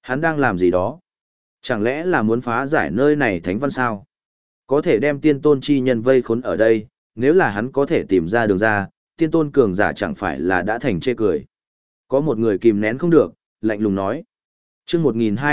Hắn đang làm gì đó? Chẳng lẽ là muốn phá giải nơi này thánh văn sao? Có thể đem tiên tôn chi nhân vây khốn ở đây, nếu là hắn có thể tìm ra đường ra, tiên tôn cường giả chẳng phải là đã thành chê cười. Có một người kìm nén không được, lạnh lùng nói. Chương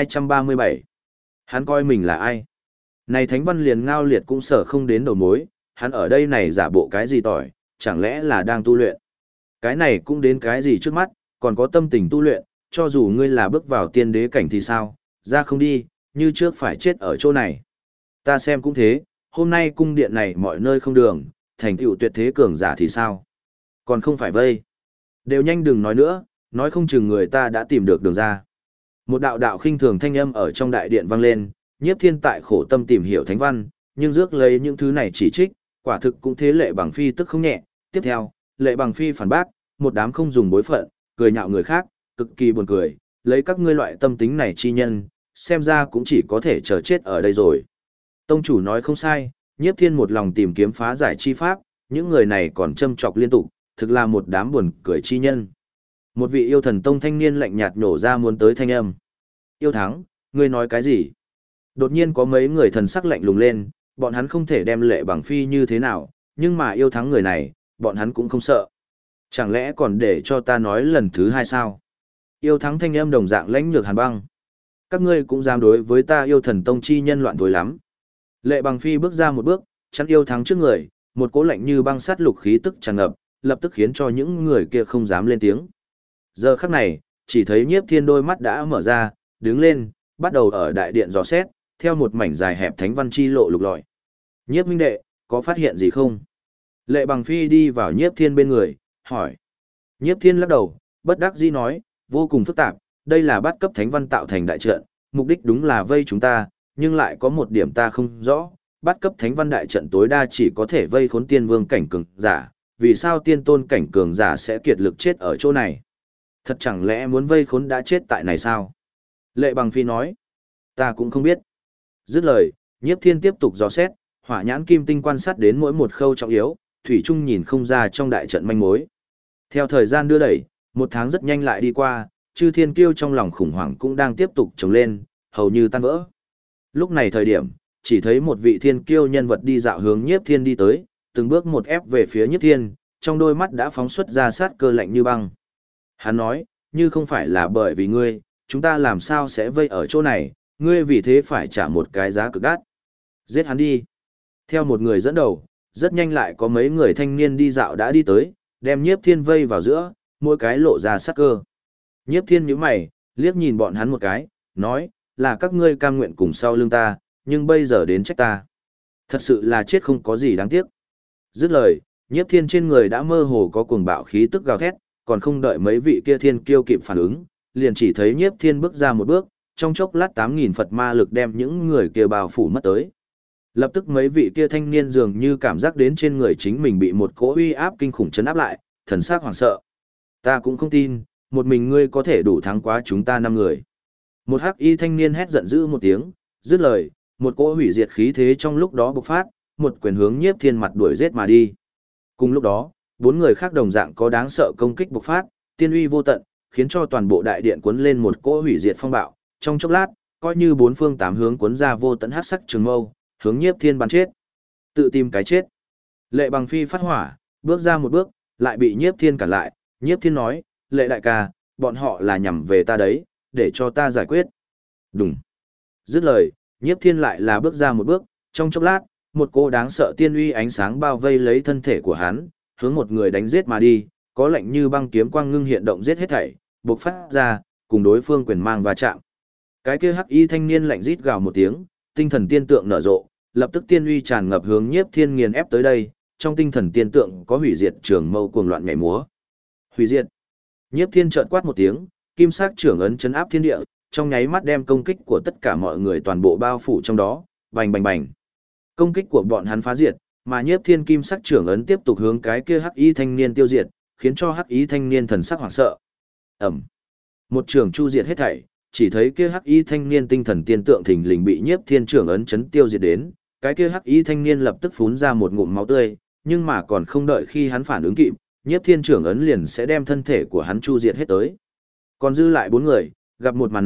1237. Hắn coi mình là ai? Này thánh văn liền ngao liệt cũng sở không đến đầu mối, hắn ở đây này giả bộ cái gì tỏi, chẳng lẽ là đang tu luyện? Cái này cũng đến cái gì trước mắt, còn có tâm tình tu luyện, cho dù ngươi là bước vào tiên đế cảnh thì sao, ra không đi, như trước phải chết ở chỗ này. Ta xem cũng thế, hôm nay cung điện này mọi nơi không đường, thành tựu tuyệt thế cường giả thì sao? Còn không phải vây. Đều nhanh đừng nói nữa, nói không chừng người ta đã tìm được đường ra. Một đạo đạo khinh thường thanh âm ở trong đại điện vang lên, Nhiếp Thiên tại khổ tâm tìm hiểu thánh văn, nhưng rước lấy những thứ này chỉ trích, quả thực cũng thế Lệ Bằng Phi tức không nhẹ. Tiếp theo, Lệ Bằng Phi phản bác, một đám không dùng bối phận, cười nhạo người khác, cực kỳ buồn cười, lấy các ngươi loại tâm tính này chi nhân, xem ra cũng chỉ có thể chờ chết ở đây rồi. Tông chủ nói không sai, Nhiếp Thiên một lòng tìm kiếm phá giải chi pháp, những người này còn châm chọc liên tục, thực là một đám buồn cười chi nhân. Một vị yêu thần tông thanh niên lạnh nhạt nhổ ra muốn tới thanh âm. Yêu thắng, ngươi nói cái gì? Đột nhiên có mấy người thần sắc lạnh lùng lên, bọn hắn không thể đem Lệ Bằng Phi như thế nào, nhưng mà yêu thắng người này, bọn hắn cũng không sợ. Chẳng lẽ còn để cho ta nói lần thứ hai sao? Yêu thắng thanh âm đồng dạng lãnh nhược hàn băng. Các ngươi cũng dám đối với ta yêu thần tông chi nhân loạn thối lắm. Lệ Bằng Phi bước ra một bước, chắn yêu thắng trước người, một cỗ lạnh như băng sắt lục khí tức tràn ngập, lập tức khiến cho những người kia không dám lên tiếng. Giờ khắc này, chỉ thấy Nhiếp Thiên đôi mắt đã mở ra, đứng lên, bắt đầu ở đại điện dò xét, theo một mảnh dài hẹp thánh văn chi lộ lục lọi. Nhiếp minh đệ, có phát hiện gì không? Lệ Bằng Phi đi vào Nhiếp Thiên bên người, hỏi. Nhiếp Thiên lắc đầu, bất đắc dĩ nói, vô cùng phức tạp, đây là bát cấp thánh văn tạo thành đại trận, mục đích đúng là vây chúng ta, nhưng lại có một điểm ta không rõ, bát cấp thánh văn đại trận tối đa chỉ có thể vây khốn tiên vương cảnh cường giả, vì sao tiên tôn cảnh cường giả sẽ kiệt lực chết ở chỗ này? Thật chẳng lẽ muốn vây khốn đã chết tại này sao? Lệ Bằng Phi nói, ta cũng không biết. Dứt lời, Nhiếp Thiên tiếp tục dò xét, hỏa nhãn kim tinh quan sát đến mỗi một khâu trọng yếu, thủy chung nhìn không ra trong đại trận manh mối. Theo thời gian đưa đẩy, một tháng rất nhanh lại đi qua, chư thiên kiêu trong lòng khủng hoảng cũng đang tiếp tục trồng lên, hầu như tan vỡ. Lúc này thời điểm, chỉ thấy một vị thiên kiêu nhân vật đi dạo hướng Nhiếp Thiên đi tới, từng bước một ép về phía Nhiếp Thiên, trong đôi mắt đã phóng xuất ra sát cơ lạnh như băng. Hắn nói, như không phải là bởi vì ngươi, chúng ta làm sao sẽ vây ở chỗ này, ngươi vì thế phải trả một cái giá cực đắt. Giết hắn đi. Theo một người dẫn đầu, rất nhanh lại có mấy người thanh niên đi dạo đã đi tới, đem Nhiếp Thiên vây vào giữa, mỗi cái lộ ra sát cơ. Nhiếp Thiên nhíu mày, liếc nhìn bọn hắn một cái, nói, là các ngươi cam nguyện cùng sau lưng ta, nhưng bây giờ đến trách ta. Thật sự là chết không có gì đáng tiếc. Dứt lời, Nhiếp Thiên trên người đã mơ hồ có cuồng bạo khí tức gào thét, còn không đợi mấy vị kia thiên kiêu kịp phản ứng, liền chỉ thấy Nhiếp Thiên bước ra một bước, trong chốc lát 8.000 Phật ma lực đem những người kia bao phủ mất tới. Lập tức mấy vị kia thanh niên dường như cảm giác đến trên người chính mình bị một cỗ uy áp kinh khủng chấn áp lại, thần sắc hoảng sợ. Ta cũng không tin, một mình ngươi có thể đủ thắng quá chúng ta 5 người. Một hắc y thanh niên hét giận dữ một tiếng, dứt lời, một cỗ hủy diệt khí thế trong lúc đó bộc phát, một quyền hướng Nhiếp Thiên mặt đuổi giết mà đi. Cùng lúc đó, 4 người khác đồng dạng có đáng sợ công kích bộc phát, tiên uy vô tận, khiến cho toàn bộ đại điện cuốn lên một cỗ hủy diệt phong bạo, trong chốc lát, coi như 4 phương 8 hướng cuốn ra vô tận hắc sắc trường mâu, hướng Nhiếp Thiên bắn chết. Tự tìm cái chết. Lệ Bằng Phi phát hỏa, bước ra một bước, lại bị Nhiếp Thiên cản lại, Nhiếp Thiên nói, Lệ đại ca, bọn họ là nhằm về ta đấy, để cho ta giải quyết. Đúng. Dứt lời, Nhiếp Thiên lại là bước ra một bước, trong chốc lát, một cô đáng sợ tiên uy ánh sáng bao vây lấy thân thể của hắn, hướng một người đánh giết mà đi, có lệnh như băng kiếm quang ngưng hiện động giết hết thảy, bộc phát ra, cùng đối phương quyền mang va chạm. Cái kia hắc y thanh niên lạnh rít gào một tiếng, tinh thần tiên tượng nở rộ, lập tức tiên uy tràn ngập hướng Nhiếp Thiên nghiền ép tới đây, trong tinh thần tiên tượng có hủy diệt trường mâu cuồng loạn nhảy múa. Hủy diệt. Nhiếp Thiên chợt quát một tiếng, kim sắc trưởng ấn chấn áp thiên địa, trong nháy mắt đem công kích của tất cả mọi người toàn bộ bao phủ trong đó, bành bành bành. Công kích của bọn hắn phá diệt, mà Nhiếp Thiên kim sắc trưởng ấn tiếp tục hướng cái kia hắc y thanh niên tiêu diệt, khiến cho hắc y thanh niên thần sắc hoảng sợ. Ầm. Một trường chu diệt hết thảy, chỉ thấy kia hắc y thanh niên tinh thần tiên tượng thình lình bị Nhiếp Thiên trưởng ấn chấn tiêu diệt đến, cái kia hắc y thanh niên lập tức phun ra một ngụm máu tươi, nhưng mà còn không đợi khi hắn phản ứng kịp, Nhiếp Thiên trưởng ấn liền sẽ đem thân thể của hắn chu diệt hết tới. Còn dư lại 4 người, gặp một màn này,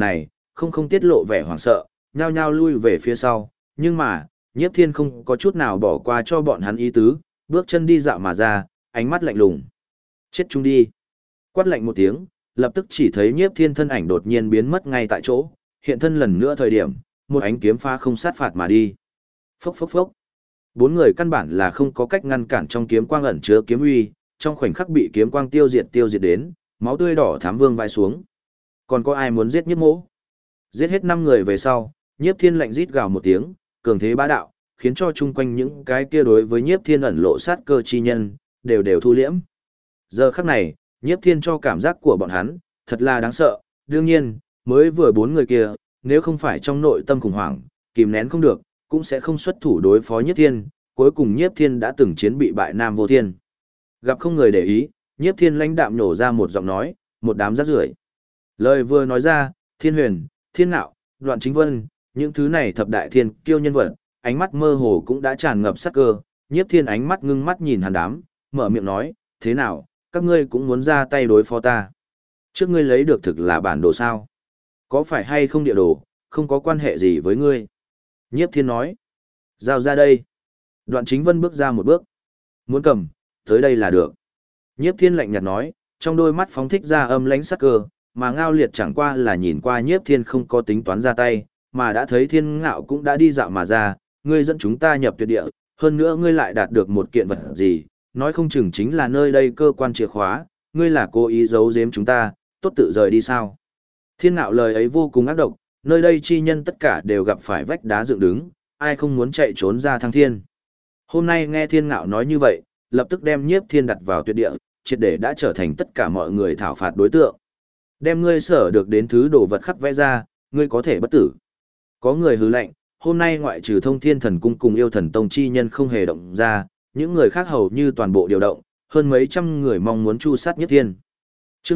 không tiết lộ vẻ hoảng sợ, nhao nhao lui về phía sau, nhưng mà, Nhiếp Thiên không có chút nào bỏ qua cho bọn hắn ý tứ, bước chân đi dạo mà ra, ánh mắt lạnh lùng. Chết chung đi. Quát lạnh một tiếng, lập tức chỉ thấy Nhiếp Thiên thân ảnh đột nhiên biến mất ngay tại chỗ, hiện thân lần nữa thời điểm, một ánh kiếm pha không sát phạt mà đi. Phốc phốc phốc. Bốn người căn bản là không có cách ngăn cản trong kiếm quang ẩn chứa kiếm uy, trong khoảnh khắc bị kiếm quang tiêu diệt đến, máu tươi đỏ thám vương vai xuống. Còn có ai muốn giết Nhiếp Mỗ? Giết hết 5 người về sau, Nhiếp Thiên lạnh rít gào một tiếng, cường thế bá đạo, khiến cho chung quanh những cái kia đối với Nhiếp Thiên ẩn lộ sát cơ chi nhân, đều thu liễm. Giờ khắc này, Nhiếp Thiên cho cảm giác của bọn hắn, thật là đáng sợ, đương nhiên, mới vừa 4 người kia, nếu không phải trong nội tâm khủng hoảng, kìm nén không được, cũng sẽ không xuất thủ đối phó Nhiếp Thiên, cuối cùng Nhiếp Thiên đã từng chiến bị bại Nam Vô Thiên. Gặp không người để ý, Nhiếp Thiên lãnh đạm nổ ra một giọng nói, một đám rác rưởi. Lời vừa nói ra, Thiên Huyền, Thiên Nạo, Đoạn Chính Vân, những thứ này thập đại thiên kiêu nhân vật, ánh mắt mơ hồ cũng đã tràn ngập sát cơ, Nhiếp Thiên ánh mắt ngưng mắt nhìn hàn đám, mở miệng nói, thế nào, các ngươi cũng muốn ra tay đối phó ta. Trước ngươi lấy được thực là bản đồ sao? Có phải hay không địa đồ, không có quan hệ gì với ngươi. Nhiếp Thiên nói, giao ra đây. Đoạn Chính Vân bước ra một bước. Muốn cầm, tới đây là được. Nhiếp Thiên lạnh nhạt nói, trong đôi mắt phóng thích ra âm lãnh sắc cơ, mà Ngao Liệt chẳng qua là nhìn qua Nhiếp Thiên không có tính toán ra tay, mà đã thấy Thiên Ngạo cũng đã đi dạo mà ra, ngươi dẫn chúng ta nhập tuyệt địa, hơn nữa ngươi lại đạt được một kiện vật gì, nói không chừng chính là nơi đây cơ quan chìa khóa, ngươi là cố ý giấu giếm chúng ta, tốt tự rời đi sao? Thiên Ngạo lời ấy vô cùng ác độc, nơi đây chi nhân tất cả đều gặp phải vách đá dựng đứng, ai không muốn chạy trốn ra thăng thiên. Hôm nay nghe Thiên Ngạo nói như vậy, lập tức đem Nhiếp Thiên đặt vào tuyệt địa, triệt để đã trở thành tất cả mọi người thảo phạt đối tượng. Đem ngươi sở được đến thứ đồ vật khắc vẽ ra, ngươi có thể bất tử. Có người hứ lệnh, hôm nay ngoại trừ Thông Thiên Thần Cung cùng Yêu Thần Tông chi nhân không hề động ra, những người khác hầu như toàn bộ điều động, hơn mấy trăm người mong muốn chu sát Nhiếp Thiên. Chương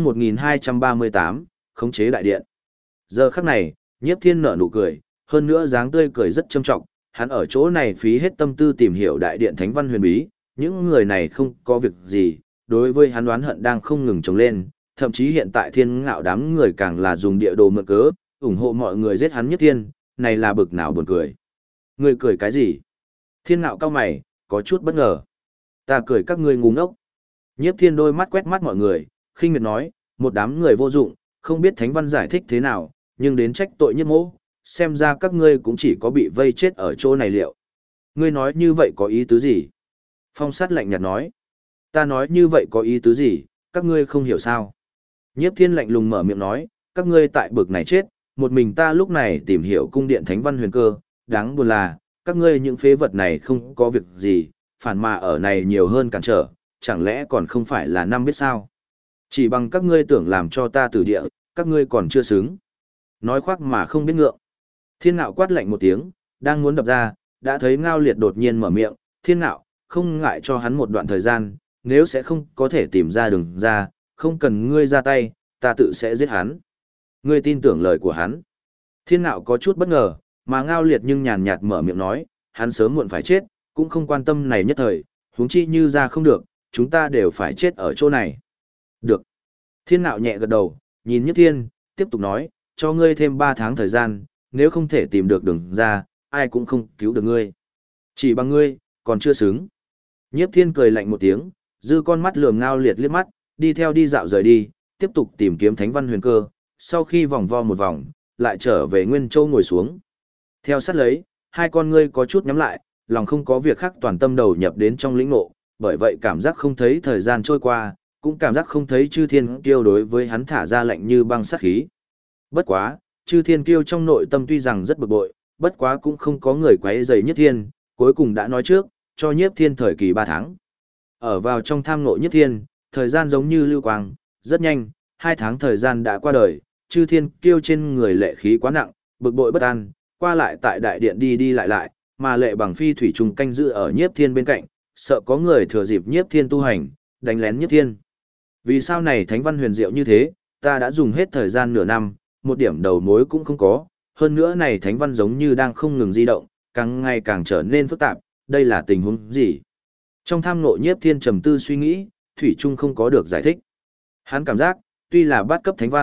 1238, khống chế đại điện. Giờ khắc này, Nhiếp Thiên nở nụ cười, hơn nữa dáng tươi cười rất trâm trọng, hắn ở chỗ này phí hết tâm tư tìm hiểu đại điện thánh văn huyền bí, những người này không có việc gì, đối với hắn oán hận đang không ngừng trồng lên, thậm chí hiện tại Thiên Ngạo đám người càng là dùng địa đồ mượn cớ, ủng hộ mọi người giết hắn Nhiếp Thiên, này là bực nào buồn cười. Ngươi cười cái gì? Thiên Ngạo cau mày, có chút bất ngờ. Ta cười các ngươi ngu ngốc. Nhiếp Thiên đôi mắt quét mắt mọi người, khinh miệt nói, một đám người vô dụng, không biết thánh văn giải thích thế nào, nhưng đến trách tội Nhiếp Mỗ, xem ra các ngươi cũng chỉ có bị vây chết ở chỗ này liệu. Ngươi nói như vậy có ý tứ gì? Phong Sát lạnh nhạt nói. Ta nói như vậy có ý tứ gì, các ngươi không hiểu sao? Nhiếp Thiên lạnh lùng mở miệng nói, các ngươi tại bực này chết, một mình ta lúc này tìm hiểu cung điện thánh văn huyền cơ, đáng buồn là, các ngươi những phế vật này không có việc gì, phản mà ở này nhiều hơn cản trở, chẳng lẽ còn không phải là năm biết sao? Chỉ bằng các ngươi tưởng làm cho ta tử địa, các ngươi còn chưa xứng. Nói khoác mà không biết ngượng. Thiên Ngạo quát lạnh một tiếng, đang muốn đập ra, đã thấy Ngao Liệt đột nhiên mở miệng, Thiên Ngạo, không ngại cho hắn một đoạn thời gian, nếu sẽ không có thể tìm ra đường ra, không cần ngươi ra tay, ta tự sẽ giết hắn. Ngươi tin tưởng lời của hắn. Thiên Ngạo có chút bất ngờ, mà Ngao Liệt nhưng nhàn nhạt mở miệng nói, hắn sớm muộn phải chết, cũng không quan tâm này nhất thời, huống chi như ra không được, chúng ta đều phải chết ở chỗ này. Được. Thiên Ngạo nhẹ gật đầu, nhìn Nhiếp Thiên, tiếp tục nói, cho ngươi thêm 3 tháng thời gian, nếu không thể tìm được đường ra, ai cũng không cứu được ngươi. Chỉ bằng ngươi, còn chưa xứng. Nhiếp Thiên cười lạnh một tiếng, dư con mắt lườm Ngao Liệt liếc mắt, đi theo đi dạo rời đi, tiếp tục tìm kiếm thánh văn huyền cơ, sau khi vòng vo một vòng, lại trở về Nguyên Châu ngồi xuống. Theo sát lấy, hai con ngươi có chút nhắm lại, lòng không có việc khác toàn tâm đầu nhập đến trong lĩnh ngộ, bởi vậy cảm giác không thấy thời gian trôi qua, cũng cảm giác không thấy chư thiên kiêu đối với hắn thả ra lệnh như băng sát khí. Bất quá, chư thiên kiêu trong nội tâm tuy rằng rất bực bội, bất quá cũng không có người quấy rầy Nhiếp Thiên, cuối cùng đã nói trước, cho Nhiếp Thiên thời kỳ 3 tháng. Ở vào trong tham ngộ Nhiếp Thiên, thời gian giống như lưu quang, rất nhanh, 2 tháng thời gian đã qua đời, chư thiên kiêu trên người lệ khí quá nặng, bực bội bất an, qua lại tại đại điện đi đi lại lại, mà lệ bằng phi thủy trùng canh giữ ở Nhiếp Thiên bên cạnh, sợ có người thừa dịp Nhiếp Thiên tu hành, đánh lén Nhiếp Thiên. Vì sao này thánh văn huyền diệu như thế, ta đã dùng hết thời gian nửa năm, một điểm đầu mối cũng không có, hơn nữa này thánh văn giống như đang không ngừng di động, càng ngày càng trở nên phức tạp, đây là tình huống gì? Trong tham ngộ Nhiếp Thiên trầm tư suy nghĩ, thủy trung không có được giải thích. Hắn cảm giác, tuy là bát cấp thánh văn,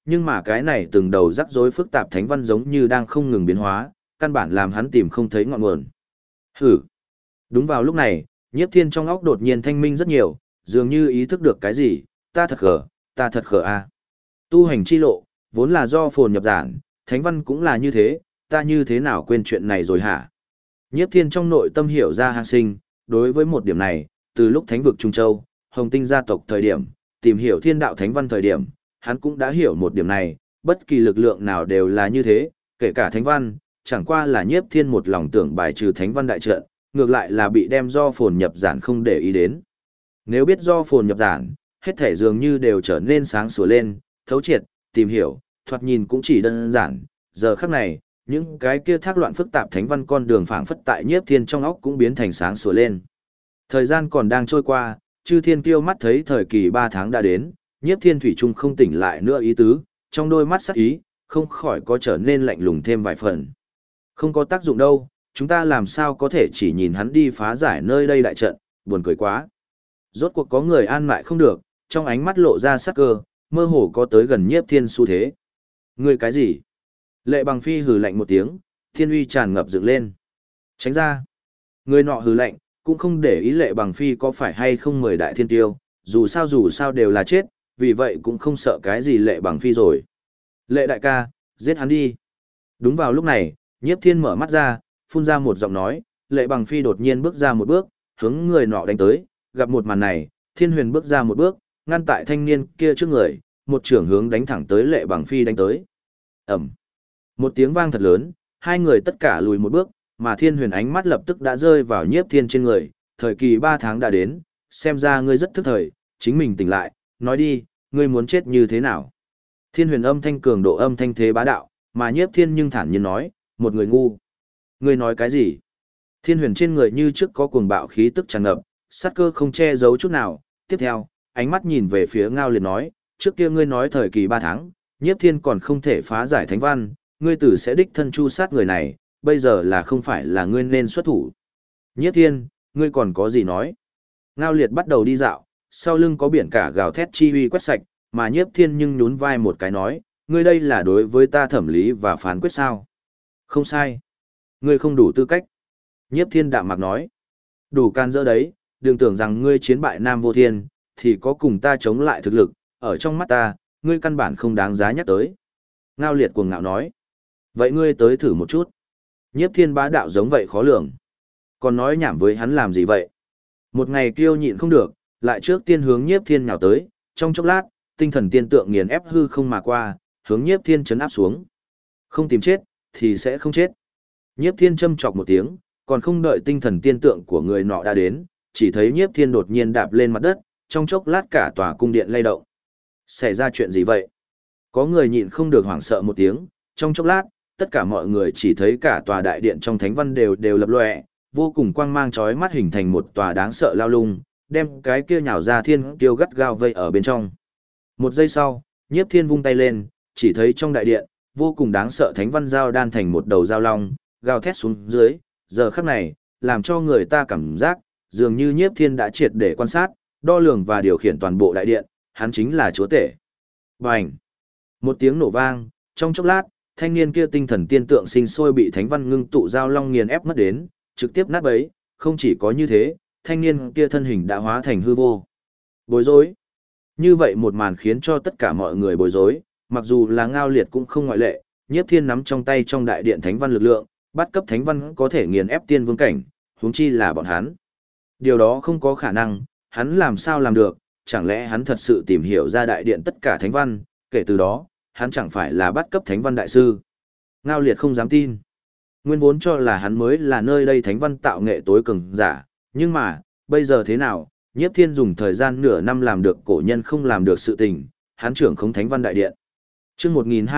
nhưng mà cái này từng đầu rắc rối phức tạp thánh văn giống như đang không ngừng biến hóa, căn bản làm hắn tìm không thấy ngọn nguồn. Hử! Đúng vào lúc này, Nhiếp Thiên trong óc đột nhiên thanh minh rất nhiều, dường như ý thức được cái gì, ta thật khờ a. Tu hành chi lộ, vốn là do phồn nhập giản, thánh văn cũng là như thế, ta như thế nào quên chuyện này rồi hả? Nhiếp Thiên trong nội tâm hiểu ra hàng sinh, đối với một điểm này, từ lúc thánh vực Trung Châu, Hồng Tinh gia tộc thời điểm, tìm hiểu thiên đạo thánh văn thời điểm, hắn cũng đã hiểu một điểm này, bất kỳ lực lượng nào đều là như thế, kể cả thánh văn, chẳng qua là Nhiếp Thiên một lòng tưởng bài trừ thánh văn đại trận, ngược lại là bị đem do phồn nhập giản không để ý đến. Nếu biết do phồn nhập giản, hết thể dường như đều trở nên sáng sủa lên, thấu triệt, tìm hiểu, thoạt nhìn cũng chỉ đơn giản, giờ khắc này, những cái kia thác loạn phức tạp thánh văn con đường phảng phất tại Nhiếp Thiên trong óc cũng biến thành sáng sủa lên. Thời gian còn đang trôi qua, Chư Thiên Kiêu mắt thấy thời kỳ 3 tháng đã đến, Nhiếp Thiên thủy chung không tỉnh lại nữa ý tứ, trong đôi mắt sắc ý, không khỏi có trở nên lạnh lùng thêm vài phần. Không có tác dụng đâu, chúng ta làm sao có thể chỉ nhìn hắn đi phá giải nơi đây đại trận, buồn cười quá. Rốt cuộc có người an mại không được, trong ánh mắt lộ ra sắc cơ, mơ hồ có tới gần Nhiếp Thiên xu thế. Ngươi cái gì? Lệ Bằng Phi hừ lạnh một tiếng, thiên uy tràn ngập dựng lên. Tránh ra. Người nọ hừ lạnh, cũng không để ý Lệ Bằng Phi có phải hay không 10 đại thiên tiêu, dù sao đều là chết, vì vậy cũng không sợ cái gì Lệ Bằng Phi rồi. Lệ đại ca, giết hắn đi. Đúng vào lúc này, Nhiếp Thiên mở mắt ra, phun ra một giọng nói, Lệ Bằng Phi đột nhiên bước ra một bước, hướng người nọ đánh tới, gặp một màn này, Thiên Huyền bước ra một bước, ngăn tại thanh niên kia trước người, một trưởng hướng đánh thẳng tới Lệ Bằng Phi đánh tới. Ầm. Một tiếng vang thật lớn, hai người tất cả lùi một bước, mà Thiên Huyền ánh mắt lập tức đã rơi vào Nhiếp Thiên trên người, thời kỳ 3 tháng đã đến, xem ra ngươi rất thức thời, chính mình tỉnh lại, nói đi, ngươi muốn chết như thế nào? Thiên Huyền âm thanh cường độ âm thanh thế bá đạo, mà Nhiếp Thiên nhưng thản nhiên nói, một người ngu. Ngươi nói cái gì? Thiên Huyền trên người như trước có cuồng bạo khí tức tràn ngập, sát cơ không che giấu chút nào. Tiếp theo, ánh mắt nhìn về phía Ngao Liệt nói, trước kia ngươi nói thời kỳ 3 tháng, Nhiếp Thiên còn không thể phá giải thánh văn, ngươi tử sẽ đích thân chu sát người này, bây giờ là không phải là ngươi nên xuất thủ. Nhiếp Thiên, ngươi còn có gì nói? Ngao Liệt bắt đầu đi dạo, sau lưng có biển cả gào thét chi uy quét sạch, mà Nhiếp Thiên nhưng nhún vai một cái nói, ngươi đây là đối với ta thẩm lý và phán quyết sao? Không sai. Ngươi không đủ tư cách. Nhiếp Thiên đạm mạc nói, đủ can dỡ đấy, đừng tưởng rằng ngươi chiến bại Nam Vô Thiên, thì có cùng ta chống lại thực lực, ở trong mắt ta, ngươi căn bản không đáng giá nhắc tới. Ngao Liệt cuồng ngạo nói, vậy ngươi tới thử một chút. Nhiếp Thiên bá đạo giống vậy khó lường. Còn nói nhảm với hắn làm gì vậy? Một ngày kiêu nhịn không được, lại trước tiên hướng Nhiếp Thiên nhào tới, trong chốc lát, tinh thần tiên tượng nghiền ép hư không mà qua, hướng Nhiếp Thiên chấn áp xuống. Không tìm chết, thì sẽ không chết. Nhiếp Thiên châm chọc một tiếng, còn không đợi tinh thần tiên tượng của người nọ đã đến, chỉ thấy Nhiếp Thiên đột nhiên đạp lên mặt đất, trong chốc lát cả tòa cung điện lay động. Xảy ra chuyện gì vậy? Có người nhịn không được hoảng sợ một tiếng, trong chốc lát, tất cả mọi người chỉ thấy cả tòa đại điện trong thánh văn đều lập lòe, vô cùng quang mang chói mắt hình thành một tòa đáng sợ lao lung, đem cái kia nhào ra thiên kiêu gắt gao vây ở bên trong. Một giây sau, Nhiếp Thiên vung tay lên, chỉ thấy trong đại điện, vô cùng đáng sợ thánh văn giao đan thành một đầu giao long, gào thét xuống dưới, giờ khắc này, làm cho người ta cảm giác, dường như Nhiếp Thiên đã triệt để quan sát, đo lường và điều khiển toàn bộ đại điện, hắn chính là chúa tể. Bành! Một tiếng nổ vang, trong chốc lát, thanh niên kia tinh thần tiên tượng sinh sôi bị thánh văn ngưng tụ giao long nghiền ép mất đến, trực tiếp nát bấy, không chỉ có như thế, thanh niên kia thân hình đã hóa thành hư vô. Bối rối. Như vậy một màn khiến cho tất cả mọi người bối rối, mặc dù là Ngao Liệt cũng không ngoại lệ, Nhiếp Thiên nắm trong tay trong đại điện thánh văn lực lượng, bắt cấp thánh văn có thể nghiền ép tiên vương cảnh, huống chi là bọn hắn. Điều đó không có khả năng, hắn làm sao làm được, chẳng lẽ hắn thật sự tìm hiểu ra đại điện tất cả thánh văn, kể từ đó, hắn chẳng phải là bắt cấp thánh văn đại sư. Ngao Liệt không dám tin. Nguyên vốn cho là hắn mới là nơi đây thánh văn tạo nghệ tối cường giả, nhưng mà, bây giờ thế nào, Nhiếp Thiên dùng thời gian nửa năm làm được cổ nhân không làm được sự tình, hắn trưởng không thánh văn đại điện. Chương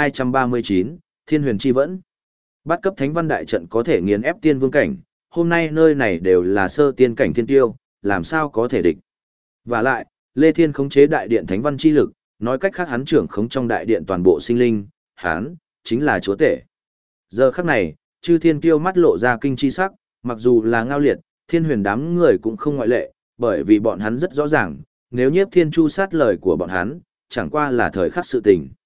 1239, Thiên Huyền Chi Vẫn. Bắt cấp thánh văn đại trận có thể nghiền ép tiên vương cảnh, hôm nay nơi này đều là sơ tiên cảnh thiên tiêu, làm sao có thể địch. Và lại, Lê Thiên khống chế đại điện thánh văn chi lực, nói cách khác hắn trưởng khống trong đại điện toàn bộ sinh linh, hắn chính là chúa tể. Giờ khắc này, chư thiên kiêu mắt lộ ra kinh chi sắc, mặc dù là Ngao Liệt, Thiên Huyền đám người cũng không ngoại lệ, bởi vì bọn hắn rất rõ ràng, nếu Nhiếp Thiên chu sát lời của bọn hắn, chẳng qua là thời khắc sự tình.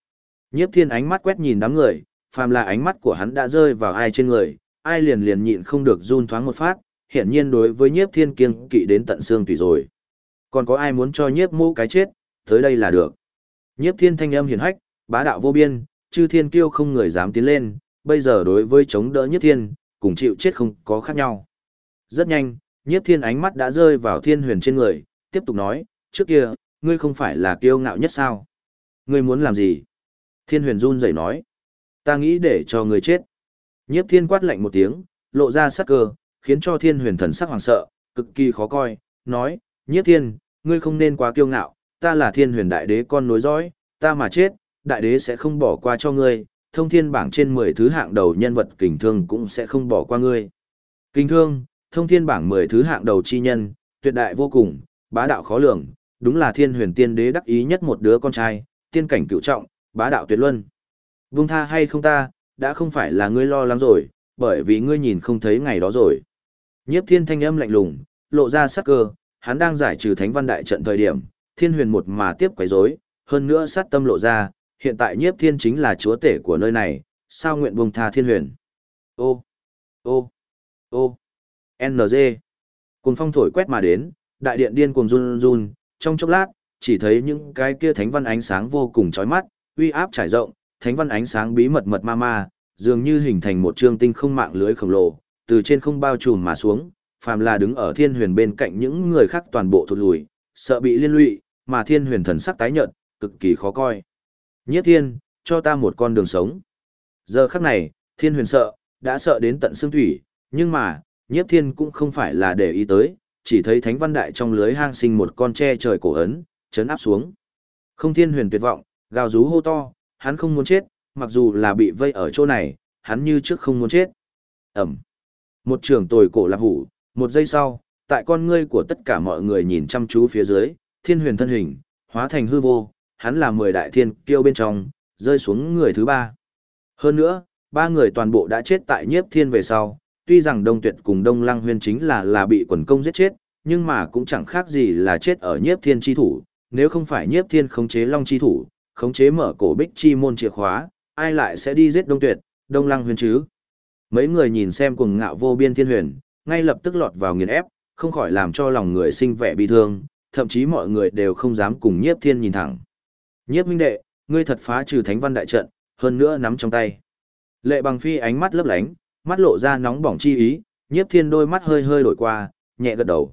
Nhiếp Thiên ánh mắt quét nhìn đám người, phàm là ánh mắt của hắn đã rơi vào ai trên người, ai liền liền nhịn không được run thoáng một phát, hiển nhiên đối với Nhiếp Thiên kiêng kỵ đến tận xương tủy rồi. Còn có ai muốn cho Nhiếp Mỗ cái chết, tới đây là được. Nhiếp Thiên thanh âm hiển hách, bá đạo vô biên, chư thiên kiêu không người dám tiến lên, bây giờ đối với chống đỡ Nhiếp Thiên, cùng chịu chết không có khác nhau. Rất nhanh, Nhiếp Thiên ánh mắt đã rơi vào Thiên Huyền trên người, tiếp tục nói, trước kia, ngươi không phải là kiêu ngạo nhất sao? Ngươi muốn làm gì? Thiên Huyền run rẩy nói, ta nghĩ để cho ngươi chết. Nhiếp Thiên quát lạnh một tiếng, lộ ra sắc cơ, khiến cho Thiên Huyền thần sắc hoảng sợ, cực kỳ khó coi, nói, Nhiếp Thiên, ngươi không nên quá kiêu ngạo, ta là Thiên Huyền đại đế con nối dõi, ta mà chết, đại đế sẽ không bỏ qua cho ngươi, thông thiên bảng trên 10 thứ hạng đầu nhân vật kình thương cũng sẽ không bỏ qua ngươi. Kình thương, thông thiên bảng 10 thứ hạng đầu chi nhân, tuyệt đại vô cùng, bá đạo khó lường, đúng là Thiên Huyền tiên đế đắc ý nhất một đứa con trai, tiên cảnh cửu trọng, bá đạo tuyệt luân. Vung tha hay không ta, đã không phải là ngươi lo lắng rồi, bởi vì ngươi nhìn không thấy ngày đó rồi. Nhiếp Thiên thanh âm lạnh lùng, lộ ra sắc cơ, hắn đang giải trừ Thánh Văn đại trận thời điểm, Thiên Huyền một mà tiếp quấy rối, hơn nữa sát tâm lộ ra, hiện tại Nhiếp Thiên chính là chúa tể của nơi này, sao nguyện buông tha Thiên Huyền. Ô, ô, ô, NG. Cuồng phong thổi quét mà đến, đại điện điên cuồng run run, trong chốc lát, chỉ thấy những cái kia thánh văn ánh sáng vô cùng chói mắt, uy áp trải rộng, thánh văn ánh sáng bí mật mật ma ma, dường như hình thành một trương tinh không mạng lưới khổng lồ, từ trên không bao trùm mà xuống, phàm là đứng ở Thiên Huyền bên cạnh những người khác toàn bộ thụt lùi, sợ bị liên lụy, mà Thiên Huyền thần sắc tái nhợt, cực kỳ khó coi. Nhiếp Thiên, cho ta một con đường sống. Giờ khắc này, Thiên Huyền sợ, đã sợ đến tận xương thủy, nhưng mà, Nhiếp Thiên cũng không phải là để ý tới, chỉ thấy thánh văn đại trong lưới hang sinh một con tre trời cổ ấn, chấn áp xuống. Không, Thiên Huyền tuyệt vọng, gào rú hô to, hắn không muốn chết, mặc dù là bị vây ở chỗ này, hắn như trước không muốn chết. Ẩm. Một trường tồi cổ lạp hủ, một giây sau, tại con ngươi của tất cả mọi người nhìn chăm chú phía dưới, Thiên Huyền thân hình, hóa thành hư vô, hắn là 10 đại thiên kiêu bên trong, rơi xuống người thứ 3. Hơn nữa, 3 người toàn bộ đã chết tại Nhiếp Thiên về sau, tuy rằng Đông Tuyệt cùng Đông Lăng Huyên chính là bị quần công giết chết, nhưng mà cũng chẳng khác gì là chết ở Nhiếp Thiên chi thủ, nếu không phải Nhiếp Thiên khống chế Long chi thủ, khống chế mở cổ bích chi môn chìa khóa, ai lại sẽ đi giết Đông Tuyệt, Đông Lăng Huyên chứ? Mấy người nhìn xem cuồng ngạo vô biên Thiên Huyền, ngay lập tức lọt vào nghiền ép, không khỏi làm cho lòng người sinh vẻ bi thương, thậm chí mọi người đều không dám cùng Nhiếp Thiên nhìn thẳng. Nhiếp minh đệ, ngươi thật phá trừ Thánh Văn đại trận, hơn nữa nắm trong tay. Lệ Bằng Phi ánh mắt lấp lánh, mắt lộ ra nóng bỏng chi ý, Nhiếp Thiên đôi mắt hơi hơi đổi qua, nhẹ gật đầu,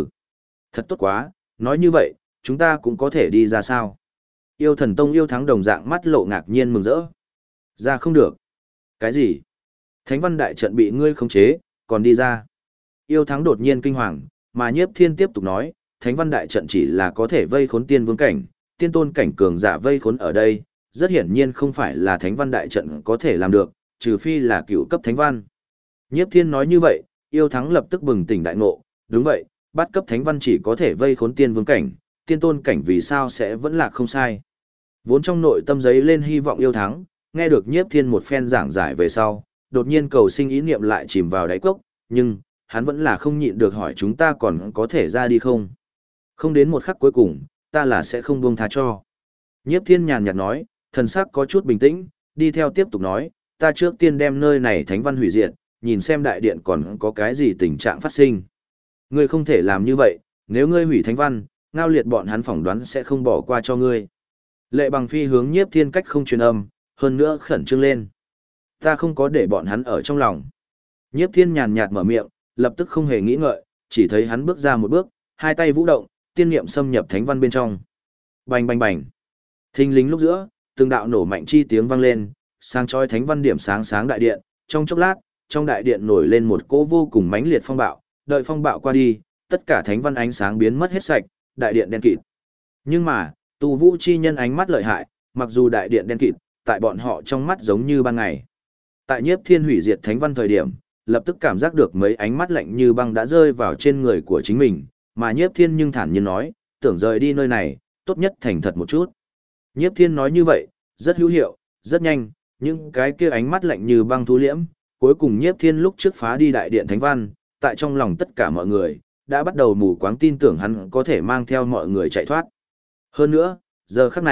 thật tốt quá, nói như vậy, chúng ta cũng có thể đi ra sao? Yêu Thần Tông Yêu Thắng đồng dạng mắt lộ ngạc nhiên mừng rỡ. Ra không được. Cái gì? Thánh Văn đại trận bị ngươi khống chế, còn đi ra. Yêu Thắng đột nhiên kinh hoàng, mà Nhiếp Thiên tiếp tục nói, Thánh Văn đại trận chỉ là có thể vây khốn tiên vương cảnh, tiên tôn cảnh cường giả vây khốn ở đây, rất hiển nhiên không phải là Thánh Văn đại trận có thể làm được, trừ phi là cựu cấp Thánh Văn. Nhiếp Thiên nói như vậy, Yêu Thắng lập tức bừng tỉnh đại ngộ, đúng vậy, bắt cấp Thánh Văn chỉ có thể vây khốn tiên vương cảnh, tiên tôn cảnh vì sao sẽ vẫn là không sai. Vốn trong nội tâm giấy lên hy vọng Yêu Thắng, nghe được Nhiếp Thiên một phen giảng giải về sau, đột nhiên cầu sinh ý niệm lại chìm vào đáy cốc, nhưng, hắn vẫn là không nhịn được hỏi chúng ta còn có thể ra đi không. Không đến một khắc cuối cùng, ta là sẽ không buông tha cho. Nhiếp Thiên nhàn nhạt nói, thần sắc có chút bình tĩnh, đi theo tiếp tục nói, ta trước tiên đem nơi này Thánh Văn hủy diệt, nhìn xem đại điện còn có cái gì tình trạng phát sinh. Ngươi không thể làm như vậy, nếu ngươi hủy Thánh Văn, Ngao Liệt bọn hắn phỏng đoán sẽ không bỏ qua cho ngươi. Lệ Bằng Phi hướng Nhiếp Thiên cách không truyền âm, hơn nữa khẩn trương lên. Ta không có để bọn hắn ở trong lòng. Nhiếp Thiên nhàn nhạt mở miệng, lập tức không hề nghĩ ngợi, chỉ thấy hắn bước ra một bước, hai tay vũ động, tiên niệm xâm nhập Thánh Văn bên trong. Bành bành bành. Thình lình lúc giữa, từng đạo nổ mạnh chi tiếng vang lên, sáng chói Thánh Văn điểm sáng sáng đại điện, trong chốc lát, trong đại điện nổi lên một cỗ vô cùng mãnh liệt phong bạo, đợi phong bạo qua đi, tất cả Thánh Văn ánh sáng biến mất hết sạch, đại điện đen kịt. Nhưng mà, tu vũ chi nhân ánh mắt lợi hại, mặc dù đại điện đen kịt, tại bọn họ trong mắt giống như ban ngày. Tại Nhiếp Thiên hủy diệt Thánh Văn thời điểm, lập tức cảm giác được mấy ánh mắt lạnh như băng đã rơi vào trên người của chính mình, mà Nhiếp Thiên nhưng thản nhiên nói, tưởng rời đi nơi này, tốt nhất thành thật một chút. Nhiếp Thiên nói như vậy, rất hữu hiệu, rất nhanh, những cái kia ánh mắt lạnh như băng thu liễm, cuối cùng Nhiếp Thiên lúc trước phá đi đại điện Thánh Văn, tại trong lòng tất cả mọi người, đã bắt đầu mù quáng tin tưởng hắn có thể mang theo mọi người chạy thoát. Hơn nữa, giờ khắc này,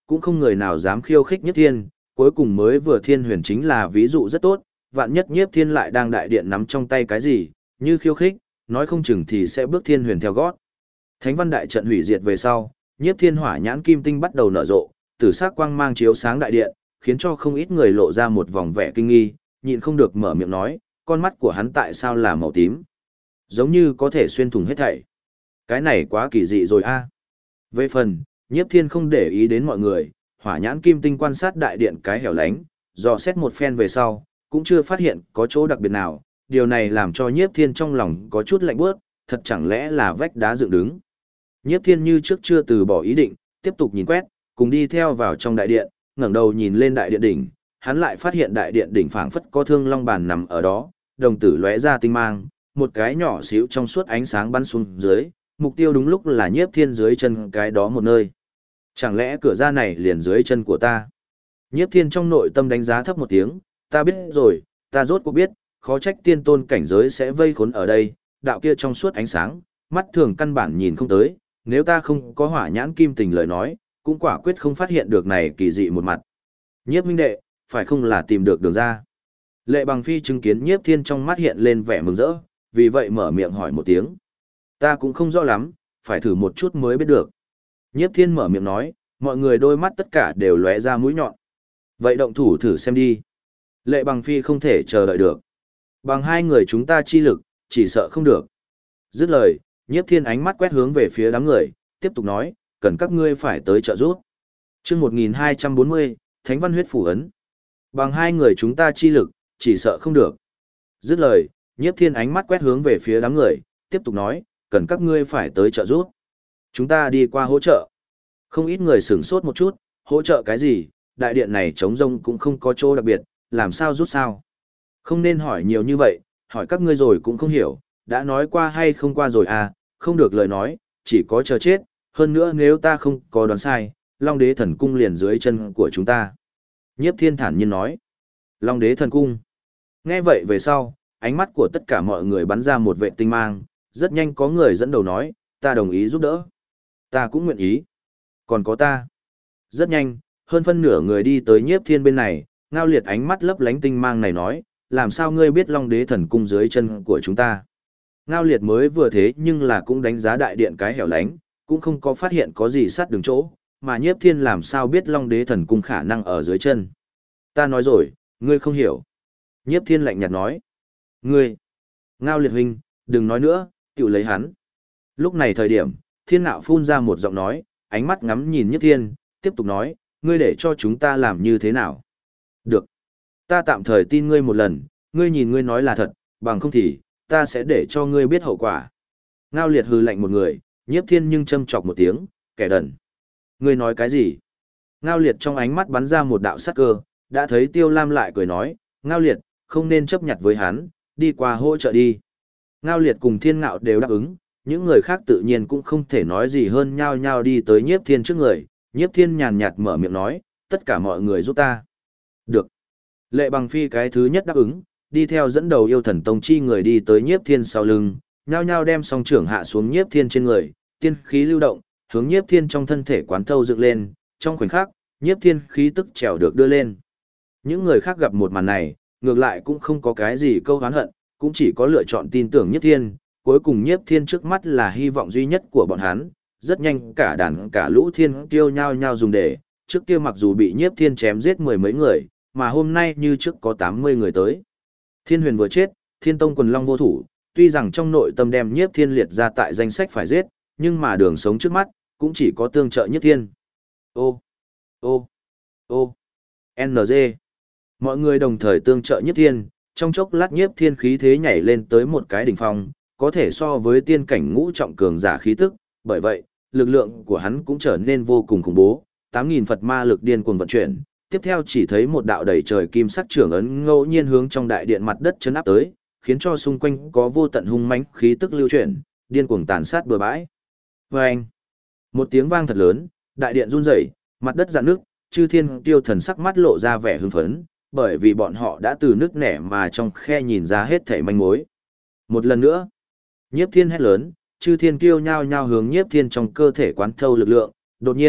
cũng không người nào dám khiêu khích Nhiếp Thiên, cuối cùng mới vừa Thiên Huyền chính là ví dụ rất tốt, vạn nhất Nhiếp Thiên lại đang đại điện nắm trong tay cái gì, như khiêu khích, nói không chừng thì sẽ bước Thiên Huyền theo gót. Thánh văn đại trận hủy diệt về sau, Nhiếp Thiên hỏa nhãn kim tinh bắt đầu nở rộ, tử sắc quang mang chiếu sáng đại điện, khiến cho không ít người lộ ra một vòng vẻ kinh nghi, nhịn không được mở miệng nói, con mắt của hắn tại sao là màu tím? Giống như có thể xuyên thủng hết thảy. Cái này quá kỳ dị rồi a. Về phần, Nhiếp Thiên không để ý đến mọi người, hỏa nhãn kim tinh quan sát đại điện cái hẻo lánh, dò xét một phen về sau, cũng chưa phát hiện có chỗ đặc biệt nào, điều này làm cho Nhiếp Thiên trong lòng có chút lạnh bước, thật chẳng lẽ là vách đá dựng đứng. Nhiếp Thiên như trước chưa từ bỏ ý định, tiếp tục nhìn quét, cùng đi theo vào trong đại điện, ngẩng đầu nhìn lên đại điện đỉnh, hắn lại phát hiện đại điện đỉnh phảng phất có thương long bàn nằm ở đó, đồng tử lóe ra tinh mang, một cái nhỏ xíu trong suốt ánh sáng bắn xuống dưới, mục tiêu đúng lúc là Nhiếp Thiên dưới chân cái đó một nơi. Chẳng lẽ cửa ra này liền dưới chân của ta? Nhiếp Thiên trong nội tâm đánh giá thấp một tiếng, ta biết rồi, ta rốt cuộc biết, khó trách tiên tôn cảnh giới sẽ vây khốn ở đây, đạo kia trong suốt ánh sáng, mắt thường căn bản nhìn không tới, nếu ta không có hỏa nhãn kim tình lời nói, cũng quả quyết không phát hiện được này kỳ dị một mặt. Nhiếp minh đệ, phải không là tìm được đường ra? Lệ Bằng Phi chứng kiến Nhiếp Thiên trong mắt hiện lên vẻ mừng rỡ, vì vậy mở miệng hỏi một tiếng. Ta cũng không rõ lắm, phải thử một chút mới biết được. Nhiếp Thiên mở miệng nói, mọi người đôi mắt tất cả đều lóe ra mũi nhọn. Vậy động thủ thử xem đi. Lệ Bằng Phi không thể chờ đợi được. Bằng hai người chúng ta chi lực, chỉ sợ không được. Dứt lời, Nhiếp Thiên ánh mắt quét hướng về phía đám người, tiếp tục nói, cần các ngươi phải tới trợ giúp. Chương 1240, Thánh văn huyết phủ ấn. Bằng hai người chúng ta chi lực, chỉ sợ không được. Dứt lời, Nhiếp Thiên ánh mắt quét hướng về phía đám người, tiếp tục nói, cần các ngươi phải tới trợ giúp. Chúng ta đi qua hỗ trợ. Không ít người sửng sốt một chút, hỗ trợ cái gì, đại điện này trống rông cũng không có chỗ đặc biệt, làm sao rút sao. Không nên hỏi nhiều như vậy, hỏi các ngươi rồi cũng không hiểu, đã nói qua hay không qua rồi à, không được lời nói, chỉ có chờ chết, hơn nữa nếu ta không có đoán sai, Long Đế Thần Cung liền dưới chân của chúng ta. Nhiếp Thiên thản nhiên nói, Long Đế Thần Cung. Nghe vậy về sau, ánh mắt của tất cả mọi người bắn ra một vệ tinh mang, rất nhanh có người dẫn đầu nói, ta đồng ý giúp đỡ. Ta cũng nguyện ý. Còn có ta. Rất nhanh, hơn phân nửa người đi tới Nhiếp Thiên bên này, Ngao Liệt ánh mắt lấp lánh tinh mang này nói, làm sao ngươi biết Long Đế Thần Cung dưới chân của chúng ta. Ngao Liệt mới vừa thế nhưng là cũng đánh giá đại điện cái hẻo lánh, cũng không có phát hiện có gì sát đường chỗ, mà Nhiếp Thiên làm sao biết Long Đế Thần Cung khả năng ở dưới chân. Ta nói rồi, ngươi không hiểu. Nhiếp Thiên lạnh nhạt nói. Ngươi. Ngao Liệt huynh, đừng nói nữa, tiểu lấy hắn. Lúc này thời điểm, Thiên Nạo phun ra một giọng nói, ánh mắt ngắm nhìn Nhiếp Thiên, tiếp tục nói, ngươi để cho chúng ta làm như thế nào? Được. Ta tạm thời tin ngươi một lần, ngươi nhìn ngươi nói là thật, bằng không thì, ta sẽ để cho ngươi biết hậu quả. Ngao Liệt hừ lạnh một người, Nhiếp Thiên nhưng châm chọc một tiếng, kẻ đần. Ngươi nói cái gì? Ngao Liệt trong ánh mắt bắn ra một đạo sắc cơ, đã thấy Tiêu Lam lại cười nói, Ngao Liệt, không nên chấp nhặt với hắn, đi qua hỗ trợ đi. Ngao Liệt cùng Thiên Ngạo đều đáp ứng, những người khác tự nhiên cũng không thể nói gì hơn nhao nhao đi tới Nhiếp Thiên trước người, Nhiếp Thiên nhàn nhạt mở miệng nói, tất cả mọi người giúp ta. Được. Lệ Bằng Phi cái thứ nhất đáp ứng, đi theo dẫn đầu yêu thần tông chi người đi tới Nhiếp Thiên sau lưng, nhao nhao đem song trưởng hạ xuống Nhiếp Thiên trên người, tiên khí lưu động, hướng Nhiếp Thiên trong thân thể quán thâu dựng lên, trong khoảnh khắc, Nhiếp Thiên khí tức trèo được đưa lên. Những người khác gặp một màn này, ngược lại cũng không có cái gì câu oán hận, cũng chỉ có lựa chọn tin tưởng Nhiếp Thiên, cuối cùng Nhiếp Thiên trước mắt là hy vọng duy nhất của bọn hắn, rất nhanh cả đàn cả lũ thiên kiêu nhao nhao dùng để, trước kia mặc dù bị Nhiếp Thiên chém giết mười mấy người, mà hôm nay như trước có 80 người tới. Thiên Huyền vừa chết, Thiên Tông quần long vô thủ, tuy rằng trong nội tâm đem Nhiếp Thiên liệt ra tại danh sách phải giết, nhưng mà đường sống trước mắt, cũng chỉ có tương trợ Nhiếp Thiên. Ô, ô, ô, NG. Mọi người đồng thời tương trợ Nhiếp Thiên, trong chốc lát Nhiếp Thiên khí thế nhảy lên tới một cái đỉnh phong, có thể so với tiên cảnh ngũ trọng cường giả khí tức, bởi vậy, lực lượng của hắn cũng trở nên vô cùng khủng bố, 8.000 Phật ma lực điên cuồng vận chuyển. Tiếp theo chỉ thấy một đạo đầy trời kim sắc trưởng ấn ngẫu nhiên hướng trong đại điện mặt đất chấn áp tới, khiến cho xung quanh có vô tận hung mãnh khí tức lưu chuyển, điên cuồng tàn sát bừa bãi. Oeng! Một tiếng vang thật lớn, đại điện run rẩy, mặt đất rạn nước, chư thiên tiêu thần sắc mắt lộ ra vẻ hưng phấn, bởi vì bọn họ đã từ nước nẻ mà trong khe nhìn ra hết thảy manh mối. Một lần nữa, Nhiếp Thiên hét lớn, chư thiên kiêu nhao nhao hướng Nhiếp Thiên trong cơ thể quán thâu lực lượng, đột nhiên,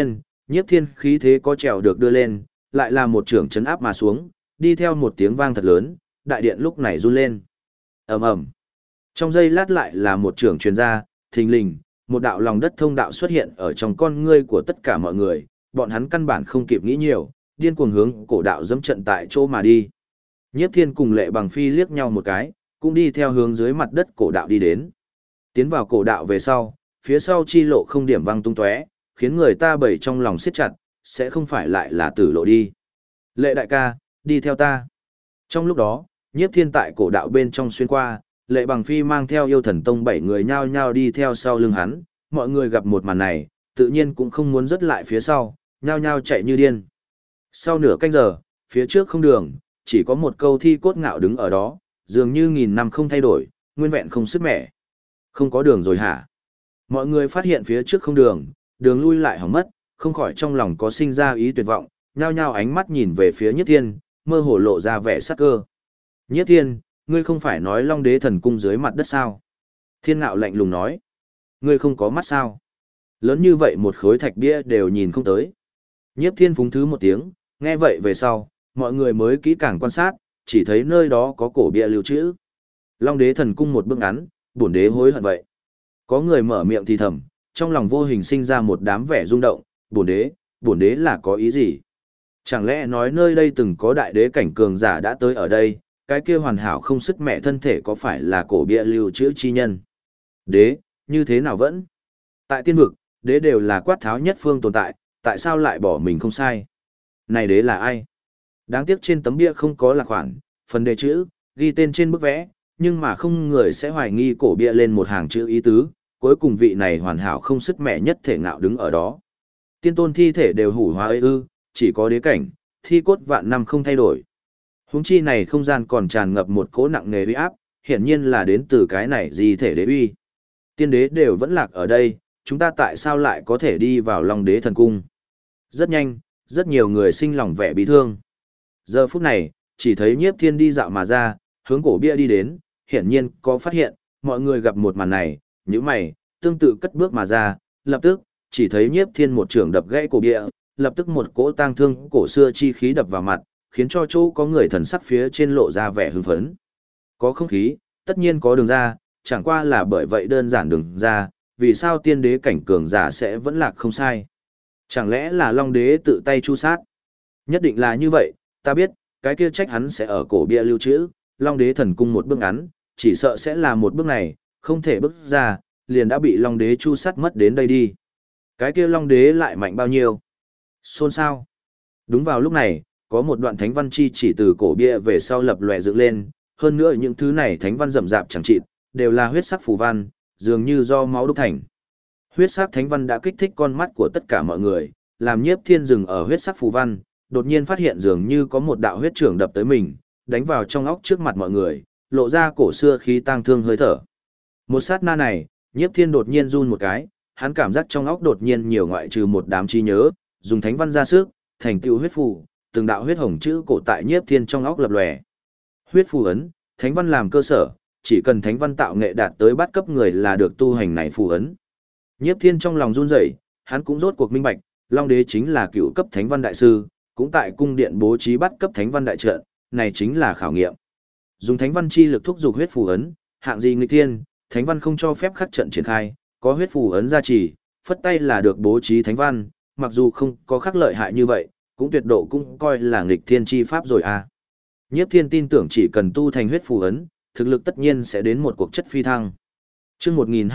Nhiếp Thiên khí thế có trèo được đưa lên, lại là một trưởng chấn áp mà xuống, đi theo một tiếng vang thật lớn, đại điện lúc này run lên. Ầm ầm. Trong giây lát lại là một trưởng truyền ra, thình lình, một đạo lòng đất thông đạo xuất hiện ở trong con ngươi của tất cả mọi người, bọn hắn căn bản không kịp nghĩ nhiều, điên cuồng hướng cổ đạo dẫm trận tại chỗ mà đi. Nhiếp Thiên cùng Lệ Bằng Phi liếc nhau một cái, cũng đi theo hướng dưới mặt đất cổ đạo đi đến. Tiến vào cổ đạo về sau, phía sau chi lộ không điểm văng tung tóe, khiến người ta bẩy trong lòng siết chặt, sẽ không phải lại là tử lộ đi. Lệ đại ca, đi theo ta. Trong lúc đó, Nhiếp Thiên tại cổ đạo bên trong xuyên qua, Lệ Bằng Phi mang theo Yêu Thần Tông 7 người nhao nhao đi theo sau lưng hắn, mọi người gặp một màn này, tự nhiên cũng không muốn rớt lại phía sau, nhao nhao chạy như điên. Sau nửa canh giờ, phía trước không đường, chỉ có một câu thi cốt ngạo đứng ở đó, dường như nghìn năm không thay đổi, nguyên vẹn không sức mẻ. Không có đường rồi hả? Mọi người phát hiện phía trước không đường, đường lui lại hỏng mất, không khỏi trong lòng có sinh ra ý tuyệt vọng, nhao nhao ánh mắt nhìn về phía Nhiếp Thiên, mơ hồ lộ ra vẻ sắc cơ. Nhiếp Thiên, ngươi không phải nói Long Đế thần cung dưới mặt đất sao? Thiên Ngạo lạnh lùng nói. Ngươi không có mắt sao? Lớn như vậy một khối thạch bia đều nhìn không tới. Nhiếp Thiên phúng thứ một tiếng, nghe vậy về sau, mọi người mới kỹ càng quan sát, chỉ thấy nơi đó có cổ bia lưu trữ. Long Đế thần cung một bước ngắn, bổn đế hối hận vậy. Có người mở miệng thì thầm, trong lòng vô hình sinh ra một đám vẻ rung động, bổn đế là có ý gì? Chẳng lẽ nói nơi đây từng có đại đế cảnh cường giả đã tới ở đây, cái kia hoàn hảo không sức mẹ thân thể có phải là cổ bia lưu trữ chi nhân? Đế, như thế nào vẫn? Tại tiên vực, đế đều là quát tháo nhất phương tồn tại, tại sao lại bỏ mình không sai? Này đế là ai? Đáng tiếc trên tấm bia không có lạc khoản, phần đề chữ, ghi tên trên bức vẽ, nhưng mà không người sẽ hoài nghi cổ bia lên một hàng chữ ý tứ, cuối cùng vị này hoàn hảo không sức mẹ nhất thể ngạo đứng ở đó. Tiên tôn thi thể đều hủ hóa ư, chỉ có đế cảnh, thi cốt vạn năm không thay đổi. Huống chi này không gian còn tràn ngập một cỗ nặng nề uy áp, hiển nhiên là đến từ cái này di thể đế uy. Tiên đế đều vẫn lạc ở đây, chúng ta tại sao lại có thể đi vào Long Đế thần cung? Rất nhanh, rất nhiều người sinh lòng vẻ bí thương. Giờ phút này, chỉ thấy Nhiếp Thiên đi dạo mà ra, hướng cổ bia đi đến, hiển nhiên có phát hiện, mọi người gặp một màn này, nhíu mày, tương tự cất bước mà ra, lập tức, chỉ thấy Nhiếp Thiên một trường đập gãy cổ bia, lập tức một cỗ tang thương cổ xưa chi khí đập vào mặt, khiến cho chỗ có người thần sắc phía trên lộ ra vẻ hưng phấn. Có không khí, tất nhiên có đường ra, chẳng qua là bởi vậy đơn giản đường ra, vì sao tiên đế cảnh cường giả sẽ vẫn lạc không sai. Chẳng lẽ là Long Đế tự tay chu sát? Nhất định là như vậy, ta biết, cái kia trách hắn sẽ ở cổ bia lưu trữ, Long Đế thần cung một bước ngắn, chỉ sợ sẽ là một bước này, không thể bước ra, liền đã bị Long Đế chu sát mất đến đây đi. Cái kia Long Đế lại mạnh bao nhiêu? Xôn xao. Đúng vào lúc này, có một đoạn thánh văn chi chỉ từ cổ bia về sau lập lòe dựng lên, hơn nữa những thứ này thánh văn rậm rạp chẳng chịt, đều là huyết sắc phù văn, dường như do máu đúc thành. Huyết sắc thánh văn đã kích thích con mắt của tất cả mọi người, làm Nhiếp Thiên dừng ở huyết sắc phù văn, đột nhiên phát hiện dường như có một đạo huyết trưởng đập tới mình, đánh vào trong óc trước mặt mọi người, lộ ra cổ xưa khí tang thương hơi thở. Một sát na này, Nhiếp Thiên đột nhiên run một cái, hắn cảm giác trong óc đột nhiên nhiều ngoại trừ một đám trí nhớ, dùng thánh văn ra sức, thành tựu huyết phù, từng đạo huyết hồng chữ cổ tại Nhiếp Thiên trong óc lập lòe. Huyết phù ấn, thánh văn làm cơ sở, chỉ cần thánh văn tạo nghệ đạt tới bát cấp người là được tu hành này phù ấn. Nhiếp Thiên trong lòng run rẩy, hắn cũng rốt cuộc minh bạch, Long Đế chính là cựu cấp thánh văn đại sư, cũng tại cung điện bố trí bát cấp thánh văn đại trận, này chính là khảo nghiệm. Dùng thánh văn chi lực thúc dục huyết phù ấn, hạng gì nghịch thiên, thánh văn không cho phép khắc trận triển khai, có huyết phù ấn gia trì, phất tay là được bố trí thánh văn, mặc dù không có khắc lợi hại như vậy, cũng tuyệt độ cũng coi là nghịch thiên chi pháp rồi à. Nhiếp Thiên tin tưởng chỉ cần tu thành huyết phù ấn, thực lực tất nhiên sẽ đến một cuộc chất phi thăng. Chương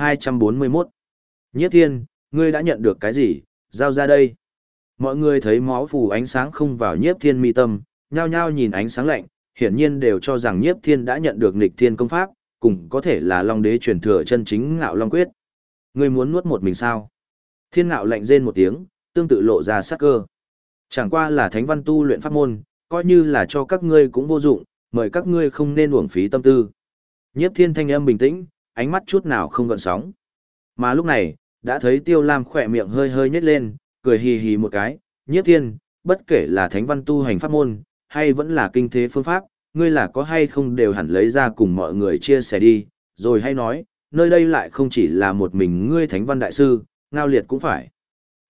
1241. Nhiếp Thiên, ngươi đã nhận được cái gì, giao ra đây. Mọi người thấy máu phù ánh sáng không vào Nhiếp Thiên mi tâm, nhao nhao nhìn ánh sáng lạnh, hiển nhiên đều cho rằng Nhiếp Thiên đã nhận được nghịch thiên công pháp, cùng có thể là Long Đế truyền thừa chân chính Ngạo Long quyết. Ngươi muốn nuốt một mình sao? Thiên Ngạo lạnh rên một tiếng, tương tự lộ ra sắc cơ. Chẳng qua là thánh văn tu luyện pháp môn, coi như là cho các ngươi cũng vô dụng, mời các ngươi không nên uổng phí tâm tư. Nhiếp Thiên thanh âm bình tĩnh, ánh mắt chút nào không gợn sóng. Mà lúc này, đã thấy Tiêu Lam khỏe miệng hơi hơi nhếch lên, cười hì hì một cái, Nhiếp Thiên, bất kể là thánh văn tu hành pháp môn, hay vẫn là kinh thế phương pháp, ngươi là có hay không đều hẳn lấy ra cùng mọi người chia sẻ đi, rồi hay nói, nơi đây lại không chỉ là một mình ngươi thánh văn đại sư, Ngao Liệt cũng phải.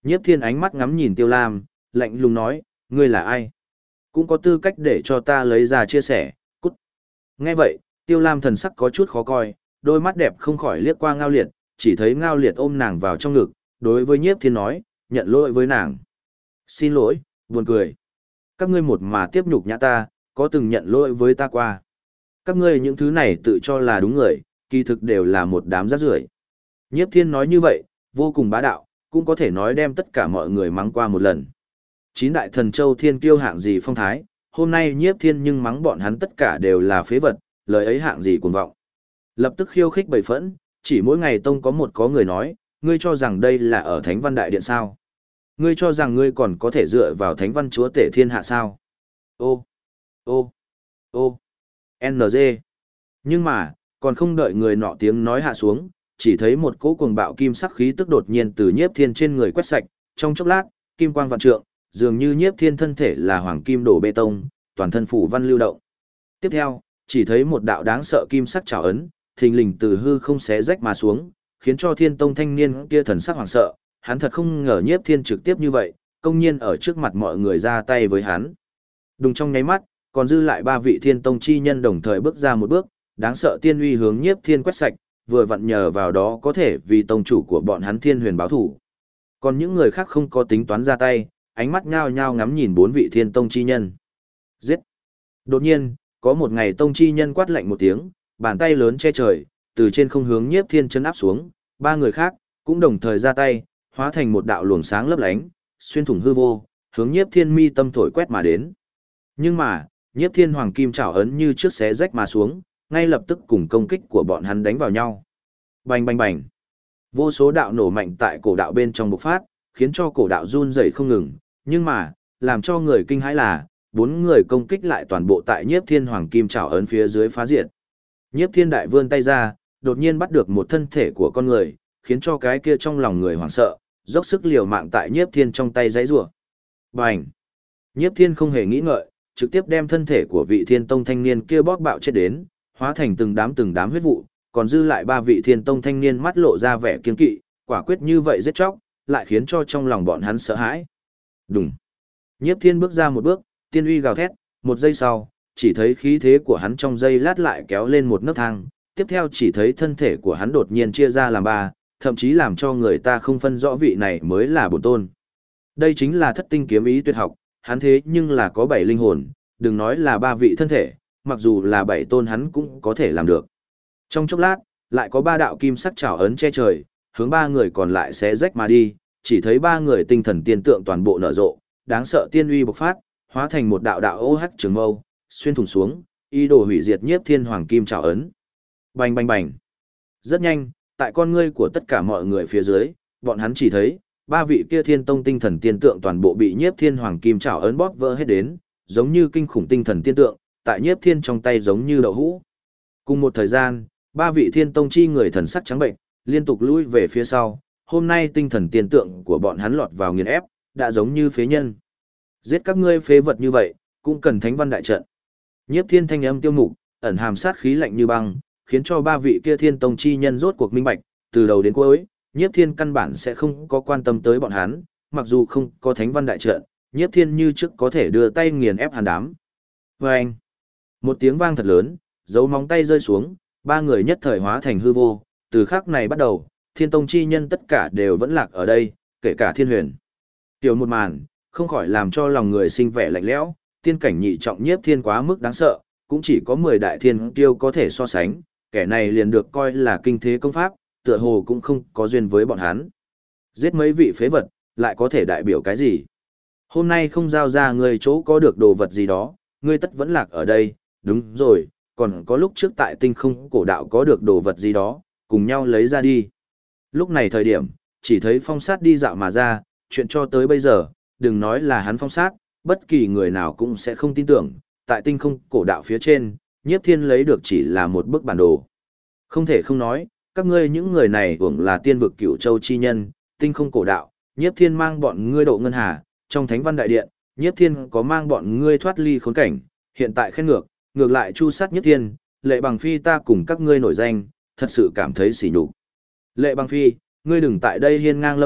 Nhiếp Thiên ánh mắt ngắm nhìn Tiêu Lam, lạnh lùng nói, ngươi là ai? Cũng có tư cách để cho ta lấy ra chia sẻ, cút. Nghe vậy, Tiêu Lam thần sắc có chút khó coi, đôi mắt đẹp không khỏi liếc qua Ngao Liệt, chỉ thấy Ngao Liệt ôm nàng vào trong ngực, đối với Nhiếp Thiên nói, nhận lỗi với nàng. Xin lỗi, buồn cười. Các ngươi một mà tiếp nhục nhã ta, có từng nhận lỗi với ta qua. Các ngươi những thứ này tự cho là đúng người, kỳ thực đều là một đám rác rưởi. Nhiếp Thiên nói như vậy, vô cùng bá đạo, cũng có thể nói đem tất cả mọi người mắng qua một lần. Chín đại thần châu thiên kiêu hạng gì phong thái, hôm nay Nhiếp Thiên nhưng mắng bọn hắn tất cả đều là phế vật, lời ấy hạng gì cuồng vọng. Lập tức khiêu khích bầy phẫn, chỉ mỗi ngày tông có người nói, ngươi cho rằng đây là ở Thánh Văn Đại Điện sao? Ngươi cho rằng ngươi còn có thể dựa vào Thánh Văn Chúa Tể Thiên Hạ sao? Ô, ô, ô, NG. Nhưng mà, còn không đợi người nọ tiếng nói hạ xuống, chỉ thấy một cỗ cuồng bạo kim sắc khí tức đột nhiên từ Nhiếp Thiên trên người quét sạch, trong chốc lát, kim quang vạn trượng, dường như Nhiếp Thiên thân thể là hoàng kim đổ bê tông, toàn thân phủ văn lưu động. Tiếp theo, chỉ thấy một đạo đáng sợ kim sắc trảo ấn, thình lình từ hư không xé rách mà xuống, khiến cho Thiên Tông thanh niên kia thần sắc hoảng sợ, hắn thật không ngờ Nhiếp Thiên trực tiếp như vậy, công nhiên ở trước mặt mọi người ra tay với hắn. Đùng trong nháy mắt, còn dư lại ba vị Thiên Tông chi nhân đồng thời bước ra một bước, đáng sợ tiên uy hướng Nhiếp Thiên quét sạch, vừa vặn nhờ vào đó có thể vì tông chủ của bọn hắn Thiên Huyền báo thủ. Còn những người khác không có tính toán ra tay, ánh mắt nhao nhao ngắm nhìn bốn vị Thiên Tông chi nhân. Giết! Đột nhiên, có một ngày Tông chi nhân quát lạnh một tiếng, bàn tay lớn che trời, từ trên không hướng Nhiếp Thiên chân áp xuống, ba người khác cũng đồng thời ra tay, hóa thành một đạo luồng sáng lấp lánh, xuyên thủng hư vô, hướng Nhiếp Thiên mi tâm thổi quét mà đến. Nhưng mà, Nhiếp Thiên hoàng kim trảo ấn như trước xé rách mà xuống, ngay lập tức cùng công kích của bọn hắn đánh vào nhau. Bành bành bành. Vô số đạo nổ mạnh tại cổ đạo bên trong bộc phát, khiến cho cổ đạo run rẩy không ngừng, nhưng mà, làm cho người kinh hãi là, bốn người công kích lại toàn bộ tại Nhiếp Thiên hoàng kim trảo ấn phía dưới phá diệt. Nhiếp Thiên đại vươn tay ra, đột nhiên bắt được một thân thể của con người, khiến cho cái kia trong lòng người hoảng sợ, dốc sức liều mạng tại Nhiếp Thiên trong tay giãy giụa. Bành! Nhiếp Thiên không hề nghĩ ngợi, trực tiếp đem thân thể của vị Thiên Tông thanh niên kia bóp bạo chết đến, hóa thành từng đám huyết vụ, còn dư lại ba vị Thiên Tông thanh niên mắt lộ ra vẻ kiên kỵ, quả quyết như vậy giết chóc, lại khiến cho trong lòng bọn hắn sợ hãi. Đùng! Nhiếp Thiên bước ra một bước, tiên uy gào thét, một giây sau, chỉ thấy khí thế của hắn trong giây lát lại kéo lên một nấc thang, tiếp theo chỉ thấy thân thể của hắn đột nhiên chia ra làm ba, thậm chí làm cho người ta không phân rõ vị này mới là bổn tôn. Đây chính là thất tinh kiếm ý tuyệt học, hắn thế nhưng là có 7 linh hồn, đừng nói là 3 vị thân thể, mặc dù là 7 tôn hắn cũng có thể làm được. Trong chốc lát, lại có 3 đạo kim sắc trảo ấn che trời, hướng 3 người còn lại xé rách mà đi, chỉ thấy 3 người tinh thần tiên tượng toàn bộ nở rộ, đáng sợ tiên uy bộc phát, hóa thành một đạo đạo ô hắc trường mâu, xuyên thủng xuống, ý đồ hủy diệt Nhiếp Thiên hoàng kim trảo ấn. Bành bành bành. Rất nhanh, tại con ngươi của tất cả mọi người phía dưới, bọn hắn chỉ thấy, 3 vị kia Thiên Tông tinh thần tiên tượng toàn bộ bị Nhiếp Thiên hoàng kim trảo ấn bóp vỡ hết đến, giống như kinh khủng tinh thần tiên tượng, tại Nhiếp Thiên trong tay giống như đậu hũ. Cùng một thời gian, 3 vị Thiên Tông chi người thần sắc trắng bệnh, liên tục lùi về phía sau, hôm nay tinh thần tiên tượng của bọn hắn lọt vào nghiền ép, đã giống như phế nhân. Giết các ngươi phế vật như vậy, cũng cần Thánh Văn đại trận. Nhiếp Thiên thanh âm tiêu mục, ẩn hàm sát khí lạnh như băng, khiến cho 3 vị kia Thiên Tông chi nhân rốt cuộc minh bạch, từ đầu đến cuối, Nhiếp Thiên căn bản sẽ không có quan tâm tới bọn hắn, mặc dù không có Thánh Văn đại trận, Nhiếp Thiên như trước có thể đưa tay nghiền ép hàn đám. Vâng! Một tiếng vang thật lớn, dấu móng tay rơi xuống, 3 người nhất thời hóa thành hư vô, từ khắc này bắt đầu, Thiên Tông chi nhân tất cả đều vẫn lạc ở đây, kể cả Thiên Huyền. Tiểu một màn, không khỏi làm cho lòng người sinh vẻ lạnh lẽo, tiên cảnh nhị trọng Nhiếp Thiên quá mức đáng sợ, cũng chỉ có 10 đại thiên kiêu có thể so sánh, kẻ này liền được coi là kinh thế công pháp, tựa hồ cũng không có duyên với bọn hắn. Giết mấy vị phế vật, lại có thể đại biểu cái gì? Hôm nay không giao ra ngươi chỗ có được đồ vật gì đó, ngươi tất vẫn lạc ở đây, đúng rồi, còn có lúc trước tại tinh không cổ đạo có được đồ vật gì đó, cùng nhau lấy ra đi. Lúc này thời điểm, chỉ thấy phong sát đi dạo mà ra, chuyện cho tới bây giờ, đừng nói là hắn phong sát, bất kỳ người nào cũng sẽ không tin tưởng, tại tinh không cổ đạo phía trên, Nhiếp Thiên lấy được chỉ là một bức bản đồ. Không thể không nói, các ngươi những người này hưởng là tiên vực Cửu Châu chi nhân, tinh không cổ đạo, Nhiếp Thiên mang bọn ngươi độ ngân hà, trong Thánh Văn Đại Điện, Nhiếp Thiên có mang bọn ngươi thoát ly khốn cảnh, hiện tại khen ngược lại chu sát Nhiếp Thiên, Lệ Bằng Phi ta cùng các ngươi nổi danh, thật sự cảm thấy sỉ nhục. Lệ Bằng Phi, ngươi đừng tại đây hiên ngang lẫm liệt,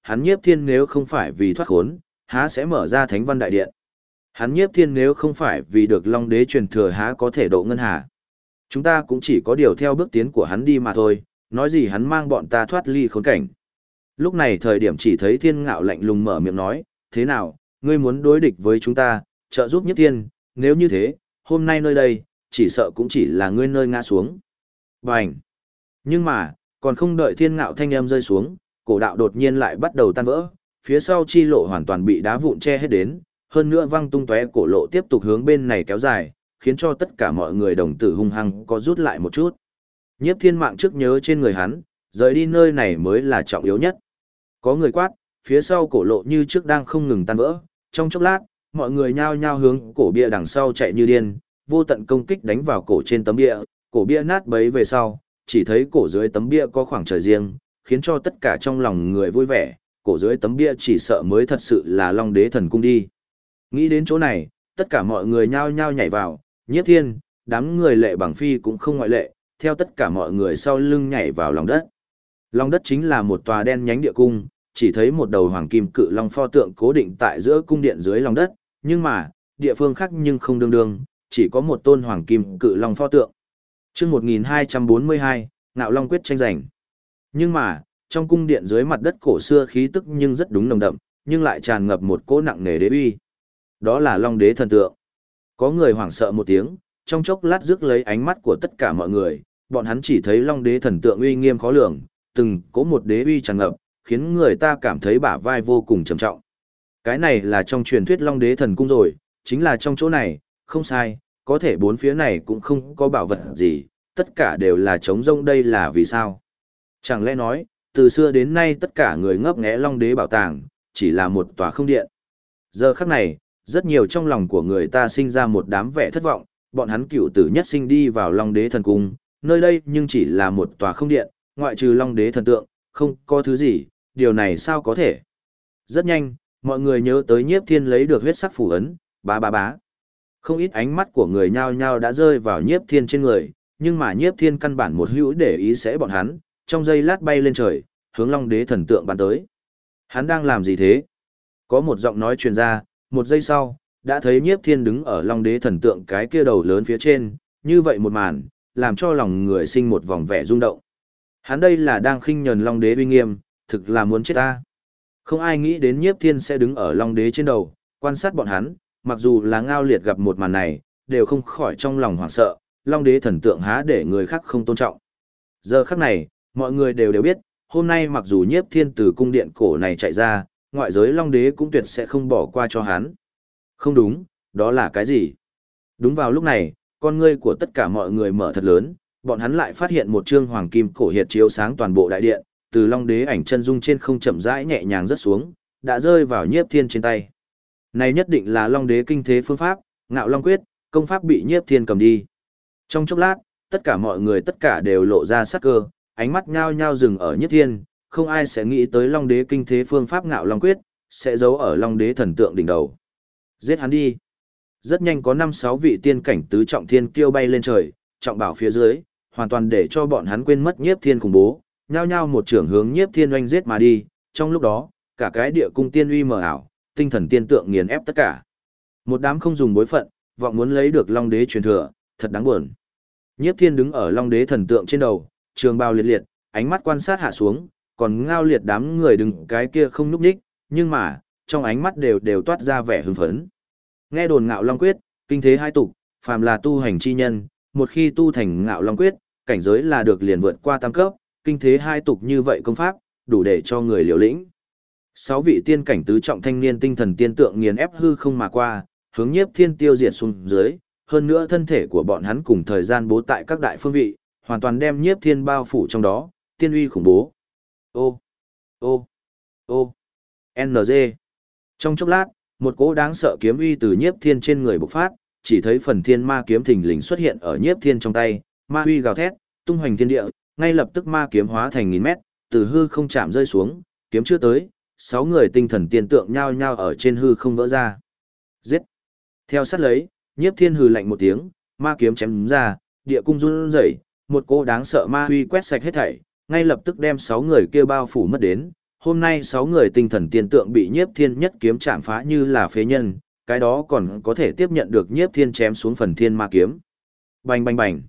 hắn Nhiếp Thiên nếu không phải vì thoát khốn, há sẽ mở ra Thánh Văn Đại Điện. Hắn Nhiếp Thiên nếu không phải vì được Long Đế truyền thừa há có thể độ ngân hà. Chúng ta cũng chỉ có điều theo bước tiến của hắn đi mà thôi, nói gì hắn mang bọn ta thoát ly khốn cảnh. Lúc này thời điểm chỉ thấy Thiên Ngạo lạnh lùng mở miệng nói, thế nào, ngươi muốn đối địch với chúng ta, trợ giúp Nhiếp Thiên, nếu như thế, hôm nay nơi đây, chỉ sợ cũng chỉ là ngươi nơi ngã xuống. Bành! Nhưng mà, còn không đợi Thiên Ngạo thanh âm rơi xuống, cổ đạo đột nhiên lại bắt đầu tan vỡ, phía sau chi lộ hoàn toàn bị đá vụn che hết đến, hơn nữa văng tung tóe cổ lộ tiếp tục hướng bên này kéo dài, khiến cho tất cả mọi người đồng tử hung hăng có rút lại một chút. Nhiếp Thiên mạng trước nhớ trên người hắn, rời đi nơi này mới là trọng yếu nhất. Có người quát, phía sau cổ lộ như trước đang không ngừng tan vỡ, trong chốc lát, mọi người nhao nhao hướng cổ bia đằng sau chạy như điên, vô tận công kích đánh vào cổ trên tấm bia, cổ bia nát bấy về sau, chỉ thấy cổ dưới tấm bia có khoảng trời riêng, khiến cho tất cả trong lòng người vui vẻ, cổ dưới tấm bia chỉ sợ mới thật sự là Long Đế thần cung đi. Nghĩ đến chỗ này, tất cả mọi người nhao nhao nhảy vào, Nhiếp Thiên, đám người Lệ Bằng Phi cũng không ngoại lệ, theo tất cả mọi người sau lưng nhảy vào lòng đất. Lòng đất chính là một tòa đen nhánh địa cung, chỉ thấy một đầu hoàng kim cự long pho tượng cố định tại giữa cung điện dưới lòng đất, nhưng mà, địa phương khác nhưng không đương đương, chỉ có một tôn hoàng kim cự long pho tượng. Chương 1242, Ngạo Long quyết tranh giành. Nhưng mà, trong cung điện dưới mặt đất cổ xưa khí tức nhưng rất đúng nồng đậm, nhưng lại tràn ngập một cỗ nặng nề đế uy. Đó là Long Đế thần tượng. Có người hoảng sợ một tiếng, trong chốc lát rước lấy ánh mắt của tất cả mọi người, bọn hắn chỉ thấy Long Đế thần tượng uy nghiêm khó lường, từng có một đế uy tràn ngập, khiến người ta cảm thấy bả vai vô cùng trầm trọng. Cái này là trong truyền thuyết Long Đế thần cung rồi, chính là trong chỗ này, không sai, có thể bốn phía này cũng không có bảo vật gì, tất cả đều là trống rông, đây là vì sao? Chẳng lẽ nói, từ xưa đến nay tất cả người ngấp nghé Long Đế bảo tàng, chỉ là một tòa không điện. Giờ khắc này, rất nhiều trong lòng của người ta sinh ra một đám vẻ thất vọng, bọn hắn cựu tử nhất sinh đi vào Long Đế thần cung, nơi đây nhưng chỉ là một tòa không điện, ngoại trừ Long Đế thần tượng, không có thứ gì, điều này sao có thể? Rất nhanh, mọi người nhớ tới Nhiếp Thiên lấy được huyết sắc phù ấn, bá bá bá. Không ít ánh mắt của người nhao nhao đã rơi vào Nhiếp Thiên trên người, nhưng mà Nhiếp Thiên căn bản một hữu để ý sẽ bọn hắn, trong giây lát bay lên trời, hướng Long Đế thần tượng bắn tới. Hắn đang làm gì thế? Có một giọng nói truyền ra, một giây sau, đã thấy Nhiếp Thiên đứng ở Long Đế thần tượng cái kia đầu lớn phía trên, như vậy một màn, làm cho lòng người sinh một vòng vẻ rung động. Hắn đây là đang khinh nhẫn Long Đế uy nghiêm, thực là muốn chết ta. Không ai nghĩ đến Nhiếp Thiên sẽ đứng ở Long Đế trên đầu, quan sát bọn hắn, mặc dù là Ngao Liệt gặp một màn này, đều không khỏi trong lòng hoảng sợ, Long Đế thần tượng há để người khác không tôn trọng. Giờ khắc này, mọi người đều biết, hôm nay mặc dù Nhiếp Thiên từ cung điện cổ này chạy ra, ngoại giới Long Đế cũng tuyệt sẽ không bỏ qua cho hắn. Không đúng, đó là cái gì? Đúng vào lúc này, con ngươi của tất cả mọi người mở thật lớn, bọn hắn lại phát hiện một trương hoàng kim cổ hiệt chiếu sáng toàn bộ đại điện, từ Long Đế ảnh chân dung trên không chậm rãi nhẹ nhàng rớt xuống, đã rơi vào Nhiếp Thiên trên tay. Này nhất định là Long Đế kinh thế phương pháp, Ngạo Long quyết, công pháp bị Nhiếp Thiên cầm đi. Trong chốc lát, tất cả mọi người tất cả đều lộ ra sắc cơ, ánh mắt nhao nhao dừng ở Nhiếp Thiên, không ai sẽ nghĩ tới Long Đế kinh thế phương pháp Ngạo Long quyết sẽ giấu ở Long Đế thần tượng đỉnh đầu. Giết hắn đi. Rất nhanh có 5-6 vị tiên cảnh tứ trọng thiên kiêu bay lên trời, trọng bảo phía dưới, hoàn toàn để cho bọn hắn quên mất Nhiếp Thiên khủng bố, nhao nhao một trưởng hướng Nhiếp Thiên oanh giết mà đi, trong lúc đó, cả cái địa cung tiên uy mờ ảo, tinh thần tiên tượng nghiền ép tất cả. Một đám không dùng bối phận, vọng muốn lấy được Long Đế truyền thừa, thật đáng buồn. Nhiếp Thiên đứng ở Long Đế thần tượng trên đầu, trường bào liệt liệt, ánh mắt quan sát hạ xuống, còn Ngao Liệt đám người đứng cái kia không nhúc nhích, nhưng mà, trong ánh mắt đều toát ra vẻ hưng phấn. Nghe đồn Ngạo Long quyết, kinh thế hai tục, phàm là tu hành chi nhân, một khi tu thành Ngạo Long quyết, cảnh giới là được liền vượt qua tam cấp, kinh thế hai tục như vậy công pháp, đủ để cho người liều lĩnh. 6 vị tiên cảnh tứ trọng thanh niên tinh thần tiên tượng nghiền ép hư không mà qua, hướng Nhiếp Thiên tiêu diệt xuống dưới, hơn nữa thân thể của bọn hắn cùng thời gian bố tại các đại phương vị, hoàn toàn đem Nhiếp Thiên bao phủ trong đó, tiên uy khủng bố. Ô, ô, ô, NG. Trong chốc lát, một cỗ đáng sợ kiếm uy từ Nhiếp Thiên trên người bộc phát, chỉ thấy phần thiên ma kiếm thình lình xuất hiện ở Nhiếp Thiên trong tay, ma uy gào thét, tung hoành thiên địa, ngay lập tức ma kiếm hóa thành nghìn mét, từ hư không chạm rơi xuống, kiếm chưa tới, 6 người tinh thần tiên tượng nhao nhao ở trên hư không vỡ ra. Giết! Theo sát lấy, Nhiếp Thiên hừ lạnh một tiếng, ma kiếm chém ra, địa cung run rẩy, một cỗ đáng sợ ma uy quét sạch hết thảy, ngay lập tức đem 6 người kia bao phủ mất đến, hôm nay 6 người tinh thần tiên tượng bị Nhiếp Thiên nhất kiếm chạm phá như là phế nhân, cái đó còn có thể tiếp nhận được Nhiếp Thiên chém xuống phần thiên ma kiếm. Bành bành bành.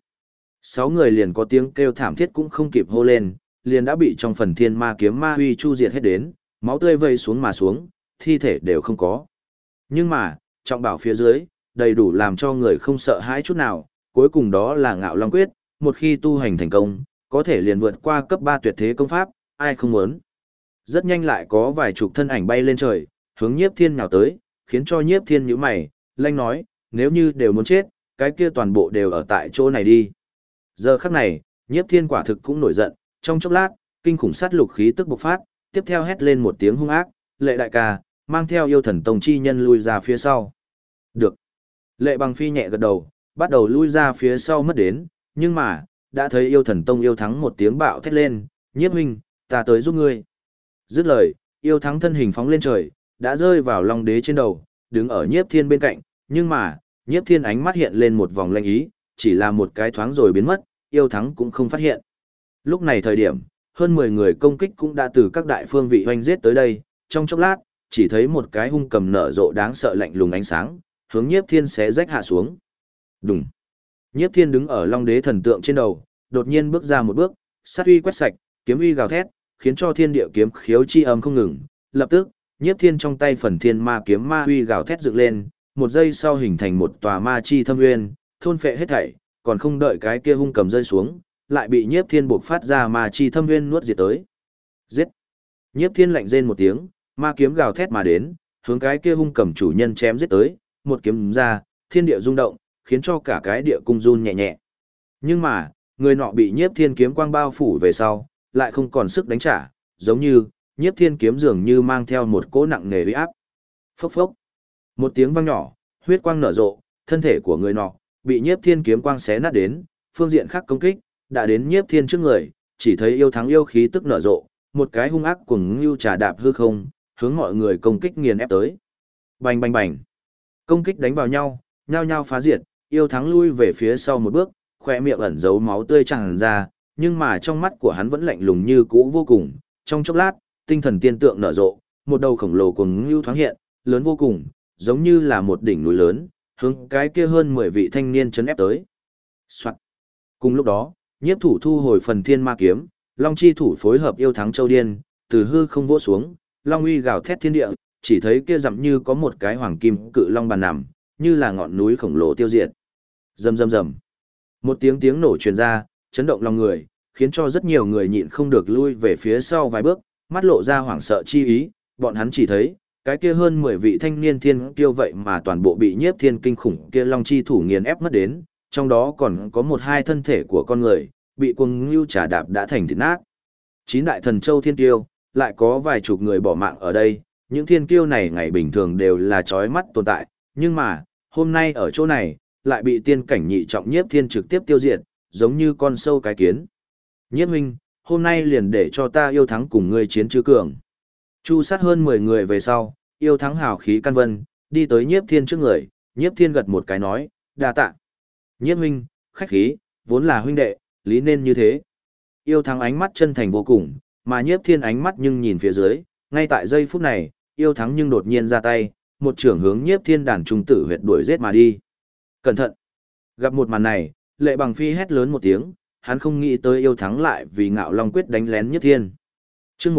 6 người liền có tiếng kêu thảm thiết cũng không kịp hô lên, liền đã bị trong phần thiên ma kiếm ma huy chu diệt hết đến, máu tươi vây xuống mà xuống, thi thể đều không có. Nhưng mà, trọng bảo phía dưới, đầy đủ làm cho người không sợ hãi chút nào, cuối cùng đó là Ngạo Long Quyết, một khi tu hành thành công, có thể liền vượt qua cấp 3 tuyệt thế công pháp, ai không muốn. Rất nhanh lại có vài chục thân ảnh bay lên trời, hướng Nhiếp Thiên nhào tới, khiến cho Nhiếp Thiên nhíu mày, lanh nói, nếu như đều muốn chết, cái kia toàn bộ đều ở tại chỗ này đi. Giờ khắc này, Nhiếp Thiên quả thực cũng nổi giận, trong chốc lát, kinh khủng sát lục khí tức bộc phát, tiếp theo hét lên một tiếng hung ác, Lệ đại ca, mang theo yêu thần tông chi nhân lui ra phía sau. Được. Lệ Bằng Phi nhẹ gật đầu, bắt đầu lui ra phía sau mất đến, nhưng mà, đã thấy yêu thần tông yêu thắng một tiếng bạo thét lên, Nhiếp huynh, ta tới giúp ngươi. Dứt lời, yêu thắng thân hình phóng lên trời, đã rơi vào Long Đế trên đầu, đứng ở Nhiếp Thiên bên cạnh, nhưng mà, Nhiếp Thiên ánh mắt hiện lên một vòng lanh ý, chỉ là một cái thoáng rồi biến mất, yêu thắng cũng không phát hiện. Lúc này thời điểm, hơn 10 người công kích cũng đã từ các đại phương vị hoanh giết tới đây, trong chốc lát, chỉ thấy một cái hung cầm nở rộ đáng sợ lạnh lùng ánh sáng, hướng Nhiếp Thiên xé rách hạ xuống. Đùng. Nhiếp Thiên đứng ở Long Đế thần tượng trên đầu, đột nhiên bước ra một bước, sát uy quét sạch, kiếm uy gào thét, khiến cho thiên địa kiếm khiếu chi âm không ngừng. Lập tức, Nhiếp Thiên trong tay phần thiên ma kiếm ma uy gào thét dựng lên, một giây sau hình thành một tòa ma chi thâm nguyên, thôn phệ hết thảy, còn không đợi cái kia hung cầm rơi xuống, lại bị Nhiếp Thiên buộc phát ra ma chi thâm nguyên nuốt diệt tới. Giết! Nhiếp Thiên lạnh rên một tiếng, ma kiếm gào thét mà đến, hướng cái kia hung cầm chủ nhân chém giết tới, một kiếm ra, thiên địa rung động, khiến cho cả cái địa cung run nhẹ nhẹ. Nhưng mà, người nọ bị Nhiếp Thiên kiếm quang bao phủ về sau, lại không còn sức đánh trả, giống như, Nhiếp Thiên kiếm dường như mang theo một cỗ nặng nề uy áp. Phốc phốc. Một tiếng vang nhỏ, huyết quang nở rộ, thân thể của người nọ bị Nhiếp Thiên kiếm quang xé nát đến, phương diện khác công kích đã đến Nhiếp Thiên trước người, chỉ thấy yêu thắng yêu khí tức nở rộ, một cái hung ác cuồng ngưu trà đạp hư không, hướng mọi người công kích nghiền ép tới. Bành bành bành. Công kích đánh vào nhau, nhao nhao phá diệt, yêu thắng lui về phía sau một bước, khóe miệng ẩn giấu máu tươi tràn ra, nhưng mà trong mắt của hắn vẫn lạnh lùng như cũ vô cùng. Trong chốc lát, tinh thần tiên tượng nở rộ, một đầu khổng lồ cuồng ngưu thoáng hiện, lớn vô cùng, giống như là một đỉnh núi lớn, hướng cái kia hơn 10 vị thanh niên chấn ép tới. Soạt. Cùng lúc đó, nhiếp thủ thu hồi phần thiên ma kiếm, Long chi thủ phối hợp yêu thắng châu điên, từ hư không vỗ xuống, Long uy gào thét thiên địa, chỉ thấy kia dặm như có một cái hoàng kim cự long bàn nằm, như là ngọn núi khổng lồ tiêu diệt. Rầm rầm rầm. Một tiếng nổ truyền ra, chấn động lòng người, khiến cho rất nhiều người nhịn không được lui về phía sau vài bước, mắt lộ ra hoảng sợ chi ý, bọn hắn chỉ thấy, cái kia hơn 10 vị thanh niên thiên kiêu vậy mà toàn bộ bị Nhiếp Thiên kinh khủng kia long chi thủ nghiền ép mất đến, trong đó còn có một hai thân thể của con người, bị cuồng ngưu trà đạp đã thành thịt nát. 9 đại thần châu thiên kiêu, lại có vài chục người bỏ mạng ở đây, những thiên kiêu này ngày bình thường đều là chói mắt tồn tại, nhưng mà, hôm nay ở chỗ này, lại bị tiên cảnh nhị trọng Nhiếp Thiên trực tiếp tiêu diệt, giống như con sâu cái kiến. Nhiếp huynh, hôm nay liền để cho ta yêu thắng cùng ngươi chiến chứ cường. Chu sát hơn 10 người về sau, yêu thắng hào khí căn vân, đi tới Nhiếp Thiên trước người, Nhiếp Thiên gật một cái nói, đa tạ. Nhiếp huynh, khách khí, vốn là huynh đệ, lý nên như thế. Yêu thắng ánh mắt chân thành vô cùng, mà Nhiếp Thiên ánh mắt nhưng nhìn phía dưới, ngay tại giây phút này, yêu thắng nhưng đột nhiên ra tay, một trưởng hướng Nhiếp Thiên đàn trung tử huyệt đuổi giết mà đi. Cẩn thận! Gặp một màn này, Lệ Bằng Phi hét lớn một tiếng, hắn không nghĩ tới yêu thắng lại vì Ngạo Long Quyết đánh lén Nhiếp Thiên. Chương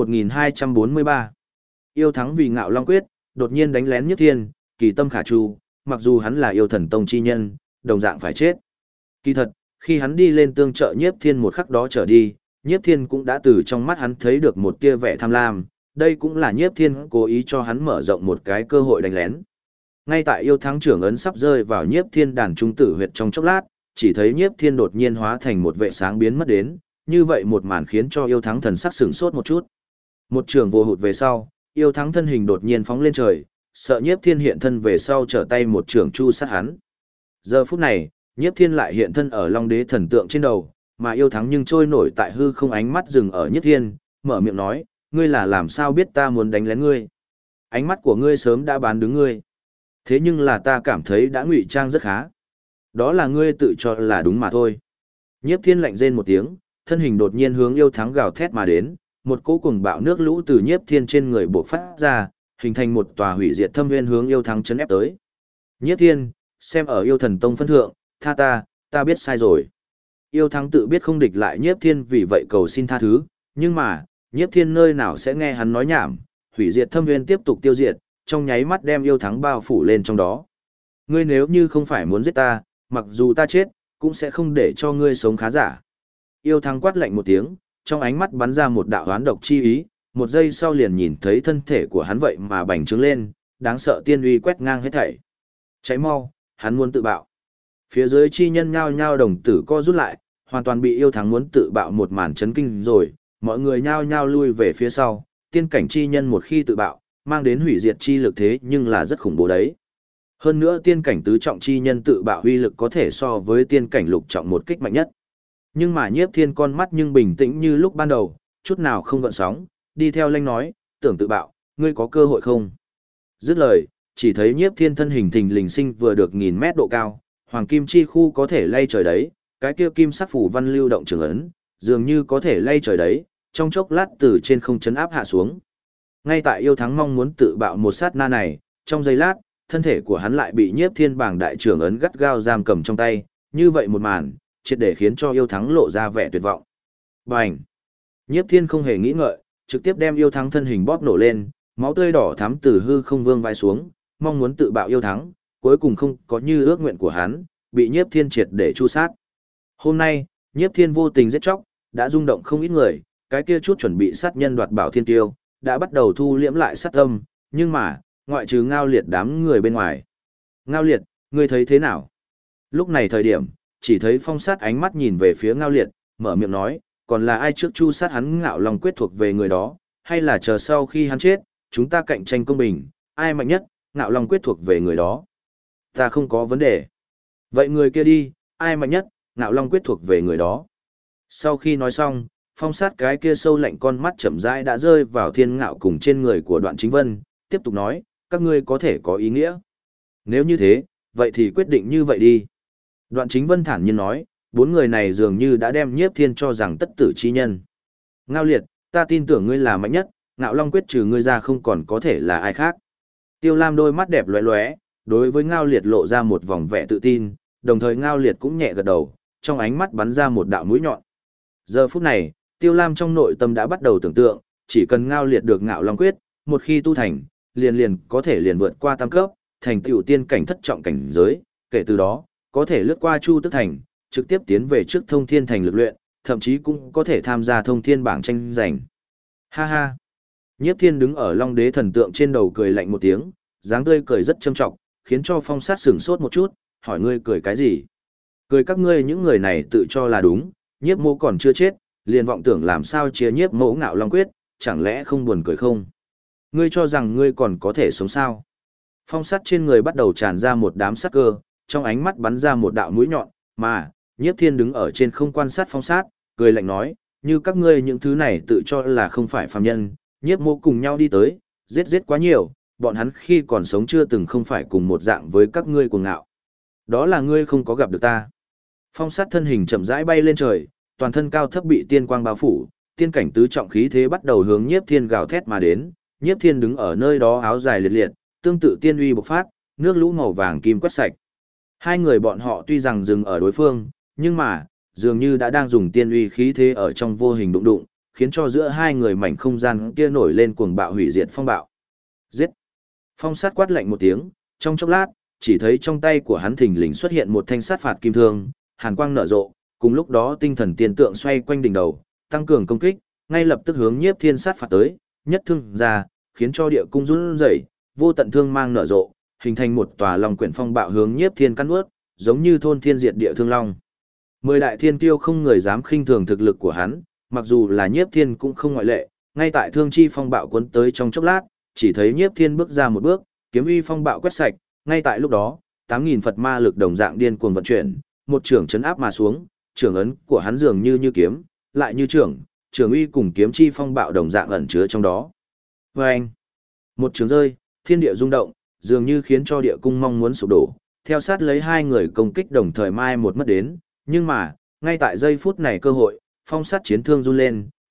1243. Yêu thắng vì Ngạo Long Quyết, đột nhiên đánh lén Nhiếp Thiên, kỳ tâm khả tru, mặc dù hắn là yêu thần tông chi nhân, đồng dạng phải chết. Kỳ thật, khi hắn đi lên tương trợ Nhiếp Thiên một khắc đó trở đi, Nhiếp Thiên cũng đã từ trong mắt hắn thấy được một tia vẻ tham lam, đây cũng là Nhiếp Thiên cố ý cho hắn mở rộng một cái cơ hội đánh lén. Ngay tại yêu thắng trưởng ấn sắp rơi vào Nhiếp Thiên đàn trung tử huyệt trong chốc lát, chỉ thấy Nhiếp Thiên đột nhiên hóa thành một vệ sáng biến mất đến, như vậy một màn khiến cho yêu thắng thần sắc sửng sốt một chút. Một trường vô hụt về sau, yêu thắng thân hình đột nhiên phóng lên trời, sợ Nhiếp Thiên hiện thân về sau trở tay một trường chu sát hắn. Giờ phút này, Nhiếp Thiên lại hiện thân ở Long Đế thần tượng trên đầu, mà yêu thắng nhưng trôi nổi tại hư không, ánh mắt dừng ở Nhiếp Thiên, mở miệng nói, ngươi là làm sao biết ta muốn đánh lén ngươi? Ánh mắt của ngươi sớm đã bán đứng ngươi. Thế nhưng là ta cảm thấy đã ngụy trang rất khá. Đó là ngươi tự cho là đúng mà thôi. Nhiếp Thiên lạnh rên một tiếng, thân hình đột nhiên hướng yêu thắng gào thét mà đến, một cỗ cuồng bạo nước lũ từ Nhiếp Thiên trên người bộc phát ra, hình thành một tòa hủy diệt thâm nguyên hướng yêu thắng chấn ép tới. Nhiếp Thiên, xem ở yêu thần tông phân thượng, tha ta biết sai rồi. Yêu thắng tự biết không địch lại Nhiếp Thiên vì vậy cầu xin tha thứ, nhưng mà, Nhiếp Thiên nơi nào sẽ nghe hắn nói nhảm, hủy diệt thâm nguyên tiếp tục tiêu diệt, trong nháy mắt đem yêu thắng bao phủ lên trong đó. Ngươi nếu như không phải muốn giết ta, mặc dù ta chết, cũng sẽ không để cho ngươi sống khá giả. Yêu thắng quát lạnh một tiếng, trong ánh mắt bắn ra một đạo oán độc chi ý, một giây sau liền nhìn thấy thân thể của hắn vậy mà bành trướng lên, đáng sợ tiên uy quét ngang hết thảy. Cháy mau, hắn muốn tự bạo. Phía dưới chi nhân nhao nhao đồng tử co rút lại, hoàn toàn bị yêu thắng muốn tự bạo một màn chấn kinh rồi, mọi người nhao nhao lui về phía sau, tiên cảnh chi nhân một khi tự bạo, mang đến hủy diệt chi lực thế nhưng là rất khủng bố đấy. Hơn nữa tiên cảnh tứ trọng chi nhân tự bạo uy lực có thể so với tiên cảnh lục trọng một kích mạnh nhất. Nhưng mà Nhiếp Thiên con mắt nhưng bình tĩnh như lúc ban đầu, chút nào không gợn sóng, đi theo lanh nói, tưởng tự bạo, ngươi có cơ hội không? Dứt lời, chỉ thấy Nhiếp Thiên thân hình thình lình sinh vừa được 1000 mét độ cao, hoàng kim chi khu có thể lay trời đấy, cái kia kim sắc phủ văn lưu động trường ấn, dường như có thể lay trời đấy, trong chốc lát từ trên không chấn áp hạ xuống. Ngay tại yêu thắng mong muốn tự bạo một sát na này, trong giây lát, thân thể của hắn lại bị Nhiếp Thiên bảng đại trưởng ấn gắt gao giam cầm trong tay, như vậy một màn, triệt để khiến cho yêu thắng lộ ra vẻ tuyệt vọng. Bành! Nhiếp Thiên không hề nghĩ ngợi, trực tiếp đem yêu thắng thân hình bóp nổ lên, máu tươi đỏ thắm từ hư không vương vai xuống, mong muốn tự bạo yêu thắng, cuối cùng không có như ước nguyện của hắn, bị Nhiếp Thiên triệt để chu sát. Hôm nay, Nhiếp Thiên vô tình giết chóc, đã rung động không ít người, cái kia chút chuẩn bị sát nhân đoạt bảo thiên tiêu, đã bắt đầu thu liễm lại sát tâm, nhưng mà, ngoại trừ Ngao Liệt đám người bên ngoài. Ngao Liệt, ngươi thấy thế nào? Lúc này thời điểm, chỉ thấy Phong Sát ánh mắt nhìn về phía Ngao Liệt, mở miệng nói, còn là ai trước chu sát hắn Ngạo Long quyết thuộc về người đó, hay là chờ sau khi hắn chết, chúng ta cạnh tranh công bình, ai mạnh nhất, Ngạo Long quyết thuộc về người đó. Ta không có vấn đề. Vậy người kia đi, ai mạnh nhất, Ngạo Long quyết thuộc về người đó. Sau khi nói xong, Phong Sát cái kia sâu lạnh con mắt chậm rãi đã rơi vào Thiên Ngạo cùng trên người của Đoạn Chính Vân, tiếp tục nói, các ngươi có thể có ý nghĩa. Nếu như thế, vậy thì quyết định như vậy đi. Đoạn Chính Vân thản nhiên nói, bốn người này dường như đã đem Nhiếp Thiên cho rằng tất tử chi nhân. Ngao Liệt, ta tin tưởng ngươi là mạnh nhất, Ngạo Long quyết trừ ngươi ra không còn có thể là ai khác. Tiêu Lam đôi mắt đẹp lóe lóe, đối với Ngao Liệt lộ ra một vòng vẻ tự tin, đồng thời Ngao Liệt cũng nhẹ gật đầu, trong ánh mắt bắn ra một đạo mũi nhọn. Giờ phút này, Tiêu Lam trong nội tâm đã bắt đầu tưởng tượng, chỉ cần Ngao Liệt được Ngạo Long quyết, một khi tu thành, liền có thể liền vượt qua tam cấp, thành tựu tiên cảnh thất trọng cảnh giới, kể từ đó, có thể lướt qua Chu Tức Thành, trực tiếp tiến về trước Thông Thiên Thành lực luyện, thậm chí cũng có thể tham gia Thông Thiên bảng tranh giành. Ha ha. Nhiếp Thiên đứng ở Long Đế thần tượng trên đầu cười lạnh một tiếng, dáng tươi cười rất châm trọng, khiến cho Phong Sát sửng sốt một chút, hỏi ngươi cười cái gì? Cười các ngươi những người này tự cho là đúng, Nhiếp Mộ còn chưa chết, liền vọng tưởng làm sao chia Nhiếp Mộ Ngạo Long quyết, chẳng lẽ không buồn cười không? Ngươi cho rằng ngươi còn có thể sống sao? Phong Sát trên người bắt đầu tràn ra một đám sát cơ, trong ánh mắt bắn ra một đạo mũi nhọn, mà Nhiếp Thiên đứng ở trên không quan sát Phong Sát, cười lạnh nói, như các ngươi những thứ này tự cho là không phải phàm nhân, Nhiếp Mộ cùng nhau đi tới, giết quá nhiều, bọn hắn khi còn sống chưa từng không phải cùng một dạng với các ngươi cuồng ngạo. Đó là ngươi không có gặp được ta. Phong Sát thân hình chậm rãi bay lên trời, toàn thân cao thấp bị tiên quang bao phủ, tiên cảnh tứ trọng khí thế bắt đầu hướng Nhiếp Thiên gào thét mà đến, Nhiếp Thiên đứng ở nơi đó áo dài liệt liệt, tương tự tiên uy bộc phát, nước lũ màu vàng kim quét sạch. Hai người bọn họ tuy rằng dừng ở đối phương, nhưng mà, dường như đã đang dùng tiên uy khí thế ở trong vô hình đụng đụng, khiến cho giữa hai người mảnh không gian kia nổi lên cuồng bạo hủy diệt phong bạo. Giết! Phong Sát quát lạnh một tiếng, trong chốc lát, chỉ thấy trong tay của hắn thình lình xuất hiện một thanh sát phạt kim thương, hàn quang nở rộ, cùng lúc đó tinh thần tiên tượng xoay quanh đỉnh đầu, tăng cường công kích, ngay lập tức hướng Nhiếp Thiên sát phạt tới, nhất thương ra, khiến cho địa cung run rẩy, vô tận thương mang nở rộ, hình thành một tòa long quyển phong bạo hướng Nhiếp Thiên cắn nuốt, giống như thôn thiên diệt địa thương long. 10 đại thiên kiêu không người dám khinh thường thực lực của hắn, mặc dù là Nhiếp Thiên cũng không ngoại lệ, ngay tại thương chi phong bạo cuốn tới trong chốc lát, chỉ thấy Nhiếp Thiên bước ra một bước, kiếm uy phong bạo quét sạch, ngay tại lúc đó, 8000 Phật ma lực đồng dạng điên cuồng vận chuyển, một trường chấn áp mà xuống, trường ấn của hắn dường như kiếm, lại như trường uy cùng kiếm chi phong bạo đồng dạng ẩn chứa trong đó. Oeng! Một trường rơi, thiên địa rung động, dường như khiến cho địa cung mong muốn sụp đổ, theo sát lấy hai người công kích đồng thời mai một mất đến, nhưng mà, ngay tại giây phút này cơ hội, Phong Sát chiến thương run lên,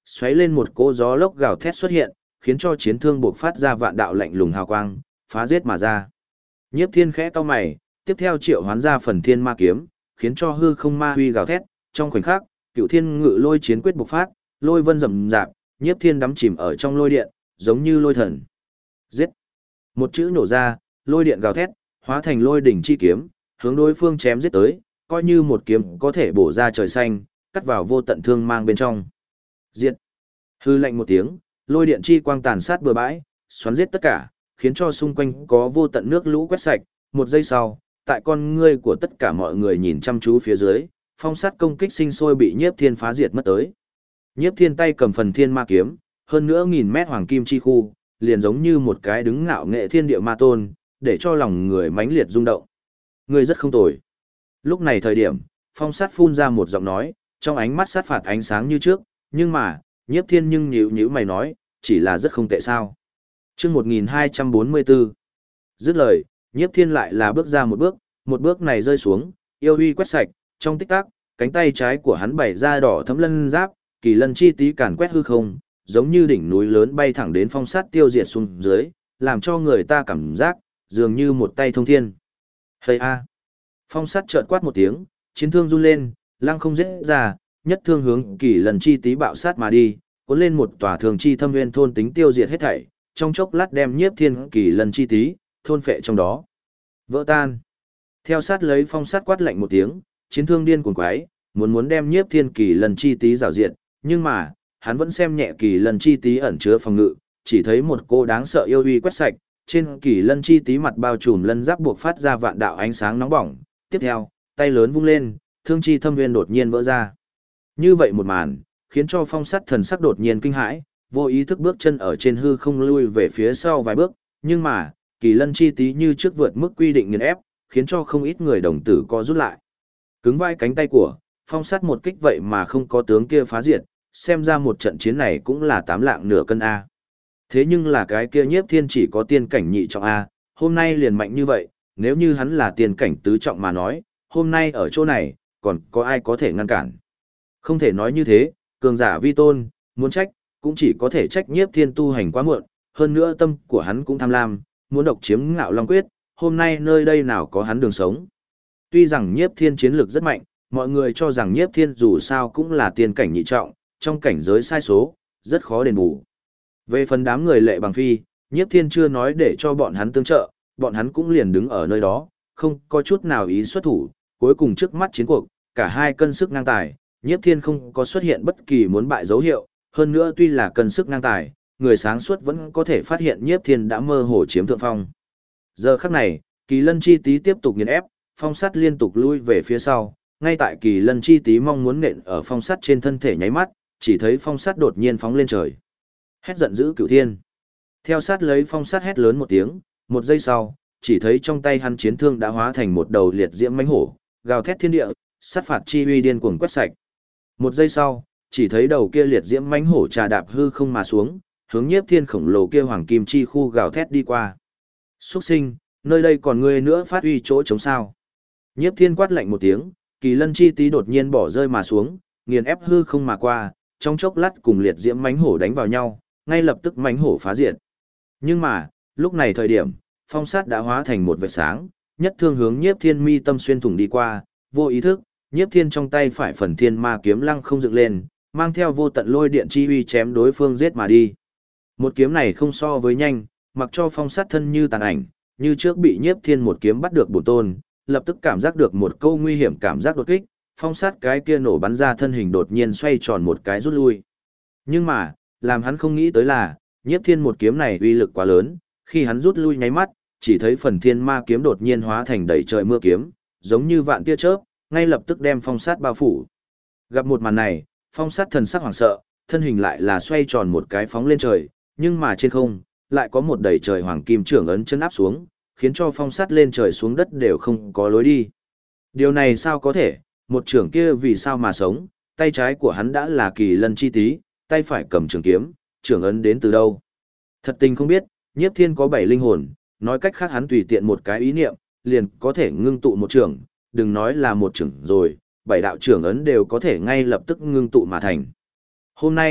xoáy lên một cỗ gió lốc gào thét xuất hiện, khiến cho chiến thương buộc phát ra vạn đạo lạnh lùng hào quang, phá giết mà ra. Nhiếp Thiên khẽ cau mày, tiếp theo triệu hoán ra phần thiên ma kiếm, khiến cho hư không ma huy gào thét, trong khoảnh khắc, Cựu Thiên Ngự Lôi chiến quyết bộc phát, lôi vân rầm rạp, Nhiếp Thiên đắm chìm ở trong lôi điện, giống như lôi thần. Giết! Một chữ nổ ra, lôi điện gào thét, hóa thành lôi đỉnh chi kiếm, hướng đối phương chém giết tới, coi như một kiếm có thể bổ ra trời xanh, cắt vào vô tận thương mang bên trong. Diệt! Hư lạnh một tiếng, lôi điện chi quang tàn sát bừa bãi, xoắn giết tất cả, khiến cho xung quanh có vô tận nước lũ quét sạch. Một giây sau, tại con ngươi của tất cả mọi người nhìn chăm chú phía dưới, phong sát công kích sinh sôi bị Nhiếp Thiên phá diệt mất tới. Nhiếp Thiên tay cầm phần thiên ma kiếm, hơn nữa 1000 mét hoàng kim chi khu, liền giống như một cái đứng ngạo nghệ thiên địa ma tôn, để cho lòng người mãnh liệt rung động. Người rất không tồi. Lúc này thời điểm, phong sát phun ra một giọng nói, trong ánh mắt sát phạt ánh sáng như trước, nhưng mà, Nhiếp Thiên nhưng nhíu mày nói, chỉ là rất không tệ sao. Chương 1244. Dứt lời, Nhiếp Thiên lại là bước ra một bước này rơi xuống, yêu uy quét sạch, trong tích tắc, cánh tay trái của hắn bày ra đỏ thấm lân giáp, kỳ lân chi tí càn quét hư không, giống như đỉnh núi lớn bay thẳng đến phong sát tiêu diệt xuống dưới, làm cho người ta cảm giác dường như một tay thông thiên. Hây a! Phong sát chợt quát một tiếng, chiến thương run lên, lăng không giết ra, nhất thương hướng kỳ lân chi tí bạo sát mà đi, cuốn lên một tòa thường chi thâm nguyên thôn tính tiêu diệt hết thảy, trong chốc lát đem Nhiếp Thiên kỳ lân chi tí thôn phệ trong đó. Vỡ tan. Theo sát lấy phong sát quát lạnh một tiếng, chiến thương điên cuồng quái, muốn đem Nhiếp Thiên kỳ lân chi tí rào diệt, nhưng mà, hắn vẫn xem nhẹ kỳ lân chi tí ẩn chứa phòng ngự, chỉ thấy một cô đáng sợ yêu uy quét sạch, trên kỳ lân chi tí mặt bao trùm lân giáp buộc phát ra vạn đạo ánh sáng nóng bỏng, tiếp theo, tay lớn vung lên, thương chi thâm nguyên đột nhiên vỡ ra. Như vậy một màn, khiến cho phong sát thần sắc đột nhiên kinh hãi, vô ý thức bước chân ở trên hư không lui về phía sau vài bước, nhưng mà, kỳ lân chi tí như trước vượt mức quy định nghiền ép, khiến cho không ít người đồng tử co rút lại. Cứng vai cánh tay của, phong sát một kích vậy mà không có tướng kia phá diệt, xem ra một trận chiến này cũng là 8 lạng nửa cân A. Thế nhưng là cái kia Nhiếp Thiên chỉ có tiên cảnh nhị trọng A, hôm nay liền mạnh như vậy, nếu như hắn là tiên cảnh tứ trọng mà nói, hôm nay ở chỗ này, còn có ai có thể ngăn cản. Không thể nói như thế, cường giả vi tôn, muốn trách, cũng chỉ có thể trách Nhiếp Thiên tu hành quá muộn, hơn nữa tâm của hắn cũng tham lam, muốn độc chiếm Ngạo Long Quyết, hôm nay nơi đây nào có hắn đường sống. Tuy rằng Nhiếp Thiên chiến lược rất mạnh, mọi người cho rằng Nhiếp Thiên dù sao cũng là tiên cảnh nhị trọng, trong cảnh giới sai số, rất khó đền bù. Về phần đám người Lệ Bằng Phi, Nhiếp Thiên chưa nói để cho bọn hắn tương trợ, bọn hắn cũng liền đứng ở nơi đó, không có chút nào ý xuất thủ, cuối cùng trước mắt chiến cuộc, cả hai cân sức ngang tài, Nhiếp Thiên không có xuất hiện bất kỳ muốn bại dấu hiệu, hơn nữa tuy là cân sức ngang tài, người sáng suốt vẫn có thể phát hiện Nhiếp Thiên đã mơ hồ chiếm thượng phong. Giờ khắc này, kỳ lân chi tí tiếp tục nghiền ép, phong sắt liên tục lui về phía sau, ngay tại kỳ lân chi tí mong muốn nện ở phong sắt trên thân thể nháy mắt, chỉ thấy phong sắt đột nhiên phóng lên trời. Hét giận dữ cửu thiên. Theo sát lấy phong sắt hét lớn một tiếng, một giây sau, chỉ thấy trong tay hắn chiến thương đã hóa thành một đầu liệt diễm mãnh hổ, gào thét thiên địa, sát phạt chi uy điên cuồng quét sạch. Một giây sau, chỉ thấy đầu kia liệt diễm mãnh hổ trà đạp hư không mà xuống, hướng Nhiếp Thiên khổng lồ kia hoàng kim chi khu gào thét đi qua. Xuất sinh, nơi đây còn ngươi nữa phát uy chỗ chống sao? Nhiếp Thiên quát lạnh một tiếng, kỳ lân chi tí đột nhiên bỏ rơi mà xuống, nghiền ép hư không mà qua, trong chốc lát cùng liệt diễm mãnh hổ đánh vào nhau, ngay lập tức mãnh hổ phá diệt. Nhưng mà, lúc này thời điểm, phong sát đã hóa thành một vệt sáng, nhất thương hướng Nhiếp Thiên mi tâm xuyên thủng đi qua, vô ý thức, Nhiếp Thiên trong tay phải phần thiên ma kiếm lăng không dựng lên, mang theo vô tận lôi điện chi uy chém đối phương giết mà đi. Một kiếm này không so với nhanh, mặc cho phong sát thân như tàn ảnh, như trước bị Nhiếp Thiên một kiếm bắt được bổn tôn, lập tức cảm giác được một câu nguy hiểm cảm giác đột kích, phong sát cái kia nổ bắn ra thân hình đột nhiên xoay tròn một cái rút lui. Nhưng mà, làm hắn không nghĩ tới là, Nhiếp Thiên một kiếm này uy lực quá lớn, khi hắn rút lui nháy mắt, chỉ thấy phần thiên ma kiếm đột nhiên hóa thành đầy trời mưa kiếm, giống như vạn tia chớp, ngay lập tức đem phong sát bao phủ. Gặp một màn này, phong sát thần sắc hoảng sợ, thân hình lại là xoay tròn một cái phóng lên trời, nhưng mà trên không, lại có một đầy trời hoàng kim trưởng ấn chân áp xuống, khiến cho phong sát lên trời xuống đất đều không có lối đi. Điều này sao có thể, một trưởng kia vì sao mà sống, tay trái của hắn đã là kỳ lân chi tí, tay phải cầm trường kiếm, trưởng ấn đến từ đâu. Thật tình không biết, Nhiếp Thiên có 7 linh hồn, nói cách khác hắn tùy tiện một cái ý niệm, liền có thể ngưng tụ một trưởng, đừng nói là một trưởng rồi, 7 đạo trưởng ấn đều có thể ngay lập tức ngưng tụ mà thành. Hôm nay,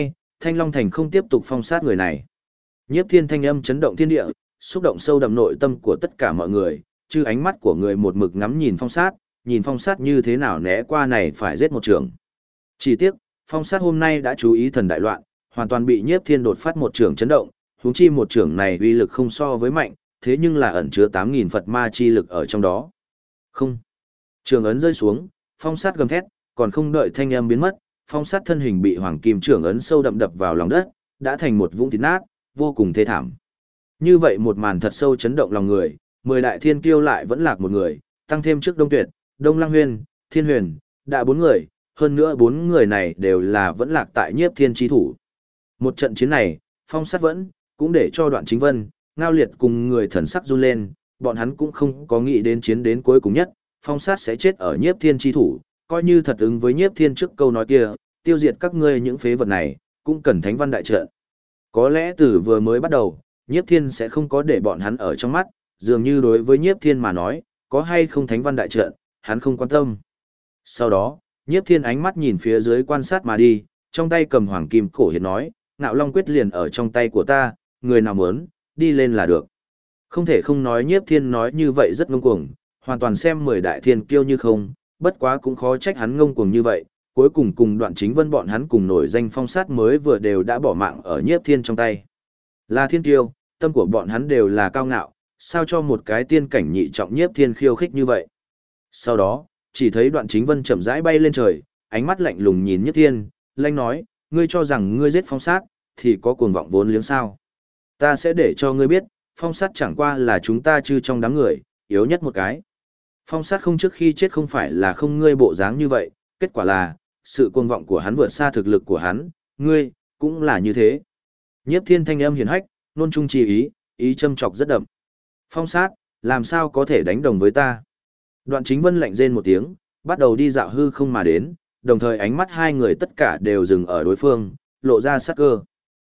Thanh Long Thành không tiếp tục phong sát người này. Nhiếp Thiên thanh âm chấn động thiên địa, xúc động sâu đậm nội tâm của tất cả mọi người, chứ ánh mắt của người một mực ngắm nhìn phong sát như thế nào né qua này phải giết một trường. Chỉ tiếc, phong sát hôm nay đã chú ý thần đại loạn, hoàn toàn bị Nhiếp Thiên đột phát một trường chấn động, huống chi một trường này uy lực không so với mạnh, thế nhưng là ẩn chứa 8.000 Phật ma chi lực ở trong đó. Không. Trường ấn rơi xuống, phong sát gầm thét, còn không đợi thanh âm biến mất, phong sát thân hình bị hoàng kim trường ấn sâu đậm đập vào lòng đất, đã thành một vũng thịt nát, vô cùng thê thảm. Như vậy một màn thật sâu chấn động lòng người, 10 đại thiên kiêu lại vẫn lạc một người, tăng thêm trước Đông Tuyệt, Đông Lăng Huyên, Thiên Huyền, đã 4 người, hơn nữa 4 người này đều là vẫn lạc tại Nhiếp Thiên chi thủ. Một trận chiến này, phong sát vẫn, cũng để cho Đoạn Chính Vân, Ngao Liệt cùng người thần sắc run lên, bọn hắn cũng không có nghĩ đến chiến đến cuối cùng nhất, phong sát sẽ chết ở Nhiếp Thiên chi thủ, coi như thật ứng với Nhiếp Thiên trước câu nói kia, tiêu diệt các ngươi những phế vật này, cũng cần thánh văn đại trận. Có lẽ từ vừa mới bắt đầu, Nhiếp Thiên sẽ không có để bọn hắn ở trong mắt, dường như đối với Nhiếp Thiên mà nói, có hay không thánh văn đại trận, hắn không quan tâm. Sau đó, Nhiếp Thiên ánh mắt nhìn phía dưới quan sát mà đi, trong tay cầm hoàng kim cổ hiền nói, Ngạo Long quyết liền ở trong tay của ta, người nào muốn, đi lên là được. Không thể không nói Nhiếp Thiên nói như vậy rất ngông cuồng, hoàn toàn xem 10 đại thiên kiêu như không, bất quá cũng khó trách hắn ngông cuồng như vậy, cuối cùng cùng Đoạn Chính Vân bọn hắn cùng nổi danh phong sát mới vừa đều đã bỏ mạng ở Nhiếp Thiên trong tay. Là thiên kiêu, tâm của bọn hắn đều là cao ngạo, sao cho một cái tiên cảnh nhị trọng Nhiếp Thiên khiêu khích như vậy. Sau đó, chỉ thấy Đoạn Chính Vân chậm rãi bay lên trời, ánh mắt lạnh lùng nhìn Nhiếp Thiên, lanh nói, ngươi cho rằng ngươi giết phong sát, thì có cuồng vọng vốn liếng sao. Ta sẽ để cho ngươi biết, phong sát chẳng qua là chúng ta chư trong đám người, yếu nhất một cái. Phong sát không trước khi chết không phải là không ngươi bộ dáng như vậy, kết quả là, sự cuồng vọng của hắn vượt xa thực lực của hắn, ngươi, cũng là như thế. Nhiếp Thiên thanh âm hiền hách, nôn trung chi ý châm chọc rất đậm. Phong sát, làm sao có thể đánh đồng với ta? Đoạn Chính Vân lạnh rên một tiếng, bắt đầu đi dạo hư không mà đến, đồng thời ánh mắt hai người tất cả đều dừng ở đối phương, lộ ra sắc cơ.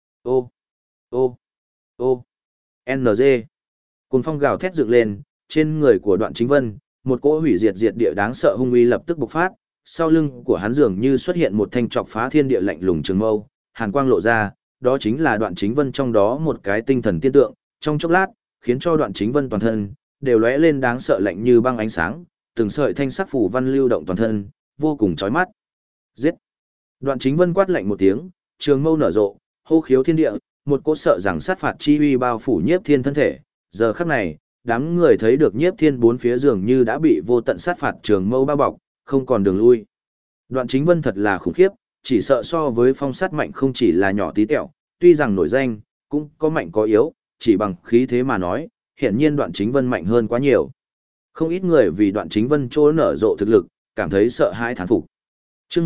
Ô, ô, ô, NG. Cuồng phong gào thét dựng lên, trên người của Đoạn Chính Vân, một cỗ hủy diệt địa đáng sợ hung uy lập tức bộc phát, sau lưng của hắn dường như xuất hiện một thanh trọc phá thiên địa lạnh lùng trường mâu, hàn quang lộ ra, đó chính là Đoạn Chính Vân trong đó một cái tinh thần tiên tượng, trong chốc lát, khiến cho Đoạn Chính Vân toàn thân đều lóe lên đáng sợ lạnh như băng ánh sáng, từng sợi thanh sắc phủ văn lưu động toàn thân, vô cùng chói mắt. Giết! Đoạn Chính Vân quát lạnh một tiếng, trường mâu nở rộ, hô khiếu thiên địa, một cỗ sợ rằng sát phạt chi uy bao phủ Nhiếp Thiên thân thể. Giờ khắc này, đám người thấy được Nhiếp Thiên bốn phía dường như đã bị vô tận sát phạt trường mâu bao bọc, không còn đường lui. Đoạn Chính Vân thật là khủng khiếp, chỉ sợ so với phong sát mạnh không chỉ là nhỏ tí tẹo, tuy rằng nổi danh, cũng có mạnh có yếu, chỉ bằng khí thế mà nói, hiển nhiên Đoạn Chính Vân mạnh hơn quá nhiều. Không ít người vì Đoạn Chính Vân chỗ nở rộ thực lực, cảm thấy sợ hãi thán phục. Chương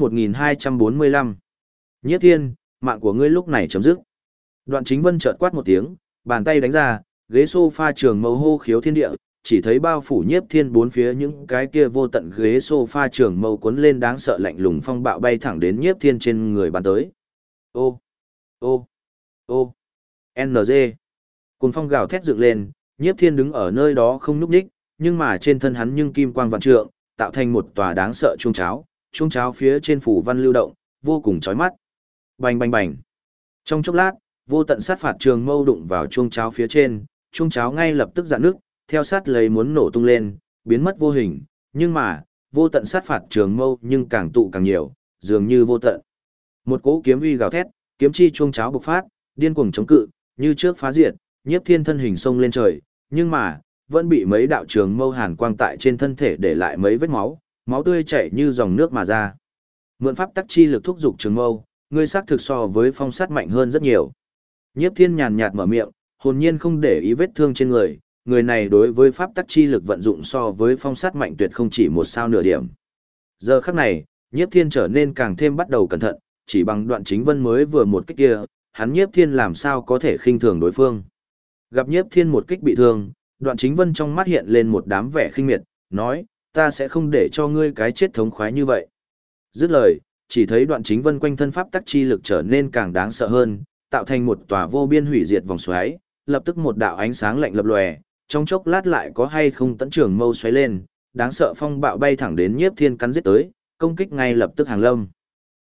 1245. Nhiếp Thiên, mạng của ngươi lúc này chấm dứt. Đoạn Chính Vân chợt quát một tiếng, bàn tay đánh ra, ghế sofa trường mâu hô khiếu thiên địa, chỉ thấy bao phủ Nhiếp Thiên bốn phía những cái kia vô tận ghế sofa trường mâu cuốn lên đáng sợ lạnh lùng phong bạo bay thẳng đến Nhiếp Thiên trên người bắn tới. Ô, ô, ô, NG. Cuồng phong gào thét dựng lên, Nhiếp Thiên đứng ở nơi đó không nhúc nhích, nhưng mà trên thân hắn nhưng kim quang vạn trượng, tạo thành một tòa đáng sợ chuông cháo phía trên phủ văn lưu động, vô cùng chói mắt. Bành bành bành. Trong chốc lát, vô tận sát phạt trường mâu đụng vào chuông cháo phía trên, chuông cháo ngay lập tức rạn nước, theo sát lấy muốn nổ tung lên, biến mất vô hình, nhưng mà, vô tận sát phạt trường mâu nhưng càng tụ càng nhiều, dường như vô tận. Một cỗ kiếm uy gào thét, kiếm chi chuông cháo bộc phát, điên cuồng chống cự, như trước phá diệt, Nhiếp Thiên thân hình xông lên trời, nhưng mà, vẫn bị mấy đạo trường mâu hàn quang tại trên thân thể để lại mấy vết máu, máu tươi chảy như dòng nước mà ra. Mượn pháp tắc chi lực thúc dục trường mâu, ngươi xác thực so với phong sát mạnh hơn rất nhiều. Nhiếp Thiên nhàn nhạt mở miệng, hồn nhiên không để ý vết thương trên người, người này đối với pháp tắc chi lực vận dụng so với phong sát mạnh tuyệt không chỉ một sao nửa điểm. Giờ khắc này, Nhiếp Thiên trở nên càng thêm bắt đầu cẩn thận, chỉ bằng Đoạn Chính Vân mới vừa một kích kia, hắn Nhiếp Thiên làm sao có thể khinh thường đối phương. Gặp Nhiếp Thiên một kích bị thương, Đoạn Chính Vân trong mắt hiện lên một đám vẻ khinh miệt, nói, ta sẽ không để cho ngươi cái chết thống khoái như vậy. Dứt lời, chỉ thấy Đoạn Chính Vân quanh thân pháp tắc chi lực trở nên càng đáng sợ hơn, tạo thành một tòa vô biên hủy diệt vòng xoáy, lập tức một đạo ánh sáng lạnh lập lòe, trong chốc lát lại có hay không tận trường mâu xoáy lên, đáng sợ phong bạo bay thẳng đến Nhiếp Thiên cắn giết tới, công kích ngay lập tức hàng lâm.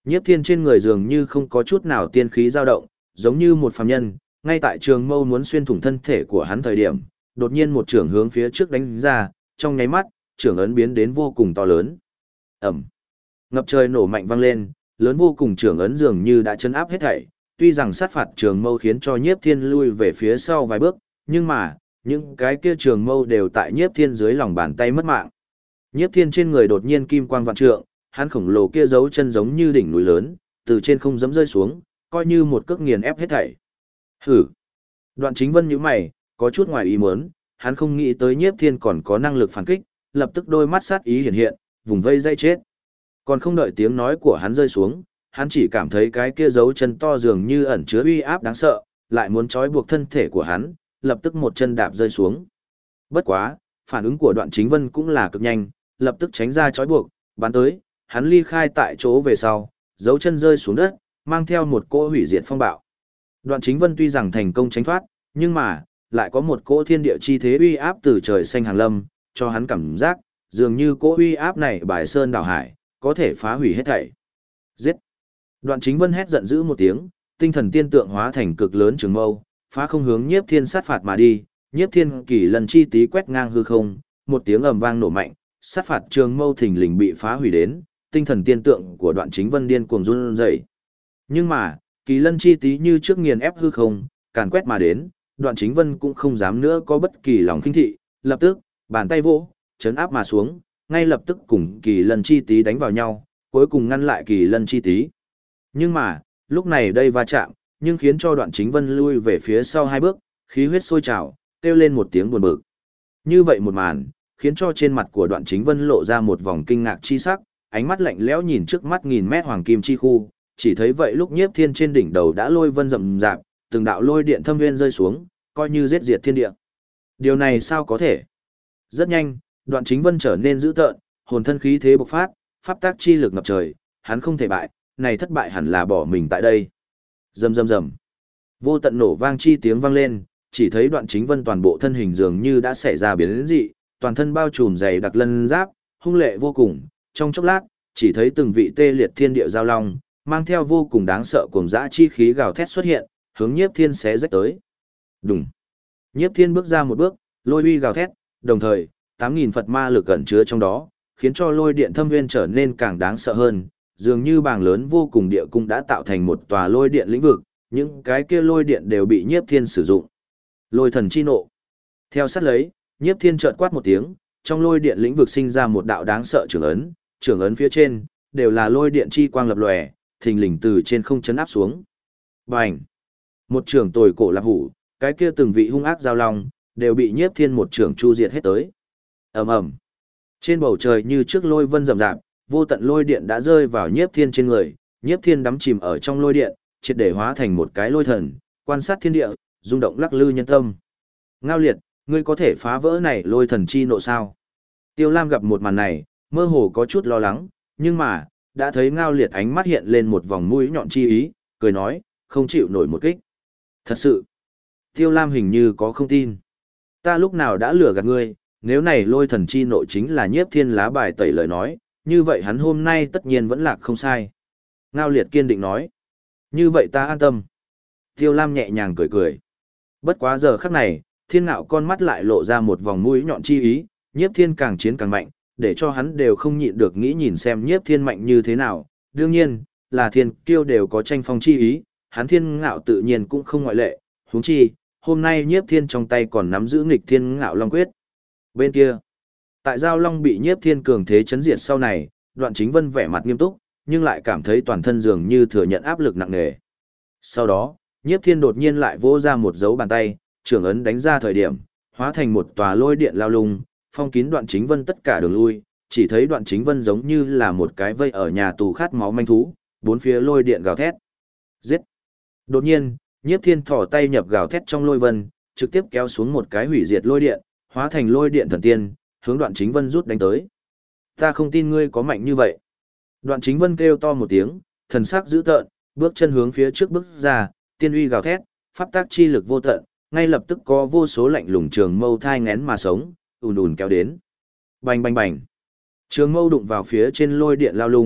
Nhiếp Thiên trên người dường như không có chút nào tiên khí dao động, giống như một phàm nhân, ngay tại trường mâu muốn xuyên thủng thân thể của hắn thời điểm, đột nhiên một trường hướng phía trước đánh ra, trong nháy mắt, trường ấn biến đến vô cùng to lớn. Ầm. Ngập trời nổ mạnh vang lên, lớn vô cùng trường ấn dường như đã chấn áp hết thảy, tuy rằng sát phạt trường mâu khiến cho Nhiếp Thiên lui về phía sau vài bước, nhưng mà, những cái kia trường mâu đều tại Nhiếp Thiên dưới lòng bàn tay mất mạng. Nhiếp Thiên trên người đột nhiên kim quang vạn trượng, hắn khổng lồ kia giấu chân giống như đỉnh núi lớn, từ trên không giẫm rơi xuống, coi như một cước nghiền ép hết thảy. Hử. Đoạn Chính Vân nhíu mày, có chút ngoài ý muốn, hắn không nghĩ tới Nhiếp Thiên còn có năng lực phản kích, lập tức đôi mắt sát ý hiện hiện, vùng vây dây chết. Còn không đợi tiếng nói của hắn rơi xuống, hắn chỉ cảm thấy cái kia dấu chân to dường như ẩn chứa uy áp đáng sợ, lại muốn trói buộc thân thể của hắn, lập tức một chân đạp rơi xuống. Bất quá, phản ứng của Đoạn Chính Vân cũng là cực nhanh, lập tức tránh ra trói buộc, bắn tới, hắn ly khai tại chỗ về sau, dấu chân rơi xuống đất, mang theo một cỗ hủy diệt phong bạo. Đoạn Chính Vân tuy rằng thành công tránh thoát, nhưng mà, lại có một cỗ thiên địa chi thế uy áp từ trời xanh hàng lâm, cho hắn cảm giác, dường như cỗ uy áp này bài sơn đảo hải, có thể phá hủy hết thảy. Giết! Đoạn Chính Vân hét giận dữ một tiếng, tinh thần tiên tượng hóa thành cực lớn trường mâu, phá không hướng Nhiếp Thiên sát phạt mà đi, Nhiếp Thiên kỳ lần chi tí quét ngang hư không, một tiếng ầm vang nổ mạnh, sát phạt trường mâu thình lình bị phá hủy đến, tinh thần tiên tượng của Đoạn Chính Vân điên cuồng run rẩy. Nhưng mà, kỳ lân chi tí như trước nghiền ép hư không, càn quét mà đến, Đoạn Chính Vân cũng không dám nữa có bất kỳ lòng khinh thị, lập tức, bàn tay vỗ, chấn áp mà xuống, ngay lập tức cùng kỳ lân chi tí đánh vào nhau, cuối cùng ngăn lại kỳ lân chi tí. Nhưng mà, lúc này đây va chạm, nhưng khiến cho Đoạn Chính Vân lui về phía sau hai bước, khí huyết sôi trào, kêu lên một tiếng buồn bực. Như vậy một màn, khiến cho trên mặt của Đoạn Chính Vân lộ ra một vòng kinh ngạc chi sắc, ánh mắt lạnh lẽo nhìn trước mắt nghìn mét hoàng kim chi khu, chỉ thấy vậy lúc Nhiếp Thiên trên đỉnh đầu đã lôi vân rậm rạp, từng đạo lôi điện thâm nguyên rơi xuống, coi như giết diệt thiên địa. Điều này sao có thể? Rất nhanh, Đoạn Chính Vân trở nên dữ tợn, hồn thân khí thế bộc phát, pháp tác chi lực ngập trời, hắn không thể bại, này thất bại hẳn là bỏ mình tại đây. Rầm rầm rầm. Vô tận nổ vang chi tiếng vang lên, chỉ thấy Đoạn Chính Vân toàn bộ thân hình dường như đã xảy ra biến dị, toàn thân bao trùm dày đặc lân giáp, hung lệ vô cùng, trong chốc lát, chỉ thấy từng vị tê liệt thiên địa giao long, mang theo vô cùng đáng sợ cuồng dã chi khí gào thét xuất hiện, hướng Nhiếp Thiên xé rách tới. Đùng. Nhiếp Thiên bước ra một bước, lôi uy gào thét, đồng thời, 8000 Phật ma lực ẩn chứa trong đó, khiến cho lôi điện thâm nguyên trở nên càng đáng sợ hơn, dường như bàng lớn vô cùng địa cung đã tạo thành một tòa lôi điện lĩnh vực, những cái kia lôi điện đều bị Nhiếp Thiên sử dụng. Lôi thần chi nộ. Theo sát lấy, Nhiếp Thiên chợt quát một tiếng, trong lôi điện lĩnh vực sinh ra một đạo đáng sợ trưởng ấn phía trên đều là lôi điện chi quang lập lòe, thình lình từ trên không chấn áp xuống. Bành! Một trưởng tồi cổ lạp hủ, cái kia từng vị hung ác giao long, đều bị Nhiếp Thiên một trưởng chu diệt hết tới. Ầm ầm. Trên bầu trời như trước lôi vân rậm rạp, vô tận lôi điện đã rơi vào Nhiếp Thiên trên người, Nhiếp Thiên đắm chìm ở trong lôi điện, triệt để hóa thành một cái lôi thần, quan sát thiên địa, rung động lắc lư nhân tâm. Ngao Liệt, ngươi có thể phá vỡ này lôi thần chi nộ sao? Tiêu Lam gặp một màn này, mơ hồ có chút lo lắng, nhưng mà, đã thấy Ngao Liệt ánh mắt hiện lên một vòng mũi nhọn chi ý, cười nói, không chịu nổi một kích. Thật sự, Tiêu Lam hình như có không tin. Ta lúc nào đã lừa gạt ngươi, nếu này lôi thần chi nộ chính là Nhiếp Thiên lá bài tẩy lời nói, như vậy hắn hôm nay tất nhiên vẫn lạc không sai. Ngao Liệt kiên định nói, như vậy ta an tâm. Tiêu Lam nhẹ nhàng cười cười. Bất quá giờ khắc này, Thiên Ngạo con mắt lại lộ ra một vòng mũi nhọn chi ý, Nhiếp Thiên càng chiến càng mạnh, để cho hắn đều không nhịn được nghĩ nhìn xem Nhiếp Thiên mạnh như thế nào. Đương nhiên, là thiên kiêu đều có tranh phong chi ý, hắn Thiên Ngạo tự nhiên cũng không ngoại lệ, huống chi, hôm nay Nhiếp Thiên trong tay còn nắm giữ nghịch Thiên Ngạo Long Quyết. Bên kia, tại Giao Long bị Nhiếp Thiên cường thế chấn diệt sau này, Đoạn Chính Vân vẻ mặt nghiêm túc, nhưng lại cảm thấy toàn thân dường như thừa nhận áp lực nặng nề. Sau đó, Nhiếp Thiên đột nhiên lại vỗ ra một dấu bàn tay, trưởng ấn đánh ra thời điểm, hóa thành một tòa lôi điện lao lung, phong kín Đoạn Chính Vân tất cả đường lui, chỉ thấy Đoạn Chính Vân giống như là một cái vây ở nhà tù khát máu manh thú, bốn phía lôi điện gào thét. Giết! Đột nhiên, Nhiếp Thiên thò tay nhập gào thét trong lôi vân, trực tiếp kéo xuống một cái hủy diệt lôi điện, hóa thành lôi điện thần tiên, hướng Đoạn Chính Vân rút đánh tới. Ta không tin ngươi có mạnh như vậy. Đoạn Chính Vân kêu to một tiếng, thần sắc dữ tợn, bước chân hướng phía trước bước ra, tiên uy gào thét, pháp tác chi lực vô tận, ngay lập tức có vô số lạnh lùng trường mâu thai ngén mà sống, ùn ùn kéo đến. Bành bành bành. Trường mâu đụng vào phía trên lôi điện lao lung,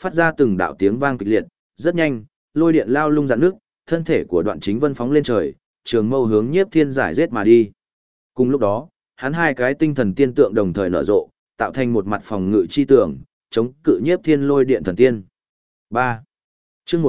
phát ra từng đạo tiếng vang kịch liệt, rất nhanh, lôi điện lao lung dạn nước, thân thể của Đoạn Chính Vân phóng lên trời, trường mâu hướng Nhiếp Thiên giải giết mà đi. Cùng lúc đó, hắn hai cái tinh thần tiên tượng đồng thời nở rộ, tạo thành một mặt phòng ngự chi tường, chống cự Nhiếp Thiên lôi điện thần tiên. 3. Chương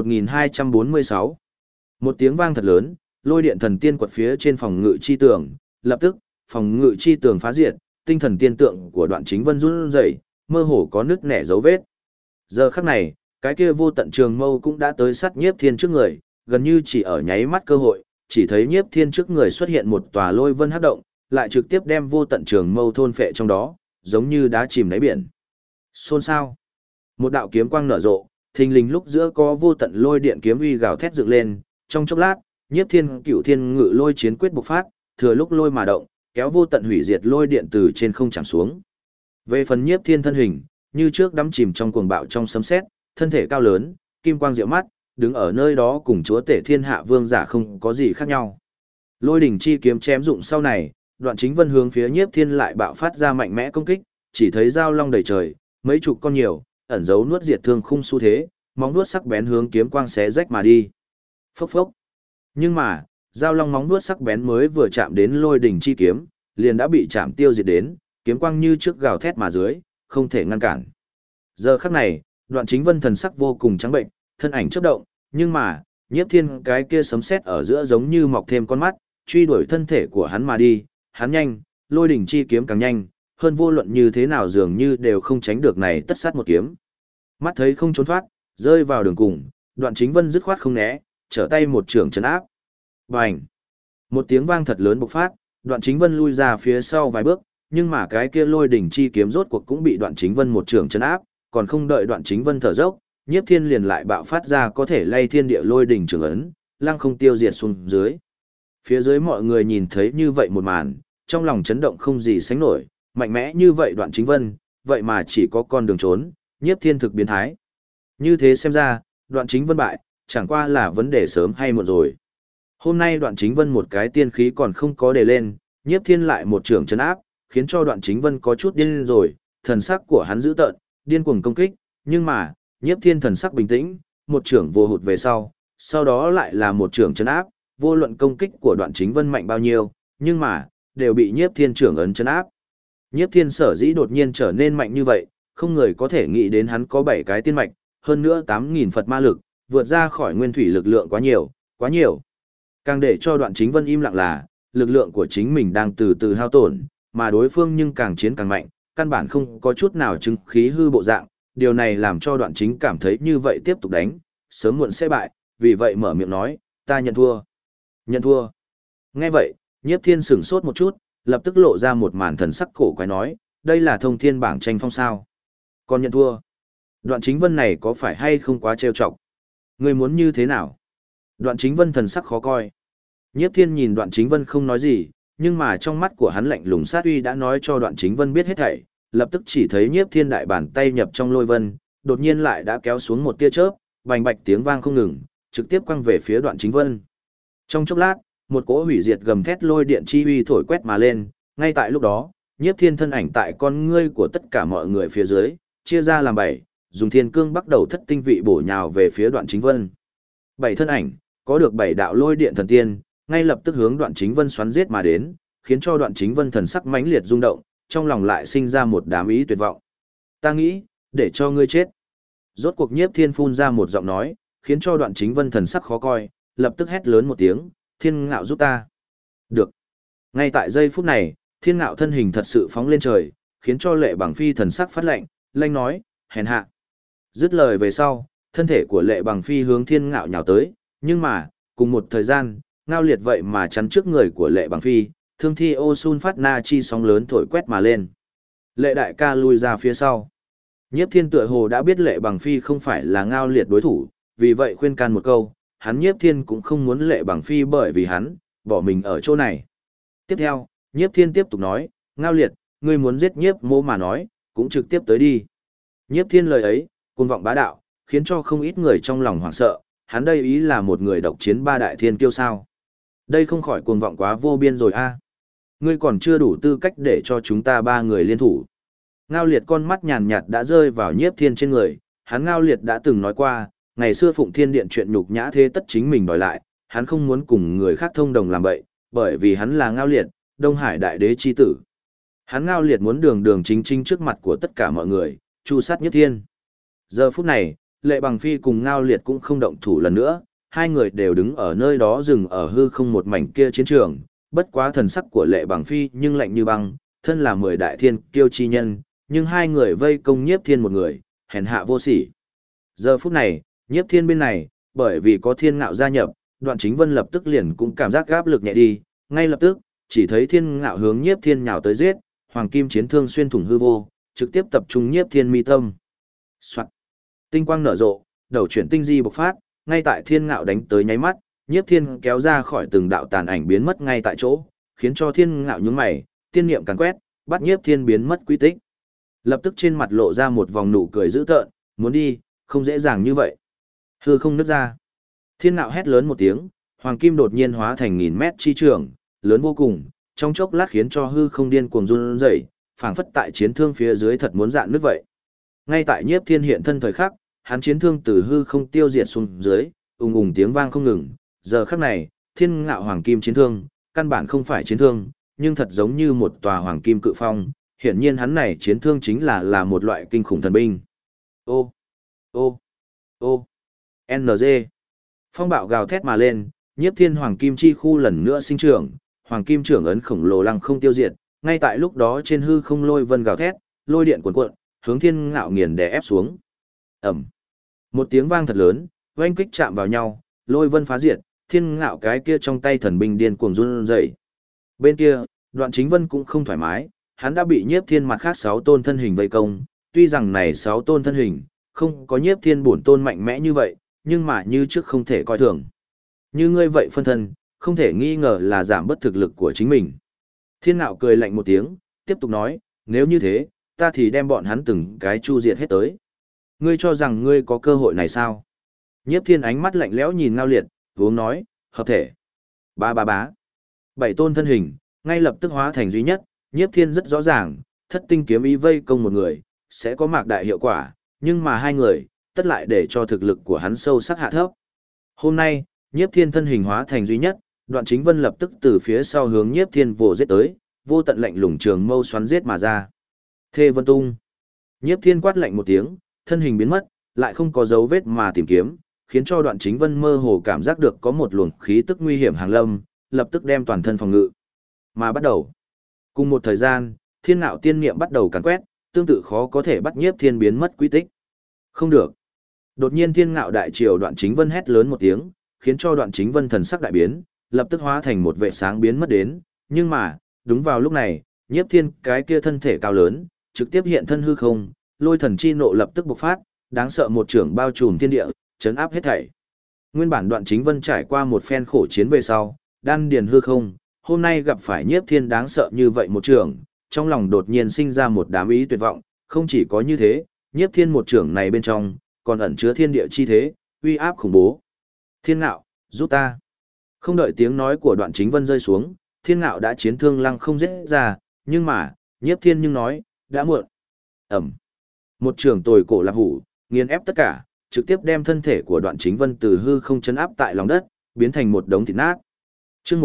1246. Một tiếng vang thật lớn, lôi điện thần tiên quật phía trên phòng ngự chi tường, lập tức, phòng ngự chi tường phá diệt, tinh thần tiên tượng của Đoạn Chính Vân run rẩy, mơ hồ có nứt nẻ dấu vết. Giờ khắc này, cái kia vô tận trường mâu cũng đã tới sát Nhiếp Thiên trước người, gần như chỉ ở nháy mắt cơ hội, chỉ thấy Nhiếp Thiên trước người xuất hiện một tòa lôi vân hắc động, lại trực tiếp đem vô tận trường mâu thôn phệ trong đó, giống như đá chìm đáy biển. Xôn xao. Một đạo kiếm quang nở rộ, thình lình lúc giữa có vô tận lôi điện kiếm uy gào thét dựng lên, trong chốc lát, Nhiếp Thiên Cửu Thiên Ngự Lôi chiến quyết bộc phát, thừa lúc lôi mà động, kéo vô tận hủy diệt lôi điện từ trên không chạm xuống. Về phần Nhiếp Thiên thân hình, như trước đắm chìm trong cuồng bạo trong sấm sét, thân thể cao lớn, kim quang diệu mắt, đứng ở nơi đó cùng chúa tể thiên hạ vương giả không có gì khác nhau. Lôi đỉnh chi kiếm chém dụng sau này, Đoạn Chính Vân hướng phía Nhiếp Thiên lại bạo phát ra mạnh mẽ công kích, chỉ thấy dao long đầy trời, mấy chục con nhiều, ẩn dấu nuốt diệt thương khung xu thế, móng vuốt sắc bén hướng kiếm quang xé rách mà đi. Phốc phốc. Nhưng mà, dao long móng vuốt sắc bén mới vừa chạm đến lôi đỉnh chi kiếm, liền đã bị chạm tiêu diệt đến, kiếm quang như trước gào thét mà dưới, không thể ngăn cản. Giờ khắc này, Đoạn Chính Vân thần sắc vô cùng trắng bệnh, thân ảnh chớp động, nhưng mà, Nhiếp Thiên cái kia sấm sét ở giữa giống như mọc thêm con mắt, truy đuổi thân thể của hắn mà đi, hắn nhanh, lôi đỉnh chi kiếm càng nhanh, hơn vô luận như thế nào dường như đều không tránh được này tất sát một kiếm. Mắt thấy không trốn thoát, rơi vào đường cùng, Đoạn Chính Vân dứt khoát không né, trở tay một trường trấn áp. Bành! Một tiếng vang thật lớn bộc phát, Đoạn Chính Vân lui ra phía sau vài bước, nhưng mà cái kia lôi đỉnh chi kiếm rốt cuộc cũng bị Đoạn Chính Vân một trường trấn áp, còn không đợi Đoạn Chính Vân thở dốc, Nhiếp Thiên liền lại bạo phát ra có thể lay thiên địa lôi đỉnh trường ấn, lăng không tiêu diệt xuống dưới. Phía dưới mọi người nhìn thấy như vậy một màn, trong lòng chấn động không gì sánh nổi, mạnh mẽ như vậy Đoạn Chính Vân, vậy mà chỉ có con đường trốn, Nhiếp Thiên thực biến thái. Như thế xem ra, Đoạn Chính Vân bại, chẳng qua là vấn đề sớm hay muộn rồi. Hôm nay Đoạn Chính Vân một cái tiên khí còn không có đề lên, Nhiếp Thiên lại một trường trấn áp, khiến cho Đoạn Chính Vân có chút điên rồi, thần sắc của hắn dữ tợn, điên cuồng công kích, nhưng mà, Nhiếp Thiên thần sắc bình tĩnh, một trưởng vô hụt về sau đó lại là một trưởng trấn áp, vô luận công kích của Đoạn Chính Vân mạnh bao nhiêu, nhưng mà, đều bị Nhiếp Thiên trưởng ấn trấn áp. Nhiếp Thiên sở dĩ đột nhiên trở nên mạnh như vậy, không người có thể nghĩ đến hắn có 7 cái tiên mạch, hơn nữa 8.000 Phật ma lực, vượt ra khỏi nguyên thủy lực lượng quá nhiều, quá nhiều. Càng để cho Đoạn Chính Vân im lặng là, lực lượng của chính mình đang từ từ hao tổn, mà đối phương nhưng càng chiến càng mạnh, căn bản không có chút nào chứng khí hư bộ dạng, điều này làm cho Đoạn Chính cảm thấy như vậy tiếp tục đánh, sớm muộn sẽ bại, vì vậy mở miệng nói, ta nhận thua. Nhận thua. Nghe vậy, Nhiếp Thiên sửng sốt một chút, lập tức lộ ra một màn thần sắc cổ quái nói, đây là thông thiên bảng tranh phong sao. Còn nhận thua. Đoạn Chính Vân này có phải hay không quá trêu chọc? Ngươi muốn như thế nào? Đoạn Chính Vân thần sắc khó coi. Nhiếp Thiên nhìn Đoạn Chính Vân không nói gì, nhưng mà trong mắt của hắn lạnh lùng sát uy đã nói cho Đoạn Chính Vân biết hết thảy, lập tức chỉ thấy Nhiếp Thiên đại bàn tay nhập trong lôi vân, đột nhiên lại đã kéo xuống một tia chớp, bành bạch tiếng vang không ngừng, trực tiếp quăng về phía Đoạn Chính Vân. Trong chốc lát, một cỗ hủy diệt gầm thét lôi điện chi uy thổi quét mà lên, ngay tại lúc đó, Nhiếp Thiên thân ảnh tại con ngươi của tất cả mọi người phía dưới, chia ra làm 7, dùng thiên cương bắt đầu thất tinh vị bổ nhào về phía Đoạn Chính Vân. 7 thân ảnh, có được 7 đạo lôi điện thần tiên, ngay lập tức hướng Đoạn Chính Vân xoắn giết mà đến, khiến cho Đoạn Chính Vân thần sắc mãnh liệt rung động, trong lòng lại sinh ra một đám ý tuyệt vọng. Ta nghĩ, để cho ngươi chết. Rốt cuộc Nhiếp Thiên phun ra một giọng nói, khiến cho Đoạn Chính Vân thần sắc khó coi, lập tức hét lớn một tiếng, Thiên Ngạo giúp ta. Được. Ngay tại giây phút này, Thiên Ngạo thân hình thật sự phóng lên trời, khiến cho Lệ Bằng Phi thần sắc phát lạnh, lanh nói, hèn hạ. Dứt lời về sau, thân thể của Lệ Bằng Phi hướng Thiên Ngạo nhào tới, nhưng mà, cùng một thời gian, Ngao Liệt vậy mà chắn trước người của Lệ Bằng Phi, thương thi ô sun phát na chi sóng lớn thổi quét mà lên. Lệ đại ca lui ra phía sau. Nhiếp Thiên tựa hồ đã biết Lệ Bằng Phi không phải là Ngao Liệt đối thủ, vì vậy khuyên can một câu, hắn Nhiếp Thiên cũng không muốn Lệ Bằng Phi bởi vì hắn, bỏ mình ở chỗ này. Tiếp theo, Nhiếp Thiên tiếp tục nói, Ngao Liệt, ngươi muốn giết Nhiếp Mỗ mà nói, cũng trực tiếp tới đi. Nhiếp Thiên lời ấy, cuồng vọng bá đạo, khiến cho không ít người trong lòng hoảng sợ, hắn đây ý là một người độc chiến 3 đại thiên kiêu sao. Đây không khỏi cuồng vọng quá vô biên rồi a. Ngươi còn chưa đủ tư cách để cho chúng ta 3 người liên thủ. Ngao Liệt con mắt nhàn nhạt đã rơi vào Nhiếp Thiên trên người, hắn Ngao Liệt đã từng nói qua, ngày xưa Phụng Thiên Điện chuyện nhục nhã thế tất chính mình đòi lại, hắn không muốn cùng người khác thông đồng làm bậy, bởi vì hắn là Ngao Liệt, Đông Hải đại đế chi tử. Hắn Ngao Liệt muốn đường đường chính chính trước mặt của tất cả mọi người, chu sát Nhiếp Thiên. Giờ phút này, Lệ Bằng Phi cùng Ngao Liệt cũng không động thủ lần nữa, hai người đều đứng ở nơi đó dừng ở hư không một mảnh kia chiến trường, bất quá thần sắc của Lệ Bằng Phi nhưng lạnh như băng, thân là 10 đại thiên kiêu chi nhân, nhưng hai người vây công Nhiếp Thiên một người, hèn hạ vô sỉ. Giờ phút này, Nhiếp Thiên bên này, bởi vì có Thiên Ngạo gia nhập, Đoạn Chính Vân lập tức liền cũng cảm giác áp lực nhẹ đi, ngay lập tức, chỉ thấy Thiên Ngạo hướng Nhiếp Thiên nhào tới giết, hoàng kim chiến thương xuyên thủng hư vô, trực tiếp tập trung Nhiếp Thiên mi tâm. Soạt. Tinh quang nở rộ, đầu chuyển tinh di bộc phát, ngay tại Thiên Ngạo đánh tới nháy mắt, Nhiếp Thiên kéo ra khỏi từng đạo tàn ảnh biến mất ngay tại chỗ, khiến cho Thiên Ngạo nhướng mày, tiên niệm càn quét, bắt Nhiếp Thiên biến mất quy tích. Lập tức trên mặt lộ ra một vòng nụ cười dữ tợn, muốn đi, không dễ dàng như vậy. Hư không nứt ra. Thiên Ngạo hét lớn một tiếng, hoàng kim đột nhiên hóa thành 1000 mét chi trường, lớn vô cùng, trong chốc lát khiến cho hư không điên cuồng run rẩy, phảng phất tại chiến thương phía dưới thật muốn dạn nứt vậy. Ngay tại Nhiếp Thiên hiện thân thời khắc, hắn chiến thương từ hư không tiêu diệt xuống dưới, ùng ùng tiếng vang không ngừng. Giờ khắc này, Thiên Ngạo hoàng kim chiến thương, căn bản không phải chiến thương, nhưng thật giống như một tòa hoàng kim cự phong. Hiển nhiên hắn này chiến thương chính là một loại kinh khủng thần binh. Ô, ô, ô, NG. Phong bạo gào thét mà lên, Nhiếp Thiên hoàng kim chi khu lần nữa sinh trưởng, hoàng kim trưởng ấn khổng lồ lăng không tiêu diệt. Ngay tại lúc đó trên hư không lôi vân gào thét, lôi điện cuồn cuộn, hướng Thiên Ngạo nghiền đè ép xuống. Ầm. Một tiếng vang thật lớn, oanh kích chạm vào nhau, lôi vân phá diệt, Thiên Ngạo cái kia trong tay thần binh điên cuồng run rẩy. Bên kia, Đoạn Chính Vân cũng không thoải mái, hắn đã bị Nhiếp Thiên mặt khác 6 tôn thân hình vây công, tuy rằng này 6 tôn thân hình không có Nhiếp Thiên bổn tôn mạnh mẽ như vậy, nhưng mà như trước không thể coi thường. Như ngươi vậy phân thân, không thể nghi ngờ là giảm bất thực lực của chính mình. Thiên Ngạo cười lạnh một tiếng, tiếp tục nói, nếu như thế, ta thì đem bọn hắn từng cái chu diệt hết tới. Ngươi cho rằng ngươi có cơ hội này sao? Nhiếp Thiên ánh mắt lạnh lẽo nhìn Ngao Liệt, uống nói, hợp thể. Ba ba bá. 7 tôn thân hình, ngay lập tức hóa thành duy nhất, Nhiếp Thiên rất rõ ràng, thất tinh kiếm ý vây công một người, sẽ có mạc đại hiệu quả, nhưng mà hai người, tất lại để cho thực lực của hắn sâu sắc hạ thấp. Hôm nay, Nhiếp Thiên thân hình hóa thành duy nhất, Đoạn Chính Vân lập tức từ phía sau hướng Nhiếp Thiên vồ giết tới, vô tận lạnh lùng trường mâu xoắn giết mà ra. Thê Vân Tung. Nhiếp Thiên quát lạnh một tiếng, thân hình biến mất, lại không có dấu vết mà tìm kiếm, khiến cho Đoạn Chính Vân mơ hồ cảm giác được có một luồng khí tức nguy hiểm hàng lâm, lập tức đem toàn thân phòng ngự. Mà bắt đầu. Cùng một thời gian, Thiên Ngạo tiên niệm bắt đầu càn quét, tương tự khó có thể bắt Nhiếp Thiên biến mất quy tích. Không được. Đột nhiên Thiên Ngạo đại triều Đoạn Chính Vân hét lớn một tiếng, khiến cho Đoạn Chính Vân thần sắc đại biến, lập tức hóa thành một vệ sáng biến mất đến, nhưng mà, đúng vào lúc này, Nhiếp Thiên cái kia thân thể cao lớn, trực tiếp hiện thân hư không, lôi thần chi nộ lập tức bộc phát, đáng sợ một trưởng bao trùm thiên địa, chấn áp hết thảy. Nguyên bản Đoạn Chính Vân trải qua một phen khổ chiến về sau, đan điền hư không, hôm nay gặp phải Nhiếp Thiên đáng sợ như vậy một trưởng, trong lòng đột nhiên sinh ra một đám ý tuyệt vọng, không chỉ có như thế, Nhiếp Thiên một trưởng này bên trong, còn ẩn chứa thiên địa chi thế, uy áp khủng bố. Thiên Ngạo, giúp ta. Không đợi tiếng nói của Đoạn Chính Vân rơi xuống, Thiên Ngạo đã chiến thương lăng không giết ra, nhưng mà, Nhiếp Thiên nhưng nói, đã muộn. Ẩm. Một trường tồi cổ lạp hủ, nghiền ép tất cả, trực tiếp đem thân thể của Đoạn Chính Vân từ hư không chấn áp tại lòng đất, biến thành một đống thịt nát. Chương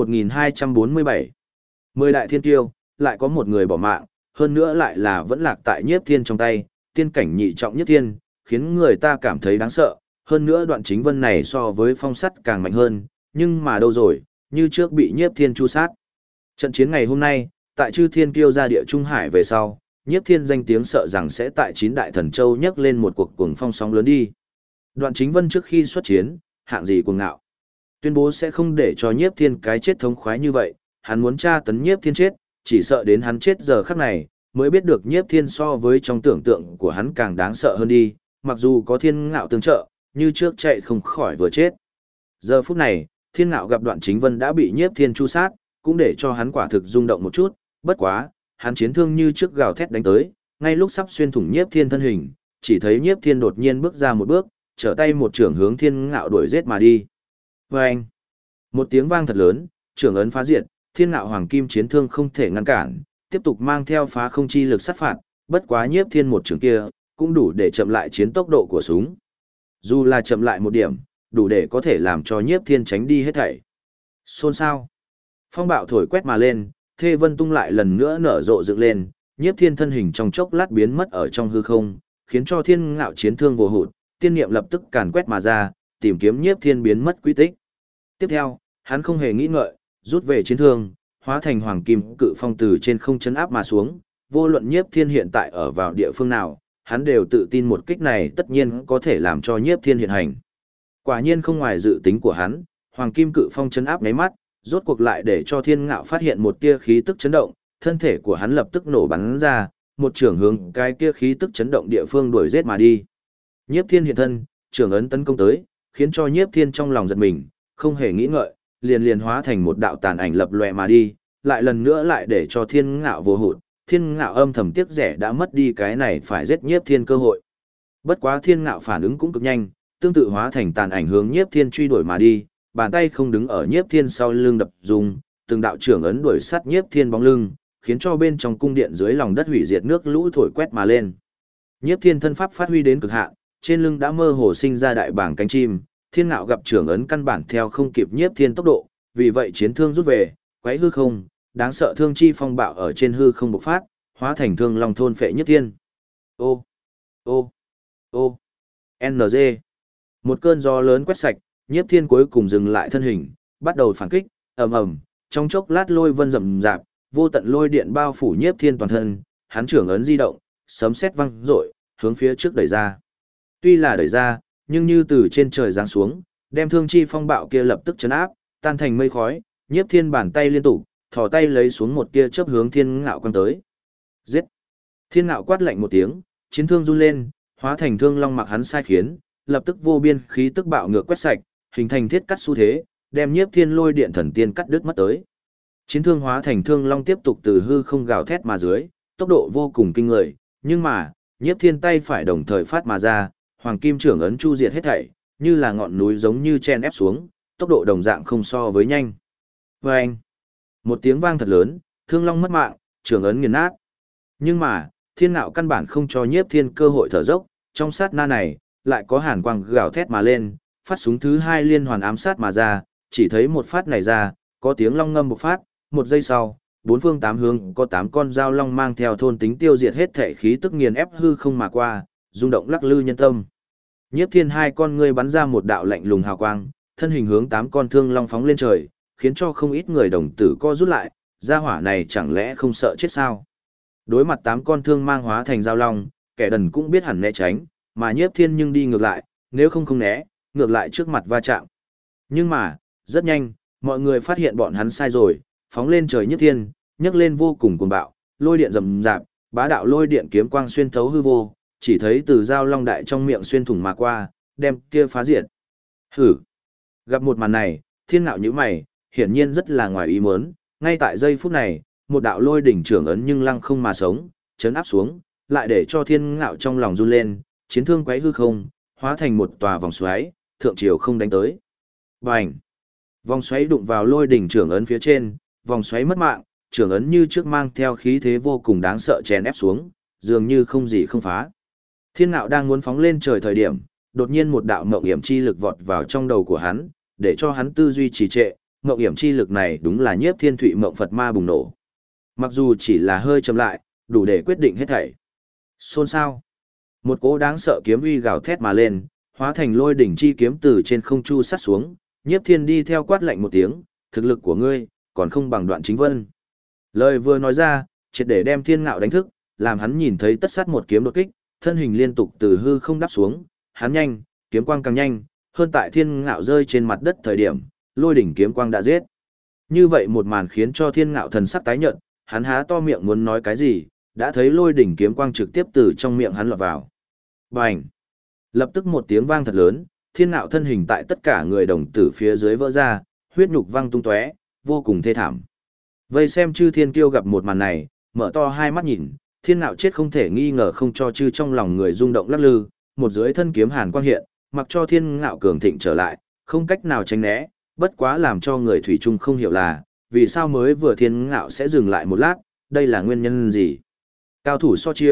1247. 10 đại thiên tiêu, lại có một người bỏ mạng, hơn nữa lại là vẫn lạc tại Nhiếp Thiên trong tay, tiên cảnh nhị trọng Nhiếp Thiên, khiến người ta cảm thấy đáng sợ, hơn nữa Đoạn Chính Vân này so với phong sắt càng mạnh hơn, nhưng mà đâu rồi, như trước bị Nhiếp Thiên chu sát. Trận chiến ngày hôm nay, tại Chư Thiên Kiêu ra địa Trung Hải về sau, Nhiếp Thiên danh tiếng sợ rằng sẽ tại 9 đại thần châu nhấc lên một cuộc cuồng phong sóng lớn đi. Đoạn Chính Vân trước khi xuất chiến, hạng gì cuồng ngạo, tuyên bố sẽ không để cho Nhiếp Thiên cái chết thống khoái như vậy, hắn muốn tra tấn Nhiếp Thiên chết, chỉ sợ đến hắn chết giờ khắc này, mới biết được Nhiếp Thiên so với trong tưởng tượng của hắn càng đáng sợ hơn đi, mặc dù có Thiên Ngạo tương trợ, như trước chạy không khỏi vừa chết. Giờ phút này, Thiên Ngạo gặp Đoạn Chính Vân đã bị Nhiếp Thiên chu sát, cũng để cho hắn quả thực rung động một chút, bất quá, hắn chiến thương như trước gào thét đánh tới, ngay lúc sắp xuyên thủng Nhiếp Thiên thân hình, chỉ thấy Nhiếp Thiên đột nhiên bước ra một bước, trở tay một trưởng hướng Thiên Ngạo đuổi giết mà đi. Vâng! Một tiếng vang thật lớn, trưởng ấn phá diệt, Thiên Ngạo hoàng kim chiến thương không thể ngăn cản, tiếp tục mang theo phá không chi lực sát phạt, bất quá Nhiếp Thiên một trưởng kia, cũng đủ để chậm lại chiến tốc độ của súng. Dù là chậm lại một điểm, đủ để có thể làm cho Nhiếp Thiên tránh đi hết thảy. Xôn xao. Phong bạo thổi quét mà lên, Thê Vân Tung lại lần nữa nở rộ dựng lên, Nhiếp Thiên thân hình trong chốc lát biến mất ở trong hư không, khiến cho Thiên Ngạo chiến thương vô hụt, tiên niệm lập tức càn quét mà ra, tìm kiếm Nhiếp Thiên biến mất quy tích. Tiếp theo, hắn không hề nghĩ ngợi, rút về chiến thương, hóa thành hoàng kim cự phong từ trên không chấn áp mà xuống, vô luận Nhiếp Thiên hiện tại ở vào địa phương nào, hắn đều tự tin một kích này tất nhiên có thể làm cho Nhiếp Thiên hiện hành. Quả nhiên không ngoài dự tính của hắn, hoàng kim cự phong chấn áp nháy mắt, rốt cuộc lại để cho Thiên Ngạo phát hiện một tia khí tức chấn động, thân thể của hắn lập tức nổ bắn ra, một trường hướng cái kia khí tức chấn động địa phương đuổi giết mà đi. Nhiếp Thiên hiện thân, trường ấn tấn công tới, khiến cho Nhiếp Thiên trong lòng giật mình, không hề nghĩ ngợi, liền hóa thành một đạo tàn ảnh lập lòe mà đi, lại lần nữa lại để cho Thiên Ngạo vô hụt, Thiên Ngạo âm thầm tiếc rẻ đã mất đi cái này phải giết Nhiếp Thiên cơ hội. Bất quá Thiên Ngạo phản ứng cũng cực nhanh, tương tự hóa thành tàn ảnh hướng Nhiếp Thiên truy đuổi mà đi, bàn tay không đứng ở Nhiếp Thiên sau lưng đập dùng, từng đạo trưởng ấn đuổi sát Nhiếp Thiên bóng lưng, khiến cho bên trong cung điện dưới lòng đất hủy diệt nước lũ thổi quét mà lên. Nhiếp Thiên thân pháp phát huy đến cực hạn, trên lưng đã mơ hồ sinh ra đại bảng cánh chim, Thiên Ngạo gặp trưởng ấn căn bản theo không kịp Nhiếp Thiên tốc độ, vì vậy chiến thương rút về, quấy hư không, đáng sợ thương chi phong bạo ở trên hư không bộc phát, hóa thành thương long thôn phệ Nhiếp Thiên. Ô, ô, ô, NG. Một cơn gió lớn quét sạch, Nhiếp Thiên cuối cùng dừng lại thân hình, bắt đầu phản kích, ầm ầm, trong chốc lát lôi vân rầm rạp, vô tận lôi điện bao phủ Nhiếp Thiên toàn thân, hắn trưởng ấn di động, sấm sét vang rội, hướng phía trước đẩy ra. Tuy là đẩy ra, nhưng như từ trên trời giáng xuống, đem thương chi phong bạo kia lập tức chấn áp, tan thành mây khói, Nhiếp Thiên bàn tay liên tục, thò tay lấy xuống một tia chớp hướng Thiên Ngạo quăng tới. Giết! Thiên Ngạo quát lạnh một tiếng, chiến thương run lên, hóa thành thương long mặc hắn sai khiến, lập tức vô biên khí tức bạo ngược quét sạch, hình thành thiết cắt xu thế, đem Nhiếp Thiên lôi điện thần tiên cắt đứt mất tới. Chiến thương hóa thành thương long tiếp tục từ hư không gào thét mà dưới, tốc độ vô cùng kinh người, nhưng mà, Nhiếp Thiên tay phải đồng thời phát mà ra, hoàng kim trưởng ấn chu diệt hết thảy, như là ngọn núi giống như chen ép xuống, tốc độ đồng dạng không so với nhanh. Vâng! Một tiếng vang thật lớn, thương long mất mạng, trưởng ấn nghiền nát. Nhưng mà, Thiên Ngạo căn bản không cho Nhiếp Thiên cơ hội thở dốc, trong sát na này, lại có hàn quang gào thét mà lên, phát súng thứ hai liên hoàn ám sát mà ra, chỉ thấy một phát này ra, có tiếng long ngâm bộc phát, một giây sau, bốn phương tám hướng có 8 con dao long mang theo thôn tính tiêu diệt hết thể khí tức nghiền ép hư không mà qua, rung động lắc lư nhân tâm. Nhiếp Thiên hai con ngươi bắn ra một đạo lạnh lùng hào quang, thân hình hướng 8 con thương long phóng lên trời, khiến cho không ít người đồng tử co rút lại, gia hỏa này chẳng lẽ không sợ chết sao? Đối mặt 8 con thương mang hóa thành dao long, kẻ đần cũng biết hẳn né tránh, mà Nhiếp Thiên nhưng đi ngược lại, nếu không né, ngược lại trước mặt va chạm. Nhưng mà, rất nhanh, mọi người phát hiện bọn hắn sai rồi, phóng lên trời Nhiếp Thiên, nhấc lên vô cùng cuồng bạo, lôi điện rầm rạp, bá đạo lôi điện kiếm quang xuyên thấu hư vô, chỉ thấy từ dao long đại trong miệng xuyên thủng mà qua, đem kia phá diệt. Hử! Gặp một màn này, Thiên Ngạo nhíu mày, hiển nhiên rất là ngoài ý muốn, ngay tại giây phút này, một đạo lôi đỉnh trưởng ấn nhưng lăng không mà sống, chấn áp xuống, lại để cho Thiên Ngạo trong lòng run lên, chiến thương quấy hư không, hóa thành một tòa vòng xoáy, thượng triều không đánh tới. Bành! Vòng xoáy đụng vào lôi đỉnh trưởng ấn phía trên, vòng xoáy mất mạng, trưởng ấn như trước mang theo khí thế vô cùng đáng sợ chèn ép xuống, dường như không gì không phá. Thiên Ngạo đang muốn phóng lên trời thời điểm, đột nhiên một đạo mộng hiểm chi lực vọt vào trong đầu của hắn, để cho hắn tư duy trì trệ, mộng hiểm chi lực này đúng là Nhiếp Thiên Thụy mộng Phật ma bùng nổ. Mặc dù chỉ là hơi chậm lại, đủ để quyết định hết thảy. Xôn xao. Một cỗ đáng sợ kiếm uy gào thét mà lên, hóa thành lôi đỉnh chi kiếm từ trên không chu sát xuống, Nhiếp Thiên đi theo quát lạnh một tiếng, thực lực của ngươi, còn không bằng Đoạn Chính Vân. Lời vừa nói ra, triệt để đem Thiên Ngạo đánh thức, làm hắn nhìn thấy tất sát một kiếm đột kích, thân hình liên tục từ hư không đáp xuống, hắn nhanh, kiếm quang càng nhanh, hơn tại Thiên Ngạo rơi trên mặt đất thời điểm, lôi đỉnh kiếm quang đã giết. Như vậy một màn khiến cho Thiên Ngạo thần sắc tái nhợt, hắn há to miệng muốn nói cái gì, đã thấy lôi đỉnh kiếm quang trực tiếp từ trong miệng hắn lọt vào. Bành! Lập tức một tiếng vang thật lớn, Thiên Ngạo thân hình tại tất cả người đồng tử phía dưới vỡ ra, huyết nhục văng tung tóe, vô cùng thê thảm. Vây xem chư thiên kiêu gặp một màn này, mở to hai mắt nhìn, Thiên Ngạo chết không thể nghi ngờ không cho chư trong lòng người rung động lắc lư, một dưới thân kiếm hàn quang hiện, mặc cho Thiên Ngạo cường thịnh trở lại, không cách nào tránh né, bất quá làm cho người thủy chung không hiểu là, vì sao mới vừa Thiên Ngạo sẽ dừng lại một lát, đây là nguyên nhân gì? Cao thủ so chiêu,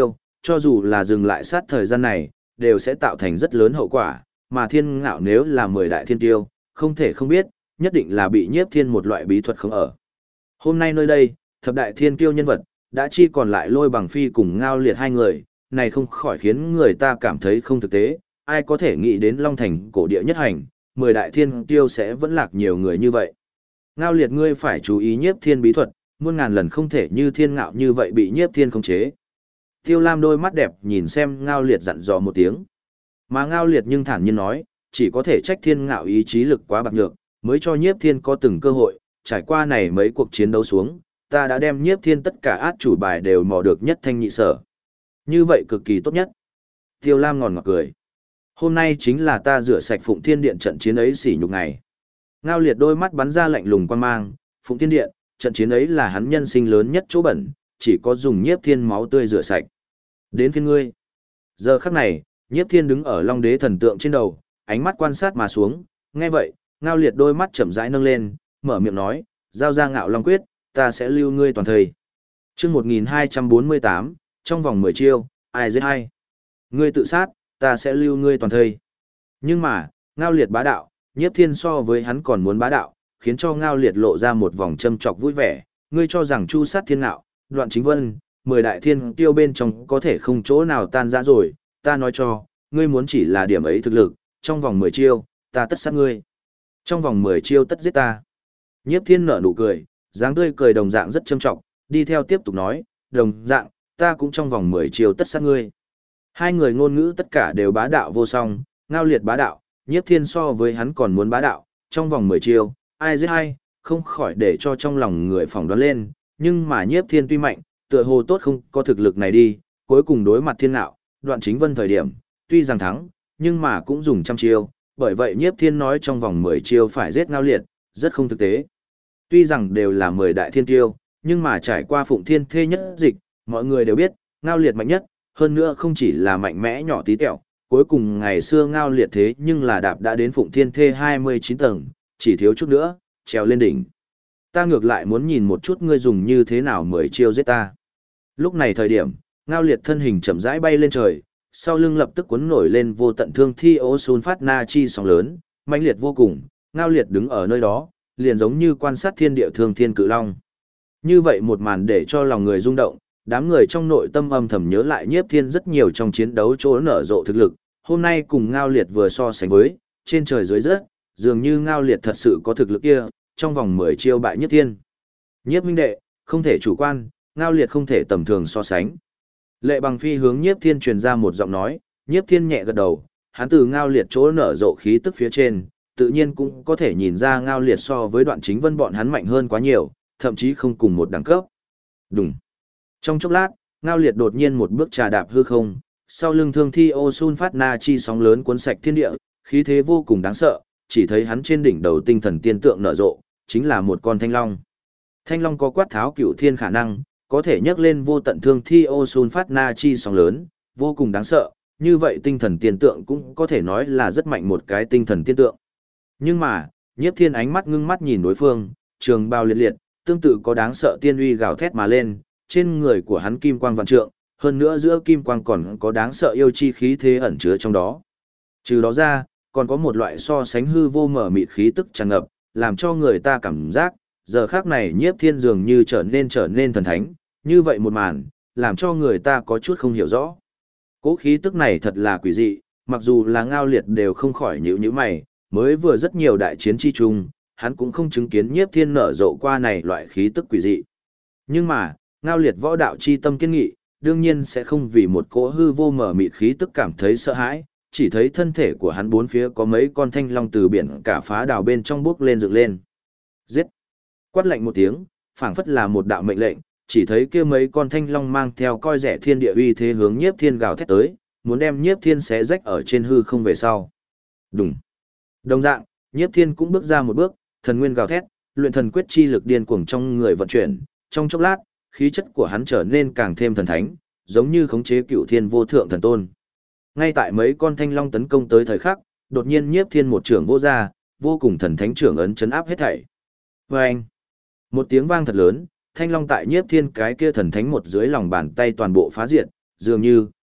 Cho dù là dừng lại sát thời gian này, đều sẽ tạo thành rất lớn hậu quả, mà thiên ngạo nếu là 10 đại thiên tiêu, không thể không biết, nhất định là bị nhiếp thiên một loại bí thuật không ở. Hôm nay nơi đây, thập đại thiên kiêu nhân vật, đã chi còn lại Lôi Bằng Phi cùng Ngao Liệt hai người, này không khỏi khiến người ta cảm thấy không thực tế, ai có thể nghĩ đến Long Thành cổ địa nhất hành, 10 đại thiên kiêu sẽ vẫn lạc nhiều người như vậy. Ngao Liệt ngươi phải chú ý nhiếp thiên bí thuật, muôn ngàn lần không thể như thiên ngạo như vậy bị nhiếp thiên khống chế. Tiêu Lam đôi mắt đẹp nhìn xem Ngao Liệt dặn dò một tiếng. Mà Ngao Liệt nhưng thản nhiên nói, chỉ có thể trách thiên ngạo ý chí lực quá bạc nhược, mới cho nhiếp thiên có từng cơ hội, trải qua này mấy cuộc chiến đấu xuống, ta đã đem nhiếp thiên tất cả át chủ bài đều mò được nhất thanh nhị sở. Như vậy cực kỳ tốt nhất. Tiêu Lam ngòn ngọt cười. Hôm nay chính là ta rửa sạch Phụng Thiên Điện trận chiến ấy sỉ nhục ngày. Ngao Liệt đôi mắt bắn ra lạnh lùng quan mang, Phụng Thiên Điện, trận chiến ấy là hắn nhân sinh lớn nhất chỗ bẩn, chỉ có dùng nhiếp thiên máu tươi rửa sạch. Đến phiên ngươi. Giờ khắc này, nhiếp thiên đứng ở Long Đế thần tượng trên đầu, ánh mắt quan sát mà xuống, nghe vậy, Ngao Liệt đôi mắt chậm rãi nâng lên, mở miệng nói, giao ra Ngạo Long quyết, ta sẽ lưu ngươi toàn thời. Chương 1248, trong vòng 10 chiêu, ai giết ai? Ngươi tự sát, ta sẽ lưu ngươi toàn thời. Nhưng mà, Ngao Liệt bá đạo, nhiếp thiên so với hắn còn muốn bá đạo, khiến cho Ngao Liệt lộ ra một vòng châm chọc vui vẻ, ngươi cho rằng chu sát thiên ngạo, Đoạn Chính Vân, 10 đại thiên tiêu bên trong có thể không chỗ nào tan rã rồi, ta nói cho, ngươi muốn chỉ là điểm ấy thực lực, trong vòng 10 chiêu, ta tất sát ngươi. Trong vòng 10 chiêu tất giết ta. Nhiếp thiên nở nụ cười, dáng tươi cười đồng dạng rất châm trọng, đi theo tiếp tục nói, đồng dạng, ta cũng trong vòng 10 chiêu tất sát ngươi. Hai người ngôn ngữ tất cả đều bá đạo vô song, Ngao Liệt bá đạo, nhiếp thiên so với hắn còn muốn bá đạo, trong vòng 10 chiêu, ai giết ai, không khỏi để cho trong lòng người phỏng đoán lên, nhưng mà nhiếp thiên tuy mạnh, tựa hồ tốt không có thực lực này đi, cuối cùng đối mặt thiên ngạo, Đoạn Chính Vân thời điểm, tuy rằng thắng, nhưng mà cũng dùng trăm chiêu, bởi vậy nhiếp thiên nói trong vòng 10 chiêu phải giết Ngao Liệt, rất không thực tế. Tuy rằng đều là 10 đại thiên tiêu, nhưng mà trải qua Phụng Thiên Thê nhất dịch, mọi người đều biết, Ngao Liệt mạnh nhất, hơn nữa không chỉ là mạnh mẽ nhỏ tí tẹo, cuối cùng ngày xưa Ngao Liệt thế nhưng là đạp đã đến Phụng Thiên Thê 29 tầng, chỉ thiếu chút nữa, trèo lên đỉnh. Ta ngược lại muốn nhìn một chút ngươi dùng như thế nào 10 chiêu giết ta. Lúc này thời điểm, Ngao Liệt thân hình chậm rãi bay lên trời, sau lưng lập tức cuốn nổi lên vô tận thương thi ô sun phát na chi sóng lớn, mãnh liệt vô cùng, Ngao Liệt đứng ở nơi đó, liền giống như quan sát thiên địa thương thiên cự long. Như vậy một màn để cho lòng người rung động, đám người trong nội tâm âm thầm nhớ lại nhiếp thiên rất nhiều trong chiến đấu chỗ nở rộ thực lực, hôm nay cùng Ngao Liệt vừa so sánh với, trên trời dưới đất, dường như Ngao Liệt thật sự có thực lực kia, trong vòng 10 chiêu bại nhiếp thiên. Nhiếp minh đệ, không thể chủ quan, Ngao Liệt không thể tầm thường so sánh. Lệ Bằng Phi hướng nhiếp thiên truyền ra một giọng nói, nhiếp thiên nhẹ gật đầu, hắn từ Ngao Liệt chỗ nở rộ khí tức phía trên, tự nhiên cũng có thể nhìn ra Ngao Liệt so với Đoạn Chính Vân bọn hắn mạnh hơn quá nhiều, thậm chí không cùng một đẳng cấp. Đúng. Trong chốc lát, Ngao Liệt đột nhiên một bước trà đạp hư không, sau lưng thương thi ô sun phát na chi sóng lớn cuốn sạch thiên địa, khí thế vô cùng đáng sợ, chỉ thấy hắn trên đỉnh đầu tinh thần tiên tượng nở rộ, chính là một con thanh long. Thanh long có quát tháo cửu thiên khả năng, có thể nhấc lên vô tận thương thi ô sun phát na chi sóng lớn, vô cùng đáng sợ, như vậy tinh thần tiên tượng cũng có thể nói là rất mạnh một cái tinh thần tiên tượng. Nhưng mà, nhiếp thiên ánh mắt ngưng mắt nhìn đối phương, trường bào liệt liệt, tương tự có đáng sợ tiên uy gào thét mà lên, trên người của hắn kim quang vạn trượng, hơn nữa giữa kim quang còn có đáng sợ yêu chi khí thế ẩn chứa trong đó. Trừ đó ra, còn có một loại so sánh hư vô mở mịt khí tức tràn ngập, làm cho người ta cảm giác, giờ khác này nhiếp thiên dường như trở nên thần thánh, như vậy một màn, làm cho người ta có chút không hiểu rõ. Cố khí tức này thật là quỷ dị, mặc dù là Ngao Liệt đều không khỏi nhíu mày, mới vừa rất nhiều đại chiến chi chung, hắn cũng không chứng kiến nhiếp thiên nở rộ qua này loại khí tức quỷ dị. Nhưng mà, Ngao Liệt võ đạo chi tâm kiên nghị, đương nhiên sẽ không vì một cỗ hư vô mở mịt khí tức cảm thấy sợ hãi, chỉ thấy thân thể của hắn bốn phía có mấy con thanh long từ biển cả phá đào bên trong bước lên dựng lên. Giết! Quát lạnh một tiếng, phảng phất là một đạo mệnh lệnh, chỉ thấy kia mấy con thanh long mang theo coi rẻ thiên địa uy thế hướng nhiếp thiên gào thét tới, muốn đem nhiếp thiên xé rách ở trên hư không về sau. Đùng! Đồng dạng, nhiếp thiên cũng bước ra một bước, thần nguyên gào thét, luyện thần quyết chi lực điên cuồng trong người vận chuyển, trong chốc lát, khí chất của hắn trở nên càng thêm thần thánh, giống như khống chế cựu thiên vô thượng thần tôn. Ngay tại mấy con thanh long tấn công tới thời khắc, đột nhiên nhiếp thiên một trưởng vô ra, vô cùng thần thánh trưởng ấn chấn áp hết thảy. Vâng! Một tiếng vang thật lớn, thanh long tại nhiếp thiên cái kia thần thánh một dưới lòng bàn tay toàn bộ phá diệt, dường như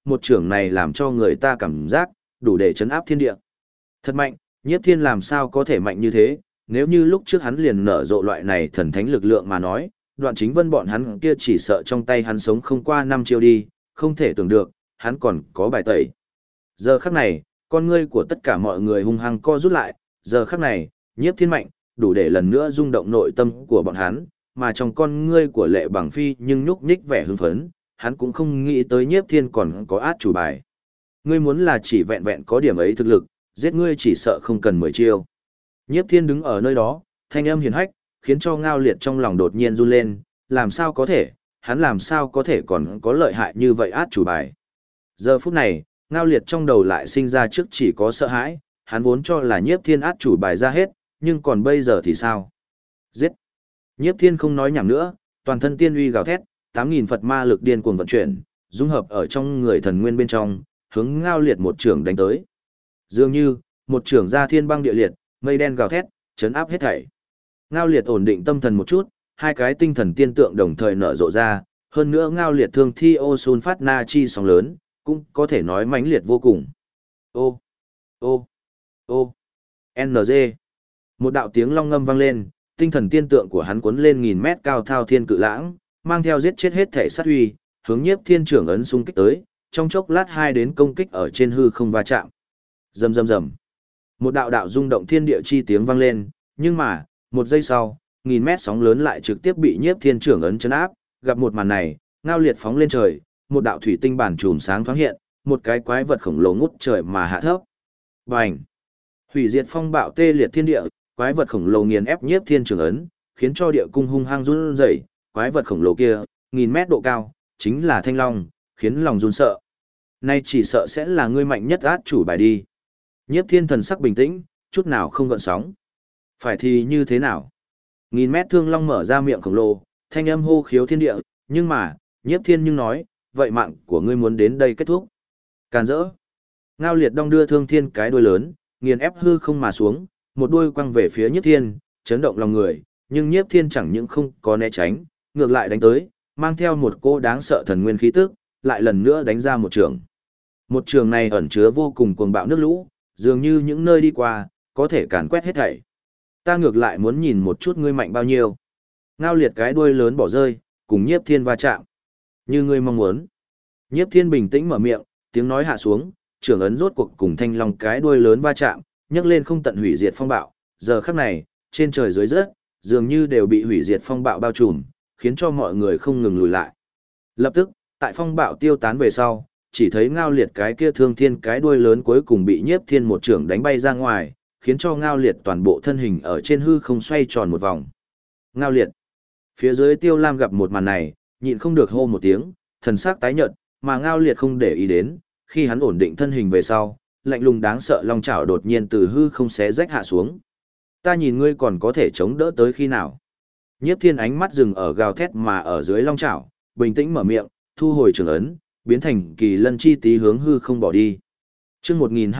một trưởng này làm cho người ta cảm giác, đủ để chấn áp thiên địa. Thật mạnh, Nhiếp Thiên làm sao có thể mạnh như thế, nếu như lúc trước hắn liền nở rộ loại này thần thánh lực lượng mà nói, Đoạn Chính Vân bọn hắn kia chỉ sợ trong tay hắn sống không qua 5 chiêu đi, không thể tưởng được, hắn còn có bài tẩy. Giờ khắc này, con ngươi của tất cả mọi người hung hăng co rút lại, giờ khắc này, Nhiếp Thiên mạnh, đủ để lần nữa rung động nội tâm của bọn hắn, mà trong con ngươi của Lệ Bằng Phi nhưng nhúc nhích vẻ hưng phấn, hắn cũng không nghĩ tới Nhiếp Thiên còn có át chủ bài. Ngươi muốn là chỉ vẹn vẹn có điểm ấy thực lực, giết ngươi chỉ sợ không cần 10 chiêu. Nhiếp Thiên đứng ở nơi đó, thanh âm hiền hách, khiến cho Ngao Liệt trong lòng đột nhiên run lên, làm sao có thể, hắn làm sao có thể còn có lợi hại như vậy át chủ bài. Giờ phút này, Ngao Liệt trong đầu lại sinh ra trước chỉ có sợ hãi, hắn vốn cho là Nhiếp Thiên át chủ bài ra hết, nhưng còn bây giờ thì sao? Giết! Nhiếp Thiên không nói nhảm nữa, toàn thân tiên uy gào thét, 8.000 Phật ma lực điên cuồng vận chuyển, dung hợp ở trong người thần nguyên bên trong, hướng Ngao Liệt một trường đánh tới. Dường như, một trường ra thiên băng địa liệt, mây đen gào thét, chấn áp hết thảy. Ngao Liệt ổn định tâm thần một chút, hai cái tinh thần tiên tượng đồng thời nở rộ ra, hơn nữa Ngao Liệt thương thi ô sun phát na chi sóng lớn, cũng có thể nói mãnh liệt vô cùng. Ô, ô, ô, NG. Một đạo tiếng long ngâm vang lên, tinh thần tiên tượng của hắn cuốn lên 1000 mét cao thao thiên cự lãng, mang theo giết chết hết thể sát huy, hướng Nhiếp Thiên trưởng ấn xung kích tới, trong chốc lát hai đến công kích ở trên hư không va chạm. Rầm rầm rầm. Một đạo đạo rung động thiên địa chi tiếng vang lên, nhưng mà, một giây sau, 1000 mét sóng lớn lại trực tiếp bị Nhiếp Thiên trưởng ấn chấn áp, gặp một màn này, Ngao Liệt phóng lên trời, một đạo thủy tinh bản chùm sáng thoáng hiện, một cái quái vật khổng lồ ngút trời mà hạ thấp. Bành! Hủy diệt phong bạo tê liệt thiên địa, quái vật khổng lồ nghiền ép Nhiếp Thiên trưởng ấn, khiến cho địa cung hung hăng run rẩy, quái vật khổng lồ kia, 1000 mét độ cao, chính là Thanh Long, khiến lòng run sợ. Nay chỉ sợ sẽ là ngươi mạnh nhất át chủ bài đi. Nhiếp Thiên thần sắc bình tĩnh, chút nào không gợn sóng. Phải thì như thế nào? 1000 mét thương long mở ra miệng khổng lồ, thanh âm hô khiếu thiên địa, nhưng mà, Nhiếp Thiên nhưng nói, vậy mạng của ngươi muốn đến đây kết thúc. Càn rỡ. Ngao Liệt đong đưa thương thiên cái đuôi lớn, nghiền ép hư không mà xuống, một đuôi quăng về phía Nhiếp Thiên, chấn động lòng người, nhưng Nhiếp Thiên chẳng những không có né tránh, ngược lại đánh tới, mang theo một cô đáng sợ thần nguyên khí tức, lại lần nữa đánh ra một trường. Một trường này ẩn chứa vô cùng cuồng bạo nước lũ, dường như những nơi đi qua, có thể càn quét hết thảy. Ta ngược lại muốn nhìn một chút ngươi mạnh bao nhiêu. Ngao Liệt cái đuôi lớn bỏ rơi, cùng Nhiếp Thiên va chạm. Như ngươi mong muốn. Nhiếp Thiên bình tĩnh mở miệng, tiếng nói hạ xuống, trường ấn rốt cuộc cùng Thanh Long cái đuôi lớn va chạm, nhấc lên không tận hủy diệt phong bạo. Giờ khắc này, trên trời dưới đất, dường như đều bị hủy diệt phong bạo bao trùm, khiến cho mọi người không ngừng lùi lại. Lập tức, tại phong bạo tiêu tán về sau, chỉ thấy Ngao Liệt cái kia thương thiên cái đuôi lớn cuối cùng bị Nhiếp Thiên một trường đánh bay ra ngoài, khiến cho Ngao Liệt toàn bộ thân hình ở trên hư không xoay tròn một vòng. Ngao Liệt. Phía dưới Tiêu Lam gặp một màn này, nhịn không được hô một tiếng, thần sắc tái nhợt, mà Ngao Liệt không để ý đến, khi hắn ổn định thân hình về sau, lạnh lùng đáng sợ long chảo đột nhiên từ hư không xé rách hạ xuống. Ta nhìn ngươi còn có thể chống đỡ tới khi nào? Nhiếp Thiên ánh mắt dừng ở gào thét mà ở dưới long chảo, bình tĩnh mở miệng, thu hồi trường ấn, biến thành kỳ lân chi tí hướng hư không bỏ đi. Chương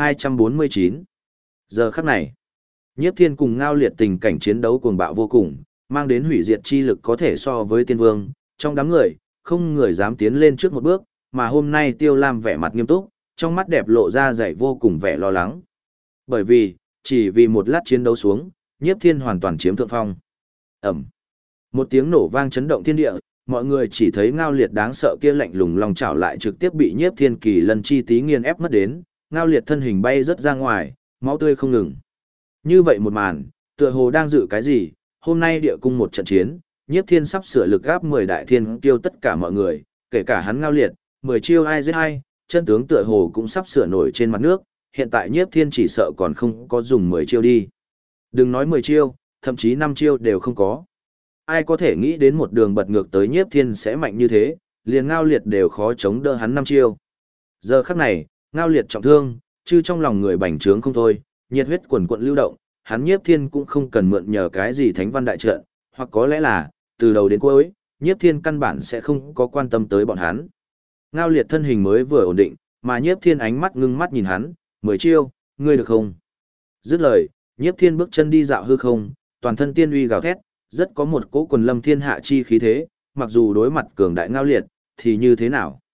1249. Giờ khắc này, Nhiếp Thiên cùng Ngao Liệt tình cảnh chiến đấu cuồng bạo vô cùng, mang đến hủy diệt chi lực có thể so với tiên vương, trong đám người, không người dám tiến lên trước một bước, mà hôm nay Tiêu Lam vẻ mặt nghiêm túc, trong mắt đẹp lộ ra dày vô cùng vẻ lo lắng. Bởi vì, chỉ vì một lát chiến đấu xuống, Nhiếp Thiên hoàn toàn chiếm thượng phong. Ầm. Một tiếng nổ vang chấn động thiên địa, mọi người chỉ thấy Ngao Liệt đáng sợ kia lạnh lùng long chảo lại trực tiếp bị Nhiếp Thiên kỳ lân chi tí nghiền ép mất đến, Ngao Liệt thân hình bay rất ra ngoài, máu tươi không ngừng. Như vậy một màn, tựa hồ đang dự cái gì, hôm nay địa cung một trận chiến, Nhiếp Thiên sắp sửa lực gáp 10 đại thiên kiêu tất cả mọi người, kể cả hắn Ngao Liệt, 10 chiêu ai giết ai, chân tướng tựa hồ cũng sắp sửa nổi trên mặt nước, hiện tại Nhiếp Thiên chỉ sợ còn không có dùng 10 chiêu đi. Đừng nói 10 chiêu, thậm chí 5 chiêu đều không có. Ai có thể nghĩ đến một đường bật ngược tới Nhiếp Thiên sẽ mạnh như thế, liền Ngao Liệt đều khó chống đỡ hắn 5 chiêu. Giờ khắc này, Ngao Liệt trọng thương, chứ trong lòng người bành trướng không thôi, nhiệt huyết quần quận lưu động, hắn Nhiếp Thiên cũng không cần mượn nhờ cái gì thánh văn đại trận, hoặc có lẽ là, từ đầu đến cuối, Nhiếp Thiên căn bản sẽ không có quan tâm tới bọn hắn. Ngao Liệt thân hình mới vừa ổn định, mà Nhiếp Thiên ánh mắt ngưng mắt nhìn hắn, 10 chiêu, ngươi được không? Dứt lời, Nhiếp Thiên bước chân đi dạo hư không, toàn thân tiên uy gào thét, rất có một cỗ quần lâm thiên hạ chi khí thế, mặc dù đối mặt cường đại Ngao Liệt, thì như thế nào?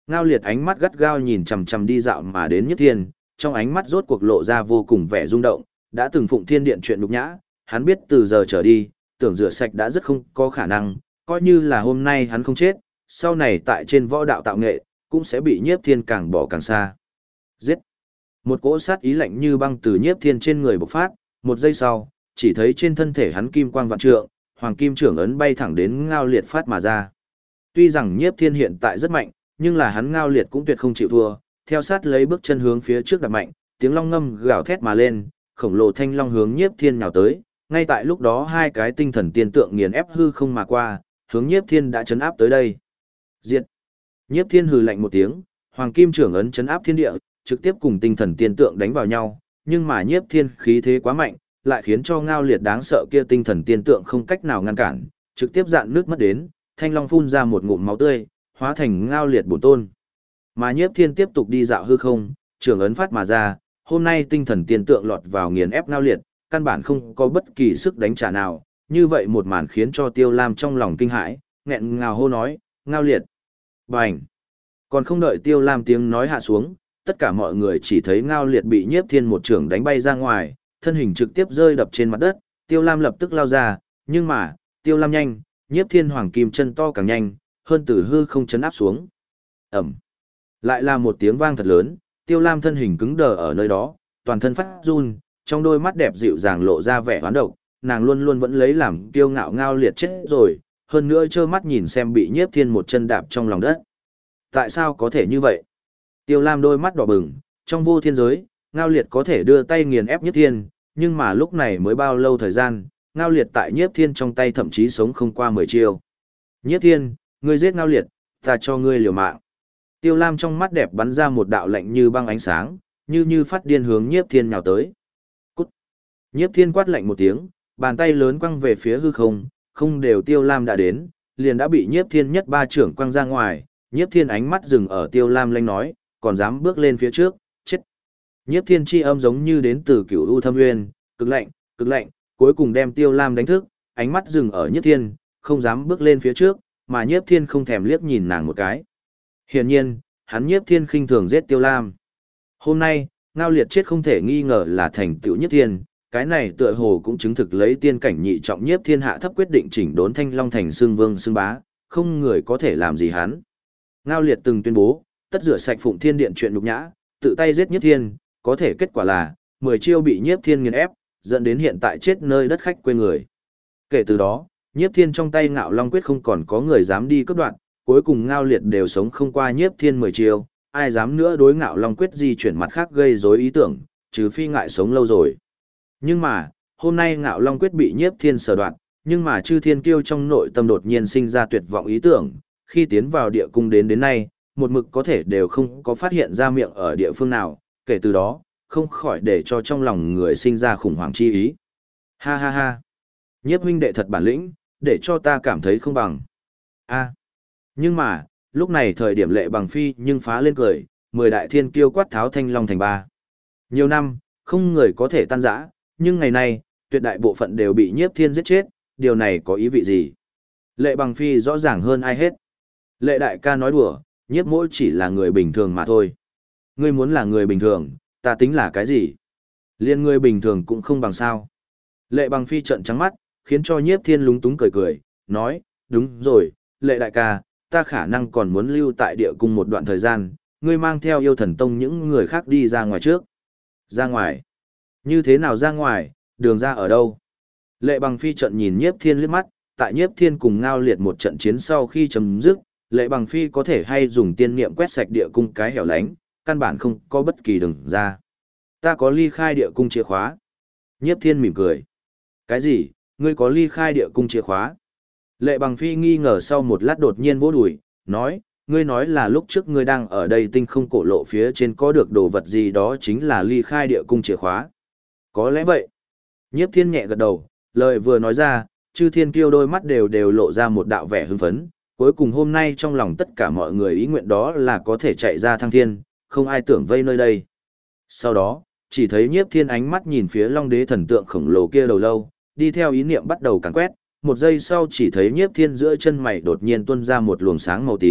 Ngao Liệt ánh mắt gắt gao nhìn chằm chằm đi dạo mà đến Nhiếp Thiên, trong ánh mắt rốt cuộc lộ ra vô cùng vẻ rung động, đã từng phụng thiên điện chuyện nhục nhã, hắn biết từ giờ trở đi, tưởng rửa sạch đã rất không có khả năng, coi như là hôm nay hắn không chết, sau này tại trên võ đạo tạo nghệ, cũng sẽ bị Nhiếp Thiên càng bỏ càng xa. Giết! Một cỗ sát ý lạnh như băng từ Nhiếp Thiên trên người bộc phát, một giây sau, chỉ thấy trên thân thể hắn kim quang vạn trượng, hoàng kim trưởng ấn bay thẳng đến Ngao Liệt phát mà ra. Tuy rằng Nhiếp Thiên hiện tại rất mạnh, nhưng là hắn Ngao Liệt cũng tuyệt không chịu thua, theo sát lấy bước chân hướng phía trước đạp mạnh, tiếng long ngâm gào thét mà lên, khổng lồ thanh long hướng Nhiếp Thiên nhào tới, ngay tại lúc đó hai cái tinh thần tiên tượng nghiền ép hư không mà qua, hướng Nhiếp Thiên đã chấn áp tới đây. Diệt! Nhiếp Thiên hừ lạnh một tiếng, hoàng kim trưởng ấn chấn áp thiên địa, trực tiếp cùng tinh thần tiên tượng đánh vào nhau, nhưng mà Nhiếp Thiên khí thế quá mạnh, lại khiến cho Ngao Liệt đáng sợ kia tinh thần tiên tượng không cách nào ngăn cản, trực tiếp dạn nước mất đến, thanh long phun ra một ngụm máu tươi, hóa thành Ngao Liệt bổn tôn. Mà Nhiếp Thiên tiếp tục đi dạo hư không, trưởng ấn phát mà ra, hôm nay tinh thần tiên tượng lọt vào nghiền ép Ngao Liệt, căn bản không có bất kỳ sức đánh trả nào, như vậy một màn khiến cho Tiêu Lam trong lòng kinh hãi, nghẹn ngào hô nói, Ngao Liệt. Bành! Còn không đợi Tiêu Lam tiếng nói hạ xuống, tất cả mọi người chỉ thấy Ngao Liệt bị Nhiếp Thiên một trưởng đánh bay ra ngoài, thân hình trực tiếp rơi đập trên mặt đất, Tiêu Lam lập tức lao ra, nhưng mà, Tiêu Lam nhanh, Nhiếp Thiên hoàng kim chân to càng nhanh, hơn từ hư không chấn áp xuống. Ẩm. Lại là một tiếng vang thật lớn, Tiêu Lam thân hình cứng đờ ở nơi đó, toàn thân phát run, trong đôi mắt đẹp dịu dàng lộ ra vẻ hoán độc, nàng luôn luôn vẫn lấy làm kiêu ngạo Ngao Liệt chết rồi, hơn nữa trơ mắt nhìn xem bị Nhiếp Thiên một chân đạp trong lòng đất. Tại sao có thể như vậy? Tiêu Lam đôi mắt đỏ bừng, trong vô thiên giới, Ngao Liệt có thể đưa tay nghiền ép Nhiếp Thiên, nhưng mà lúc này mới bao lâu thời gian, Ngao Liệt tại Nhiếp Thiên trong tay thậm chí sống không qua 10 chiêu. Nhiếp Thiên, ngươi giết Ngao Liệt, ta cho ngươi liều mạng. Tiêu Lam trong mắt đẹp bắn ra một đạo lạnh như băng ánh sáng, như phát điên hướng Nhiếp Thiên nhào tới. Cút! Nhiếp Thiên quát lạnh một tiếng, bàn tay lớn quăng về phía hư không, không đều Tiêu Lam đã đến, liền đã bị Nhiếp Thiên nhất ba trưởng quăng ra ngoài. Nhiếp Thiên ánh mắt dừng ở Tiêu Lam lanh nói, còn dám bước lên phía trước, chết. Nhiếp Thiên chi âm giống như đến từ Cửu U Thâm Nguyên, cực lạnh, cuối cùng đem Tiêu Lam đánh thức, ánh mắt dừng ở Nhiếp Thiên, không dám bước lên phía trước, mà Nhiếp Thiên không thèm liếc nhìn nàng một cái. Hiển nhiên, hắn Nhiếp Thiên khinh thường giết Tiêu Lam. Hôm nay, Ngao Liệt chết không thể nghi ngờ là thành tựu Nhiếp Thiên, cái này tựa hồ cũng chứng thực lấy tiên cảnh nhị trọng Nhiếp Thiên hạ thấp quyết định chỉnh đốn Thanh Long thành xương vương xương bá, không người có thể làm gì hắn. Ngao Liệt từng tuyên bố, tất rửa sạch Phụng Thiên Điện chuyện nhục nhã, tự tay giết Nhiếp Thiên, có thể kết quả là 10 chiêu bị Nhiếp Thiên nghiền ép, dẫn đến hiện tại chết nơi đất khách quê người. Kể từ đó, Nhiếp Thiên trong tay Ngạo Long quyết không còn có người dám đi cướp đoạt, cuối cùng Ngao Liệt đều sống không qua Nhiếp Thiên 10 chiêu, ai dám nữa đối Ngạo Long quyết di chuyển mặt khác gây rối ý tưởng, trừ phi ngại sống lâu rồi. Nhưng mà, hôm nay Ngạo Long quyết bị Nhiếp Thiên sở đoạt, nhưng mà Chư Thiên Kiêu trong nội tâm đột nhiên sinh ra tuyệt vọng ý tưởng, khi tiến vào địa cung đến nay, một mực có thể đều không có phát hiện ra miệng ở địa phương nào, kể từ đó, không khỏi để cho trong lòng người sinh ra khủng hoảng chi ý. Ha ha ha, Nhiếp huynh đệ thật bản lĩnh, để cho ta cảm thấy không bằng. A. Nhưng mà, lúc này thời điểm Lệ Bằng Phi nhưng phá lên cười, 10 đại thiên kiêu quát tháo Thanh Long thành ba. Nhiều năm, không người có thể tan rã, nhưng ngày nay, tuyệt đại bộ phận đều bị Nhiếp Thiên giết chết, điều này có ý vị gì? Lệ Bằng Phi rõ ràng hơn ai hết. Lệ đại ca nói đùa, Nhiếp mỗi chỉ là người bình thường mà thôi. Ngươi muốn là người bình thường, ta tính là cái gì? Liên người bình thường cũng không bằng sao. Lệ Bằng Phi trợn trắng mắt, khiến cho Nhiếp Thiên lúng túng cười cười, nói, đúng rồi, Lệ đại ca, ta khả năng còn muốn lưu tại địa cung một đoạn thời gian, ngươi mang theo Yêu Thần Tông những người khác đi ra ngoài trước. Ra ngoài? Như thế nào ra ngoài, đường ra ở đâu? Lệ Bằng Phi trận nhìn Nhiếp Thiên liếc mắt, tại Nhiếp Thiên cùng Ngao Liệt một trận chiến sau khi chấm dứt, Lệ Bằng Phi có thể hay dùng tiên niệm quét sạch địa cung cái hẻo lánh, căn bản không có bất kỳ đường ra. Ta có ly khai địa cung chìa khóa. Nhiếp Thiên mỉm cười. Cái gì, ngươi có ly khai địa cung chìa khóa? Lệ Bằng Phi nghi ngờ sau một lát đột nhiên vỗ đùi, nói, ngươi nói là lúc trước ngươi đang ở đây tinh không cổ lộ phía trên có được đồ vật gì đó chính là ly khai địa cung chìa khóa. Có lẽ vậy. Nhiếp Thiên nhẹ gật đầu, lời vừa nói ra, Chư Thiên Kiêu đôi mắt đều lộ ra một đạo vẻ hưng phấn, cuối cùng hôm nay trong lòng tất cả mọi người ý nguyện đó là có thể chạy ra thăng thiên, không ai tưởng vây nơi đây. Sau đó, chỉ thấy Nhiếp Thiên ánh mắt nhìn phía Long Đế thần tượng khổng lồ kia đầu lâu, đi theo ý niệm bắt đầu càn quét, một giây sau chỉ thấy Nhiếp Thiên giữa chân mày đột nhiên tuôn ra một luồng sáng màu tím,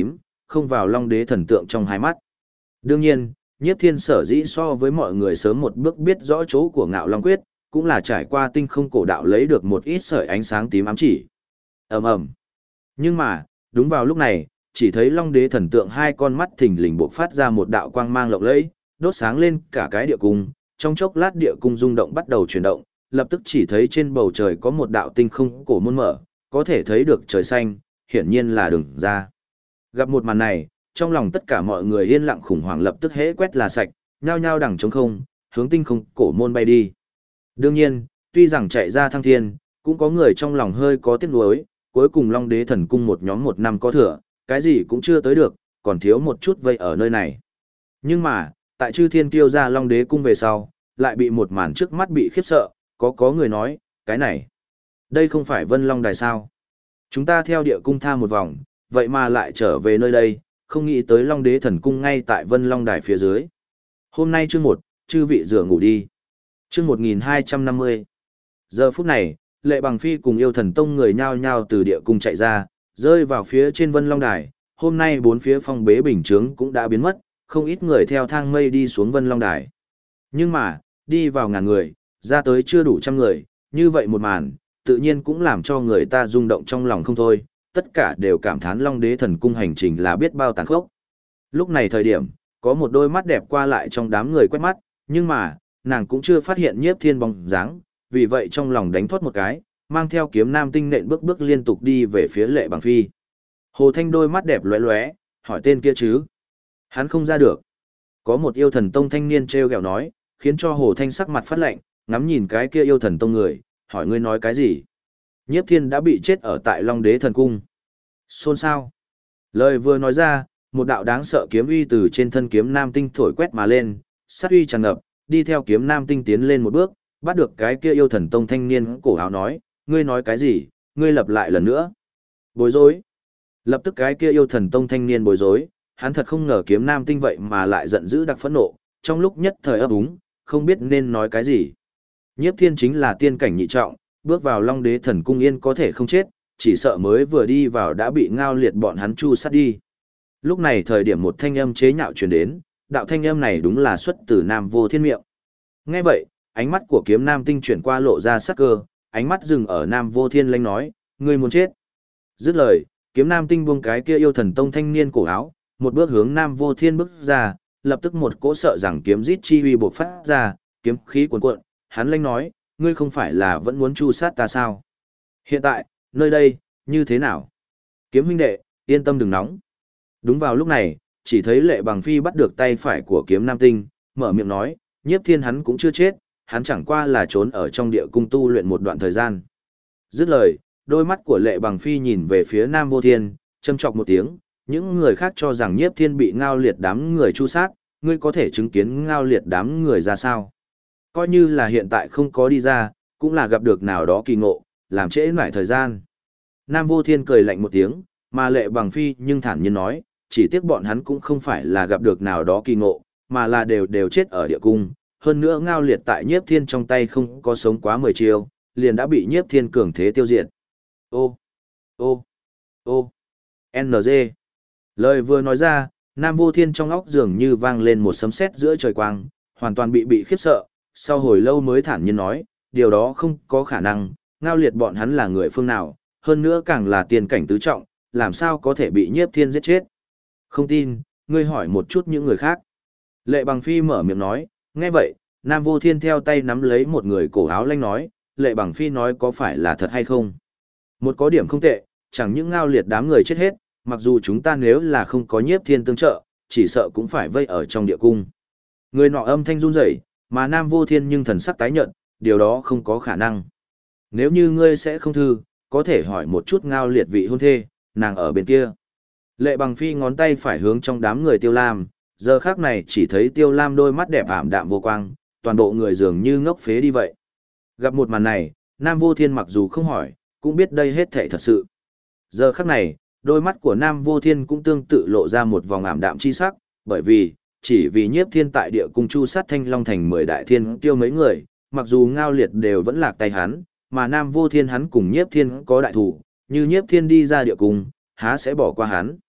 không vào Long Đế thần tượng trong hai mắt. Đương nhiên, Nhiếp Thiên sở dĩ so với mọi người sớm một bước biết rõ chỗ của Ngạo Long Quyết, cũng là trải qua tinh không cổ đạo lấy được một ít sợi ánh sáng tím ám chỉ. Ầm ầm. Nhưng mà, đúng vào lúc này, chỉ thấy Long Đế thần tượng hai con mắt thình lình bộc phát ra một đạo quang mang lộng lẫy, đốt sáng lên cả cái địa cung, trong chốc lát địa cung rung động bắt đầu chuyển động, lập tức chỉ thấy trên bầu trời có một đạo tinh không cổ môn mở, có thể thấy được trời xanh, hiển nhiên là đường ra. Gặp một màn này, trong lòng tất cả mọi người yên lặng khủng hoảng lập tức hễ quét là sạch, nhao nhao đằng trống không, hướng tinh không cổ môn bay đi. Đương nhiên, tuy rằng chạy ra thăng thiên, cũng có người trong lòng hơi có tiếc nuối, cuối cùng Long Đế thần cung một nhóm một năm có thừa, cái gì cũng chưa tới được, còn thiếu một chút vây ở nơi này. Nhưng mà, tại chư thiên kiêu ra Long Đế cung về sau, lại bị một màn trước mắt bị khiếp sợ, có người nói, cái này, đây không phải Vân Long Đài sao? Chúng ta theo địa cung tha một vòng, vậy mà lại trở về nơi đây, không nghĩ tới Long Đế thần cung ngay tại Vân Long Đài phía dưới. Hôm nay chương 1, chư vị rửa ngủ đi. Chương 1250. Giờ phút này, Lệ Bằng Phi cùng Yêu Thần Tông người nhao nhao từ địa cung chạy ra, rơi vào phía trên Vân Long Đài. Hôm nay bốn phía phong bế bình chướng cũng đã biến mất, không ít người theo thang mây đi xuống Vân Long Đài. Nhưng mà, đi vào ngàn người, ra tới chưa đủ trăm người, như vậy một màn, tự nhiên cũng làm cho người ta rung động trong lòng không thôi, tất cả đều cảm thán Long Đế thần cung hành trình là biết bao tàn khốc. Lúc này thời điểm, có một đôi mắt đẹp qua lại trong đám người quét mắt, nhưng mà, nàng cũng chưa phát hiện Nhiếp Thiên bóng dáng, vì vậy trong lòng đánh thoát một cái, mang theo kiếm nam tinh nện bước bước liên tục đi về phía Lệ Bằng Phi. Hồ Thanh đôi mắt đẹp lóe lóe, hỏi tên kia chứ? Hắn không ra được. Có một Yêu Thần Tông thanh niên treo gẹo nói, khiến cho Hồ Thanh sắc mặt phát lạnh, ngắm nhìn cái kia Yêu Thần Tông người, hỏi ngươi nói cái gì? Nhiếp Thiên đã bị chết ở tại Long Đế thần cung. Xôn xao. Lời vừa nói ra, một đạo đáng sợ kiếm uy từ trên thân kiếm nam tinh thổi quét mà lên, sát uy tràn ngập, đi theo kiếm nam tinh tiến lên một bước, bắt được cái kia Yêu Thần Tông thanh niên cổ áo nói, ngươi nói cái gì, ngươi lặp lại lần nữa. Bối rối. Lập tức cái kia Yêu Thần Tông thanh niên bối rối, hắn thật không ngờ kiếm nam tinh vậy mà lại giận dữ đặc phẫn nộ, trong lúc nhất thời ấp úng, không biết nên nói cái gì. Nhiếp Thiên chính là tiên cảnh nhị trọng, bước vào Long Đế thần cung yên có thể không chết, chỉ sợ mới vừa đi vào đã bị Ngao Liệt bọn hắn chu sát đi. Lúc này thời điểm một thanh âm chế nhạo truyền đến, đạo thanh âm này đúng là xuất từ Nam Vô Thiên miệng. Nghe vậy, ánh mắt của kiếm nam tinh chuyển qua lộ ra sắc cơ, ánh mắt dừng ở Nam Vô Thiên lanh nói, ngươi muốn chết. Dứt lời, kiếm nam tinh buông cái kia Yêu Thần Tông thanh niên cổ áo, một bước hướng Nam Vô Thiên bước ra, lập tức một cỗ sợ rằng kiếm rít chi uy bộc phát ra, kiếm khí cuồn cuộn, hắn lanh nói, ngươi không phải là vẫn muốn chu sát ta sao? Hiện tại, nơi đây, như thế nào? Kiếm huynh đệ, yên tâm đừng nóng. Đúng vào lúc này, chỉ thấy Lệ Bằng Phi bắt được tay phải của kiếm nam tinh, mở miệng nói, Nhiếp Thiên hắn cũng chưa chết, hắn chẳng qua là trốn ở trong địa cung tu luyện một đoạn thời gian. Dứt lời, đôi mắt của Lệ Bằng Phi nhìn về phía Nam Vô Thiên, châm chọc một tiếng, những người khác cho rằng Nhiếp Thiên bị Ngao Liệt đám người chu sát, ngươi có thể chứng kiến Ngao Liệt đám người ra sao? Coi như là hiện tại không có đi ra, cũng là gặp được nào đó kỳ ngộ, làm trễ nải thời gian. Nam Vô Thiên cười lạnh một tiếng, mà Lệ Bằng Phi nhưng thản nhiên nói, chỉ tiếc bọn hắn cũng không phải là gặp được nào đó kỳ ngộ, mà là đều chết ở địa cung. Hơn nữa Ngao Liệt tại Nhiếp Thiên trong tay không có sống quá 10 chiêu, liền đã bị Nhiếp Thiên cường thế tiêu diệt. Ô, ô, ô, NG. Lời vừa nói ra, Nam Vô Thiên trong óc dường như vang lên một sấm sét giữa trời quang, hoàn toàn bị khiếp sợ, sau hồi lâu mới thản nhiên nói, điều đó không có khả năng, Ngao Liệt bọn hắn là người phương nào, hơn nữa càng là tiên cảnh tứ trọng, làm sao có thể bị Nhiếp Thiên giết chết. Không tin, ngươi hỏi một chút những người khác. Lệ Bằng Phi mở miệng nói, nghe vậy, Nam Vô Thiên theo tay nắm lấy một người cổ áo lanh nói, Lệ Bằng Phi nói có phải là thật hay không. Một có điểm không tệ, chẳng những Ngao Liệt đám người chết hết, mặc dù chúng ta nếu là không có Nhiếp Thiên tương trợ, chỉ sợ cũng phải vây ở trong địa cung. Người nọ âm thanh run rẩy, mà Nam Vô Thiên nhưng thần sắc tái nhợt, điều đó không có khả năng. Nếu như ngươi sẽ không thư, có thể hỏi một chút Ngao Liệt vị hôn thê, nàng ở bên kia. Lệ Bằng Phi ngón tay phải hướng trong đám người Tiêu Lam, giờ khác này chỉ thấy Tiêu Lam đôi mắt đẹp ảm đạm vô quang, toàn bộ người dường như ngốc phế đi vậy. Gặp một màn này, Nam Vô Thiên mặc dù không hỏi, cũng biết đây hết thảy thật sự. Giờ khắc này, đôi mắt của Nam Vô Thiên cũng tương tự lộ ra một vòng ảm đạm chi sắc, bởi vì, chỉ vì Nhiếp Thiên tại địa cung chu sát Thanh Long thành 10 đại thiên tiêu mấy người, mặc dù Ngao Liệt đều vẫn lạc tay hắn, mà Nam Vô Thiên hắn cùng Nhiếp Thiên có đại thủ, như Nhiếp Thiên đi ra địa cung, há sẽ bỏ qua hắn.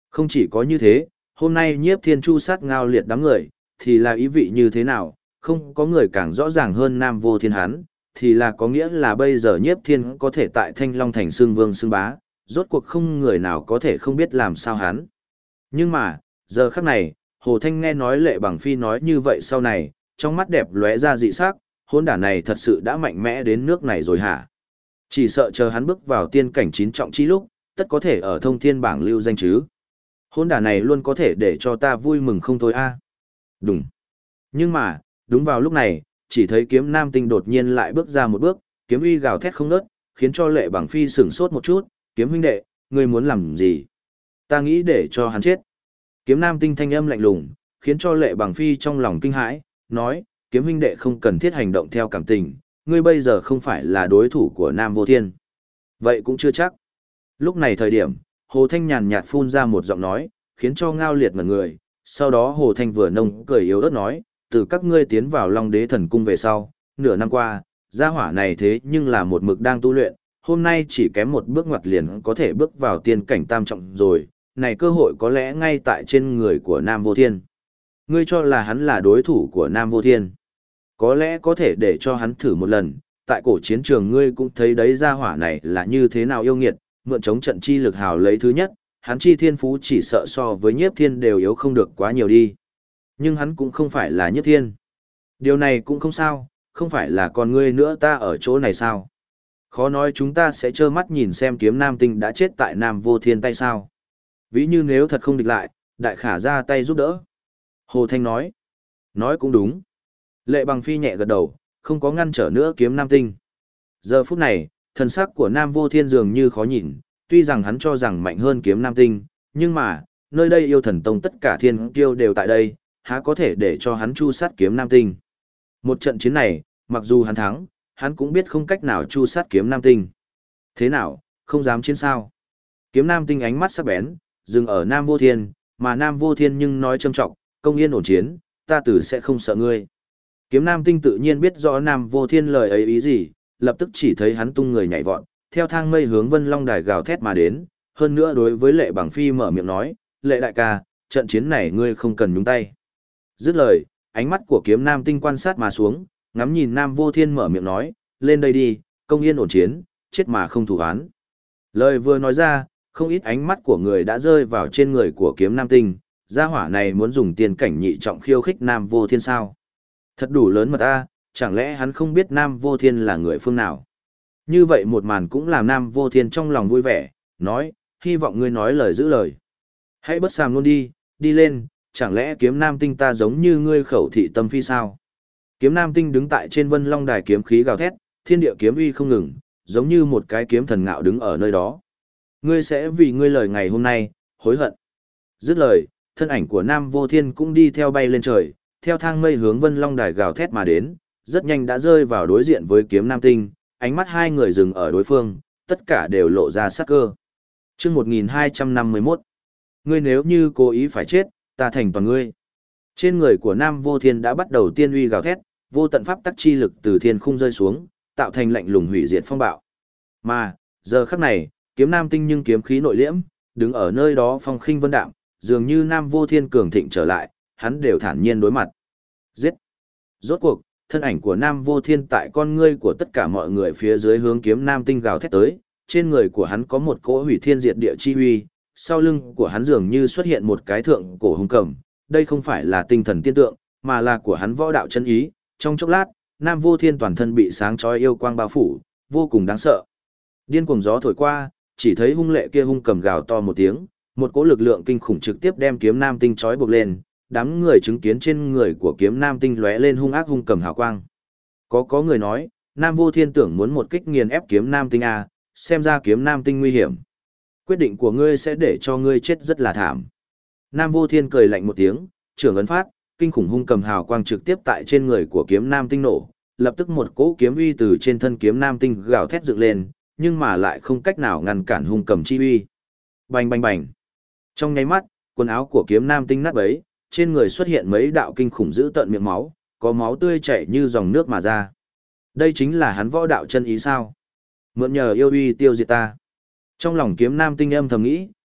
Không chỉ có như thế, hôm nay Nhiếp Thiên chu sát Ngao Liệt đám người, thì là ý vị như thế nào, không có người càng rõ ràng hơn Nam Vô Thiên hắn, thì là có nghĩa là bây giờ Nhiếp Thiên có thể tại Thanh Long Thành xưng vương xưng bá, rốt cuộc không người nào có thể không biết làm sao hắn. Nhưng mà, giờ khắc này, Hồ Thanh nghe nói Lệ Bằng Phi nói như vậy sau này, trong mắt đẹp lóe ra dị sắc, hôn đản này thật sự đã mạnh mẽ đến nước này rồi hả? Chỉ sợ chờ hắn bước vào tiên cảnh chín trọng chi lúc, tất có thể ở thông thiên bảng lưu danh chứ. Hôn đản này luôn có thể để cho ta vui mừng không thôi a. Đúng. Nhưng mà, đúng vào lúc này, chỉ thấy kiếm nam tinh đột nhiên lại bước ra một bước, kiếm uy gào thét không ngớt, khiến cho Lệ Bằng Phi sửng sốt một chút, kiếm huynh đệ, ngươi muốn làm gì? Ta nghĩ để cho hắn chết. Kiếm nam tinh thanh âm lạnh lùng, khiến cho Lệ Bằng Phi trong lòng kinh hãi, nói, kiếm huynh đệ không cần thiết hành động theo cảm tình, ngươi bây giờ không phải là đối thủ của Nam Vô Thiên. Vậy cũng chưa chắc. Lúc này thời điểm, Hồ Thanh nhàn nhạt phun ra một giọng nói, khiến cho Ngao Liệt ngẩn người, sau đó Hồ Thanh vừa nông cười yếu ớt nói, từ các ngươi tiến vào Long Đế Thần Cung về sau, nửa năm qua, gia hỏa này thế nhưng là một mực đang tu luyện, hôm nay chỉ kém một bước ngoặt liền có thể bước vào tiên cảnh tam trọng rồi, này cơ hội có lẽ ngay tại trên người của Nam Vô Thiên. Ngươi cho là hắn là đối thủ của Nam Vô Thiên. Có lẽ có thể để cho hắn thử một lần, tại cổ chiến trường ngươi cũng thấy đấy gia hỏa này là như thế nào yêu nghiệt, mượn chống trận chi lực hào lấy thứ nhất, hắn chi thiên phú chỉ sợ so với Nhiếp Thiên đều yếu không được quá nhiều đi. Nhưng hắn cũng không phải là Nhiếp Thiên. Điều này cũng không sao, không phải là còn ngươi nữa ta ở chỗ này sao? Khó nói chúng ta sẽ trơ mắt nhìn xem kiếm nam tinh đã chết tại Nam Vô Thiên tay sao? Ví như nếu thật không địch lại, đại khả ra tay giúp đỡ. Hồ Thanh nói cũng đúng. Lệ Bằng Phi nhẹ gật đầu, không có ngăn trở nữa kiếm nam tinh. Giờ phút này, thần sắc của Nam Vô Thiên dường như khó nhìn, tuy rằng hắn cho rằng mạnh hơn kiếm nam tinh, nhưng mà, nơi đây yêu thần tông tất cả thiên kiêu đều tại đây, há có thể để cho hắn chu sát kiếm nam tinh. Một trận chiến này, mặc dù hắn thắng, hắn cũng biết không cách nào chu sát kiếm nam tinh. Thế nào, không dám chiến sao? Kiếm nam tinh ánh mắt sắc bén, dừng ở Nam Vô Thiên, mà Nam Vô Thiên nhưng nói trâm trọng, công yên ổn chiến, ta tử sẽ không sợ ngươi. Kiếm nam tinh tự nhiên biết rõ Nam Vô Thiên lời ấy ý gì, lập tức chỉ thấy hắn tung người nhảy vọt, theo thang mây hướng Vân Long Đài gào thét mà đến, hơn nữa đối với Lệ Bằng Phi mở miệng nói, Lệ đại ca, trận chiến này ngươi không cần nhúng tay. Dứt lời, ánh mắt của kiếm nam tinh quan sát mà xuống, ngắm nhìn Nam Vô Thiên mở miệng nói, lên đây đi, công yên ổn chiến, chết mà không thủ án. Lời vừa nói ra, không ít ánh mắt của người đã rơi vào trên người của kiếm nam tinh, gia hỏa này muốn dùng tiền cảnh nhị trọng khiêu khích Nam Vô Thiên sao. Thật đủ lớn mật a, chẳng lẽ hắn không biết Nam Vô Thiên là người phương nào? Như vậy một màn cũng làm Nam Vô Thiên trong lòng vui vẻ, nói, hy vọng ngươi nói lời giữ lời. Hãy bất sàm luôn đi, đi lên, chẳng lẽ kiếm nam tinh ta giống như ngươi khẩu thị tâm phi sao? Kiếm nam tinh đứng tại trên Vân Long Đài kiếm khí gào thét, thiên địa kiếm uy không ngừng, giống như một cái kiếm thần ngạo đứng ở nơi đó. Ngươi sẽ vì ngươi lời ngày hôm nay, hối hận. Dứt lời, thân ảnh của Nam Vô Thiên cũng đi theo bay lên trời, theo thang mây hướng Vân Long Đài gào thét mà đến, rất nhanh đã rơi vào đối diện với kiếm nam tinh, ánh mắt hai người dừng ở đối phương, tất cả đều lộ ra sắc cơ. Chương 1251. Ngươi nếu như cố ý phải chết, ta thành toàn ngươi. Trên người của Nam Vô Thiên đã bắt đầu tiên uy gào thét, vô tận pháp tắc chi lực từ thiên khung rơi xuống, tạo thành lạnh lùng hủy diệt phong bạo. Mà, giờ khắc này, kiếm nam tinh nhưng kiếm khí nội liễm, đứng ở nơi đó phong khinh vân đạm, dường như Nam Vô Thiên cường thịnh trở lại, hắn đều thản nhiên đối mặt. Giết! Rốt cuộc, thân ảnh của Nam Vô Thiên tại con ngươi của tất cả mọi người phía dưới hướng kiếm nam tinh gào thét tới, trên người của hắn có một cỗ hủy thiên diệt địa chi uy, sau lưng của hắn dường như xuất hiện một cái thượng cổ hung cầm, đây không phải là tinh thần tiên tượng, mà là của hắn võ đạo chân ý, trong chốc lát, Nam Vô Thiên toàn thân bị sáng chói yêu quang bao phủ, vô cùng đáng sợ. Điên cuồng gió thổi qua, chỉ thấy hung lệ kia hung cầm gào to một tiếng, một cỗ lực lượng kinh khủng trực tiếp đem kiếm nam tinh chói buộc lên, đám người chứng kiến trên người của kiếm nam tinh lóe lên hung ác hung cầm hào quang. Có người nói, Nam Vô Thiên tưởng muốn một kích nghiền ép kiếm nam tinh a, xem ra kiếm nam tinh nguy hiểm. Quyết định của ngươi sẽ để cho ngươi chết rất là thảm. Nam Vô Thiên cười lạnh một tiếng, trưởng ấn phát, kinh khủng hung cầm hào quang trực tiếp tại trên người của kiếm nam tinh nổ, lập tức một cỗ kiếm uy từ trên thân kiếm nam tinh gào thét dựng lên, nhưng mà lại không cách nào ngăn cản hung cầm chi uy. Bành bành bành. Trong nháy mắt, quần áo của kiếm nam tinh nát bấy, trên người xuất hiện mấy đạo kinh khủng dữ tợn miệng máu, có máu tươi chảy như dòng nước mà ra. Đây chính là hắn võ đạo chân ý sao? Mượn nhờ yêu uy tiêu diệt ta. Trong lòng kiếm nam tinh âm thầm nghĩ,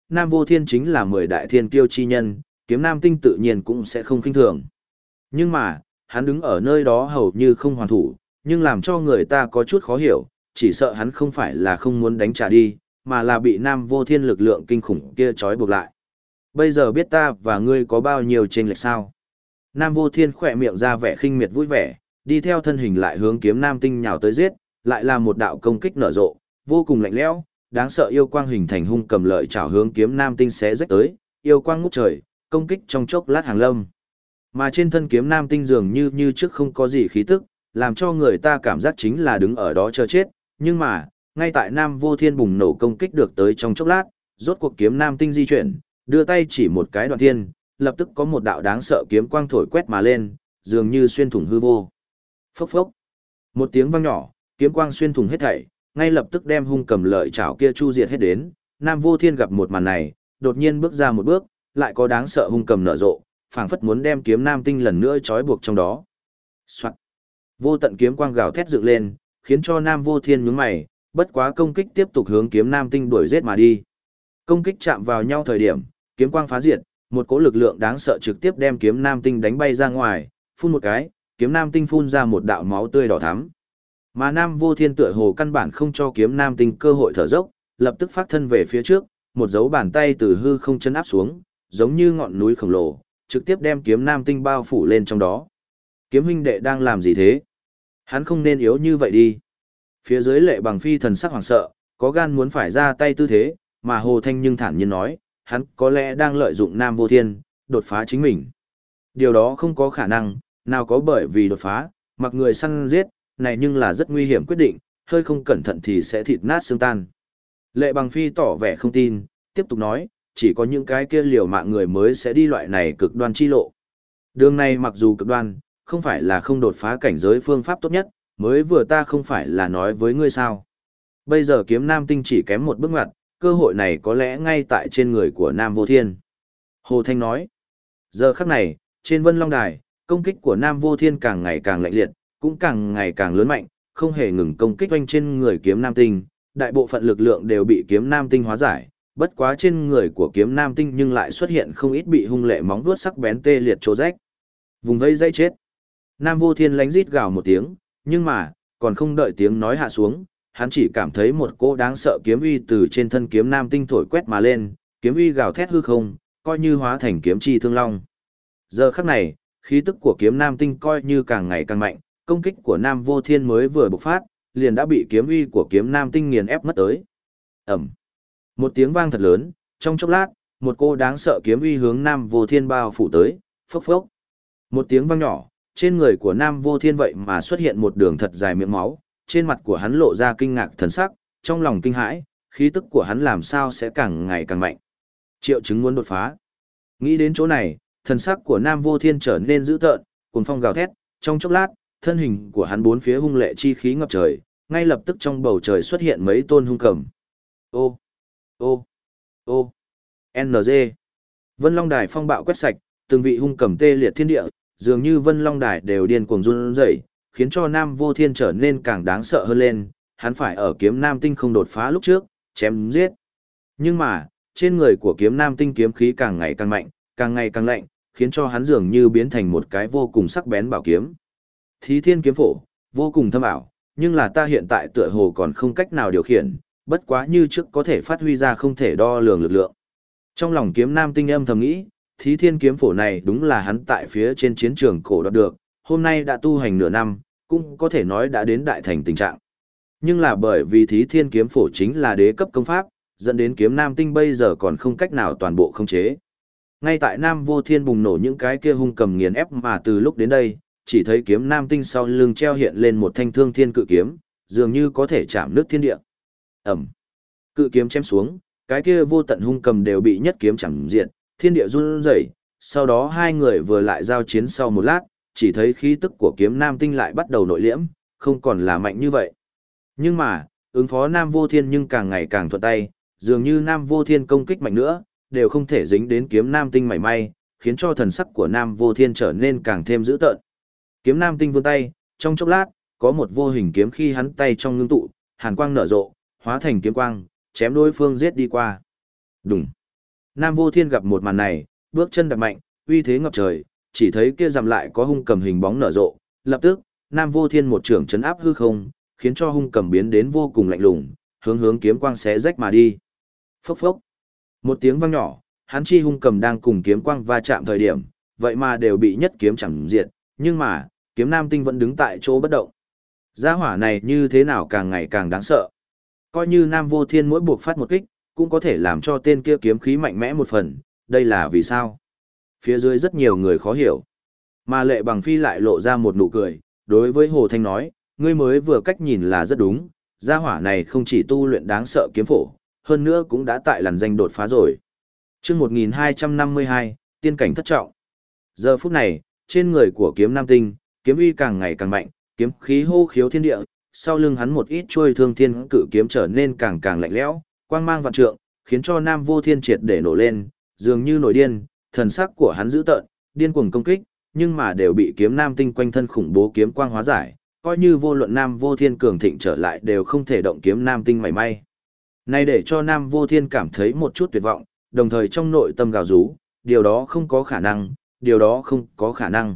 Nam Vô Thiên chính là 10 đại thiên kiêu chi nhân, kiếm nam tinh tự nhiên cũng sẽ không khinh thường. Nhưng mà, hắn đứng ở nơi đó hầu như không hoàn thủ, nhưng làm cho người ta có chút khó hiểu, chỉ sợ hắn không phải là không muốn đánh trả đi, mà là bị Nam Vô Thiên lực lượng kinh khủng kia trói buộc lại. Bây giờ biết ta và ngươi có bao nhiêu chênh lệch sao? Nam Vô Thiên khỏe miệng ra vẻ khinh miệt vui vẻ, đi theo thân hình lại hướng kiếm nam tinh nhào tới giết, lại là một đạo công kích nở rộ, vô cùng lạnh lẽo, đáng sợ yêu quang hình thành hung cầm lợi chảo hướng kiếm nam tinh xé rách tới, yêu quang ngút trời, công kích trong chốc lát hàng lâm. Mà trên thân kiếm nam tinh dường như trước không có gì khí tức, làm cho người ta cảm giác chính là đứng ở đó chờ chết, nhưng mà, ngay tại Nam Vô Thiên bùng nổ công kích được tới trong chốc lát, rốt cuộc kiếm nam tinh di chuyển, đưa tay chỉ một cái đoạn thiên, lập tức có một đạo đáng sợ kiếm quang thổi quét mà lên, dường như xuyên thủng hư vô. Phốc phốc. Một tiếng vang nhỏ, kiếm quang xuyên thủng hết thảy, ngay lập tức đem hung cầm lợi chảo kia chu diệt hết đến. Nam Vô Thiên gặp một màn này, đột nhiên bước ra một bước, lại có đáng sợ hung cầm nở rộ, phảng phất muốn đem kiếm nam tinh lần nữa trói buộc trong đó. Soạt. Vô tận kiếm quang gào thét dựng lên, khiến cho Nam Vô Thiên nhướng mày, bất quá công kích tiếp tục hướng kiếm nam tinh đuổi giết mà đi. Công kích chạm vào nhau thời điểm, kiếm quang phá diệt, một cỗ lực lượng đáng sợ trực tiếp đem kiếm nam tinh đánh bay ra ngoài, phun một cái, kiếm nam tinh phun ra một đạo máu tươi đỏ thắm. Mà Nam Vô Thiên tựa hồ căn bản không cho kiếm nam tinh cơ hội thở dốc, lập tức phát thân về phía trước, một dấu bàn tay từ hư không chân áp xuống, giống như ngọn núi khổng lồ, trực tiếp đem kiếm nam tinh bao phủ lên trong đó. Kiếm huynh đệ đang làm gì thế? Hắn không nên yếu như vậy đi. Phía dưới Lệ Bằng Phi thần sắc hoảng sợ, có gan muốn phải ra tay tư thế, mà Hồ Thanh nhưng thản nhiên nói, hắn có lẽ đang lợi dụng Nam Vô Thiên, đột phá chính mình. Điều đó không có khả năng, nào có bởi vì đột phá, mặc người săn giết, này nhưng là rất nguy hiểm quyết định, hơi không cẩn thận thì sẽ thịt nát xương tan. Lệ Bằng Phi tỏ vẻ không tin, tiếp tục nói, chỉ có những cái kia liều mạng người mới sẽ đi loại này cực đoan chi lộ. Đường này mặc dù cực đoan, không phải là không đột phá cảnh giới phương pháp tốt nhất, mới vừa ta không phải là nói với ngươi sao. Bây giờ kiếm nam tinh chỉ kém một bước ngoặt, cơ hội này có lẽ ngay tại trên người của Nam Vô Thiên. Hồ Thanh nói, giờ khắc này, trên Vân Long Đài, công kích của Nam Vô Thiên càng ngày càng lạnh liệt, cũng càng ngày càng lớn mạnh, không hề ngừng công kích oanh trên người kiếm nam tinh, đại bộ phận lực lượng đều bị kiếm nam tinh hóa giải, bất quá trên người của kiếm nam tinh nhưng lại xuất hiện không ít bị hung lệ móng vuốt sắc bén tê liệt chỗ rách. Vùng vây dây chết. Nam Vô Thiên lánh rít gào một tiếng, nhưng mà, còn không đợi tiếng nói hạ xuống, hắn chỉ cảm thấy một cỗ đáng sợ kiếm uy từ trên thân kiếm nam tinh thổi quét mà lên, kiếm uy gào thét hư không, coi như hóa thành kiếm chi thương long. Giờ khắc này, khí tức của kiếm nam tinh coi như càng ngày càng mạnh, công kích của Nam Vô Thiên mới vừa bộc phát, liền đã bị kiếm uy của kiếm nam tinh nghiền ép mất tới. Ầm. Một tiếng vang thật lớn, trong chốc lát, một cô đáng sợ kiếm uy hướng Nam Vô Thiên bao phủ tới, phốc phốc. Một tiếng vang nhỏ, trên người của Nam Vô Thiên vậy mà xuất hiện một đường thật dài miệng máu, trên mặt của hắn lộ ra kinh ngạc thần sắc, trong lòng kinh hãi, khí tức của hắn làm sao sẽ càng ngày càng mạnh. Triệu chứng muốn đột phá. Nghĩ đến chỗ này, thần sắc của Nam Vô Thiên trở nên dữ tợn, cuồng phong gào thét, trong chốc lát, thân hình của hắn bốn phía hung lệ chi khí ngập trời, ngay lập tức trong bầu trời xuất hiện mấy tôn hung cầm. Ô, ô, ô, NG. Vân Long Đài phong bạo quét sạch, từng vị hung cầm tê liệt thiên địa, dường như Vân Long Đài đều điên cuồng run rẩy, khiến cho Nam Vô Thiên trở nên càng đáng sợ hơn lên, hắn phải ở kiếm Nam Tinh không đột phá lúc trước, chém giết. Nhưng mà, trên người của kiếm Nam Tinh kiếm khí càng ngày càng mạnh, càng ngày càng lạnh, khiến cho hắn dường như biến thành một cái vô cùng sắc bén bảo kiếm. Thí Thiên kiếm phổ, vô cùng thâm ảo, nhưng là ta hiện tại tựa hồ còn không cách nào điều khiển, bất quá như trước có thể phát huy ra không thể đo lường lực lượng. Trong lòng kiếm Nam Tinh âm thầm nghĩ, Thí Thiên kiếm phổ này đúng là hắn tại phía trên chiến trường cổ đoạt được, hôm nay đã tu hành nửa năm, cũng có thể nói đã đến đại thành tình trạng. Nhưng là bởi vì Thí Thiên kiếm phổ chính là đế cấp công pháp, dẫn đến kiếm Nam Tinh bây giờ còn không cách nào toàn bộ khống chế. Ngay tại Nam Vô Thiên bùng nổ những cái kia hung cầm nghiền ép mà từ lúc đến đây, chỉ thấy kiếm Nam Tinh sau lưng treo hiện lên một thanh thương thiên cự kiếm, dường như có thể chạm nước thiên địa. Ẩm. Cự kiếm chém xuống, cái kia vô tận hung cầm đều bị nhất kiếm chẳng diện, thiên địa run rẩy. Sau đó hai người vừa lại giao chiến sau một lát, chỉ thấy khí tức của kiếm Nam Tinh lại bắt đầu nội liễm, không còn là mạnh như vậy. Nhưng mà, ứng phó Nam Vô Thiên nhưng càng ngày càng thuận tay, dường như Nam Vô Thiên công kích mạnh nữa, đều không thể dính đến kiếm Nam Tinh mảy may, khiến cho thần sắc của Nam Vô Thiên trở nên càng thêm dữ tợn. Kiếm Nam Tinh vươn tay, trong chốc lát, có một vô hình kiếm khi hắn tay trong ngưng tụ, hàn quang nở rộ, hóa thành kiếm quang, chém đối phương giết đi qua. Đùng. Nam Vô Thiên gặp một màn này, bước chân đạp mạnh, uy thế ngập trời, chỉ thấy kia dặm lại có hung cầm hình bóng nở rộ, lập tức, Nam Vô Thiên một trưởng chấn áp hư không, khiến cho hung cầm biến đến vô cùng lạnh lùng, hướng kiếm quang xé rách mà đi. Phốc phốc. Một tiếng vang nhỏ, hắn chi hung cầm đang cùng kiếm quang va chạm thời điểm, vậy mà đều bị nhất kiếm chẳng diệt, nhưng mà, kiếm Nam Tinh vẫn đứng tại chỗ bất động. Gia hỏa này như thế nào càng ngày càng đáng sợ. Coi như Nam Vô Thiên mỗi buộc phát một kích, cũng có thể làm cho tên kia kiếm khí mạnh mẽ một phần, đây là vì sao? Phía dưới rất nhiều người khó hiểu. Mà Lệ Bằng Phi lại lộ ra một nụ cười, đối với Hồ Thanh nói, ngươi mới vừa cách nhìn là rất đúng, gia hỏa này không chỉ tu luyện đáng sợ kiếm phổ, hơn nữa cũng đã tại làn danh đột phá rồi. Chương 1252, tiên cảnh thất trọng. Giờ phút này, trên người của kiếm Nam Tinh, kiếm uy càng ngày càng mạnh, kiếm khí hô khiếu thiên địa, sau lưng hắn một ít chuôi thương thiên cự kiếm trở nên càng càng lạnh lẽo, quang mang vạn trượng, khiến cho Nam Vô Thiên triệt để nổ lên, dường như nổi điên, thần sắc của hắn dữ tợn, điên cuồng công kích, nhưng mà đều bị kiếm Nam Tinh quanh thân khủng bố kiếm quang hóa giải, coi như vô luận Nam Vô Thiên cường thịnh trở lại đều không thể động kiếm Nam Tinh mảy may. Này để cho Nam Vô Thiên cảm thấy một chút tuyệt vọng, đồng thời trong nội tâm gào rú, điều đó không có khả năng, điều đó không có khả năng.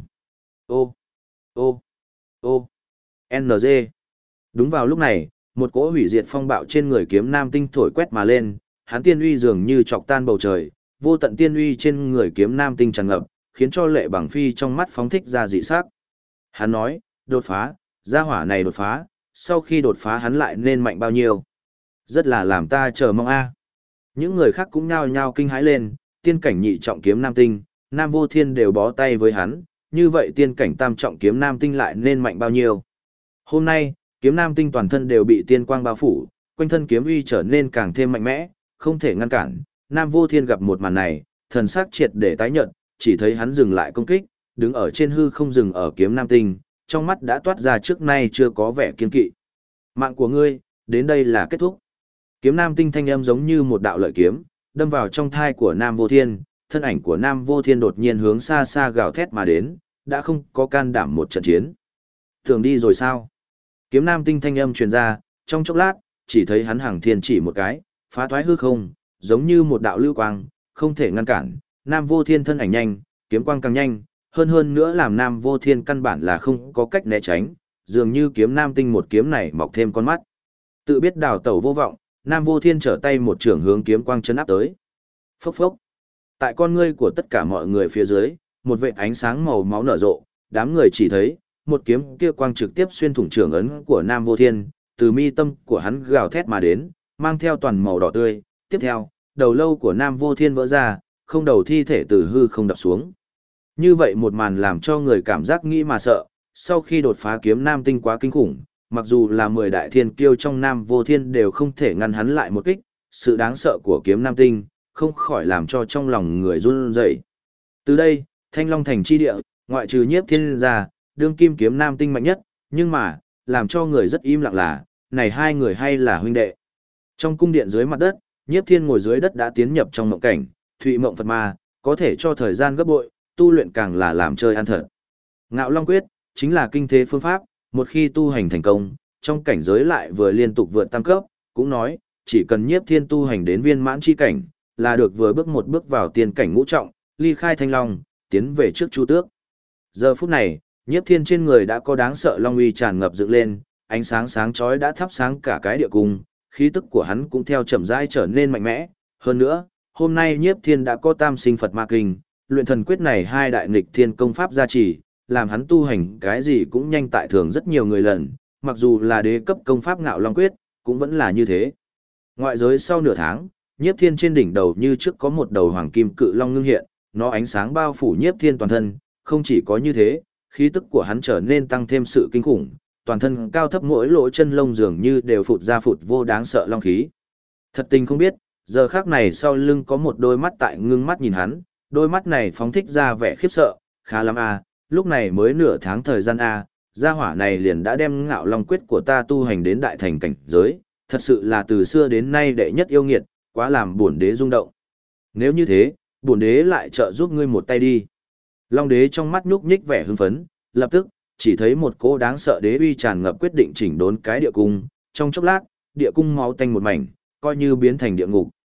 Ô, ô, ô, NG. Đúng vào lúc này, một cỗ hủy diệt phong bạo trên người kiếm Nam Tinh thổi quét mà lên, hắn tiên uy dường như chọc tan bầu trời, vô tận tiên uy trên người kiếm Nam Tinh tràn ngập, khiến cho Lệ Bằng Phi trong mắt phóng thích ra dị sắc. Hắn nói, đột phá, gia hỏa này đột phá, sau khi đột phá hắn lại nên mạnh bao nhiêu. Rất là làm ta chờ mong a. Những người khác cũng nhao nhao kinh hãi lên, tiên cảnh nhị trọng kiếm Nam Tinh, Nam Vô Thiên đều bó tay với hắn, như vậy tiên cảnh tam trọng kiếm Nam Tinh lại nên mạnh bao nhiêu. Hôm nay, kiếm Nam Tinh toàn thân đều bị tiên quang bao phủ, quanh thân kiếm uy trở nên càng thêm mạnh mẽ, không thể ngăn cản. Nam Vô Thiên gặp một màn này, thần sắc triệt để tái nhợt, chỉ thấy hắn dừng lại công kích, đứng ở trên hư không dừng ở kiếm Nam Tinh, trong mắt đã toát ra trước nay chưa có vẻ kiên kỵ. Mạng của ngươi, đến đây là kết thúc. Kiếm Nam Tinh thanh âm giống như một đạo lợi kiếm, đâm vào trong thai của Nam Vô Thiên, thân ảnh của Nam Vô Thiên đột nhiên hướng xa xa gào thét mà đến, đã không có can đảm một trận chiến. Thường đi rồi sao? Kiếm Nam Tinh thanh âm truyền ra, trong chốc lát, chỉ thấy hắn hàng thiên chỉ một cái, phá thoái hư không, giống như một đạo lưu quang, không thể ngăn cản. Nam Vô Thiên thân ảnh nhanh, kiếm quang càng nhanh, hơn nữa làm Nam Vô Thiên căn bản là không có cách né tránh, dường như kiếm Nam Tinh một kiếm này mọc thêm con mắt. Tự biết đào tẩu vô vọng, Nam Vô Thiên trở tay một trường hướng kiếm quang chấn áp tới. Phốc phốc. Tại con ngươi của tất cả mọi người phía dưới, một vệt ánh sáng màu máu nở rộ, đám người chỉ thấy một kiếm kia quang trực tiếp xuyên thủng trường ấn của Nam Vô Thiên, từ mi tâm của hắn gào thét mà đến, mang theo toàn màu đỏ tươi. Tiếp theo, đầu lâu của Nam Vô Thiên vỡ ra, không đầu thi thể từ hư không đập xuống. Như vậy một màn làm cho người cảm giác nghĩ mà sợ, sau khi đột phá kiếm Nam Tinh quá kinh khủng, mặc dù là 10 đại thiên kiêu trong Nam Vô Thiên đều không thể ngăn hắn lại một kích, sự đáng sợ của kiếm Nam Tinh, không khỏi làm cho trong lòng người run rẩy. Từ đây, Thanh Long Thành chi địa, ngoại trừ Nhiếp Thiên ra, đương kim kiếm Nam Tinh mạnh nhất, nhưng mà, làm cho người rất im lặng là, này hai người hay là huynh đệ. Trong cung điện dưới mặt đất, Nhiếp Thiên ngồi dưới đất đã tiến nhập trong mộng cảnh, Thụy Mộng Phật Ma, có thể cho thời gian gấp bội, tu luyện càng là làm chơi ăn thật. Ngạo Long Quyết, chính là kinh thế phương pháp, một khi tu hành thành công, trong cảnh giới lại vừa liên tục vượt tam cấp, cũng nói, chỉ cần Nhiếp Thiên tu hành đến viên mãn chi cảnh, là được vừa bước một bước vào tiên cảnh ngũ trọng, ly khai Thanh Long, tiến về trước Chu Tước. Giờ phút này, Nhiếp Thiên trên người đã có đáng sợ long uy tràn ngập dựng lên, ánh sáng sáng chói đã thắp sáng cả cái địa cung, khí tức của hắn cũng theo chậm rãi trở nên mạnh mẽ. Hơn nữa, hôm nay Nhiếp Thiên đã có Tam Sinh Phật Ma Kinh, luyện thần quyết này hai đại nghịch thiên công pháp gia trì, làm hắn tu hành cái gì cũng nhanh tại thường rất nhiều người lần, mặc dù là đế cấp công pháp Ngạo Long Quyết, cũng vẫn là như thế. Ngoại giới sau nửa tháng, Nhiếp Thiên trên đỉnh đầu như trước có một đầu hoàng kim cự long ngưng hiện, nó ánh sáng bao phủ Nhiếp Thiên toàn thân, không chỉ có như thế, khí tức của hắn trở nên tăng thêm sự kinh khủng, toàn thân cao thấp mỗi lỗ chân lông dường như đều phụt ra phụt vô đáng sợ long khí. Thật tình không biết, giờ khắc này sau lưng có một đôi mắt tại ngưng mắt nhìn hắn, đôi mắt này phóng thích ra vẻ khiếp sợ, khá lắm a, lúc này mới nửa tháng thời gian a, gia hỏa này liền đã đem Ngạo Long Quyết của ta tu hành đến đại thành cảnh giới, thật sự là từ xưa đến nay đệ nhất yêu nghiệt, quá làm bổn đế rung động. Nếu như thế, bổn đế lại trợ giúp ngươi một tay đi. Long đế trong mắt nhúc nhích vẻ hưng phấn, lập tức, chỉ thấy một cỗ đáng sợ đế uy tràn ngập quyết định chỉnh đốn cái địa cung, trong chốc lát, địa cung máu tanh một mảnh, coi như biến thành địa ngục,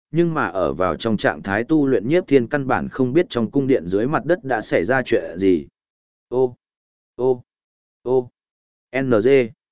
nhưng mà ở vào trong trạng thái tu luyện Nhiếp Thiên căn bản không biết trong cung điện dưới mặt đất đã xảy ra chuyện gì. Ô, ô, ô, NG.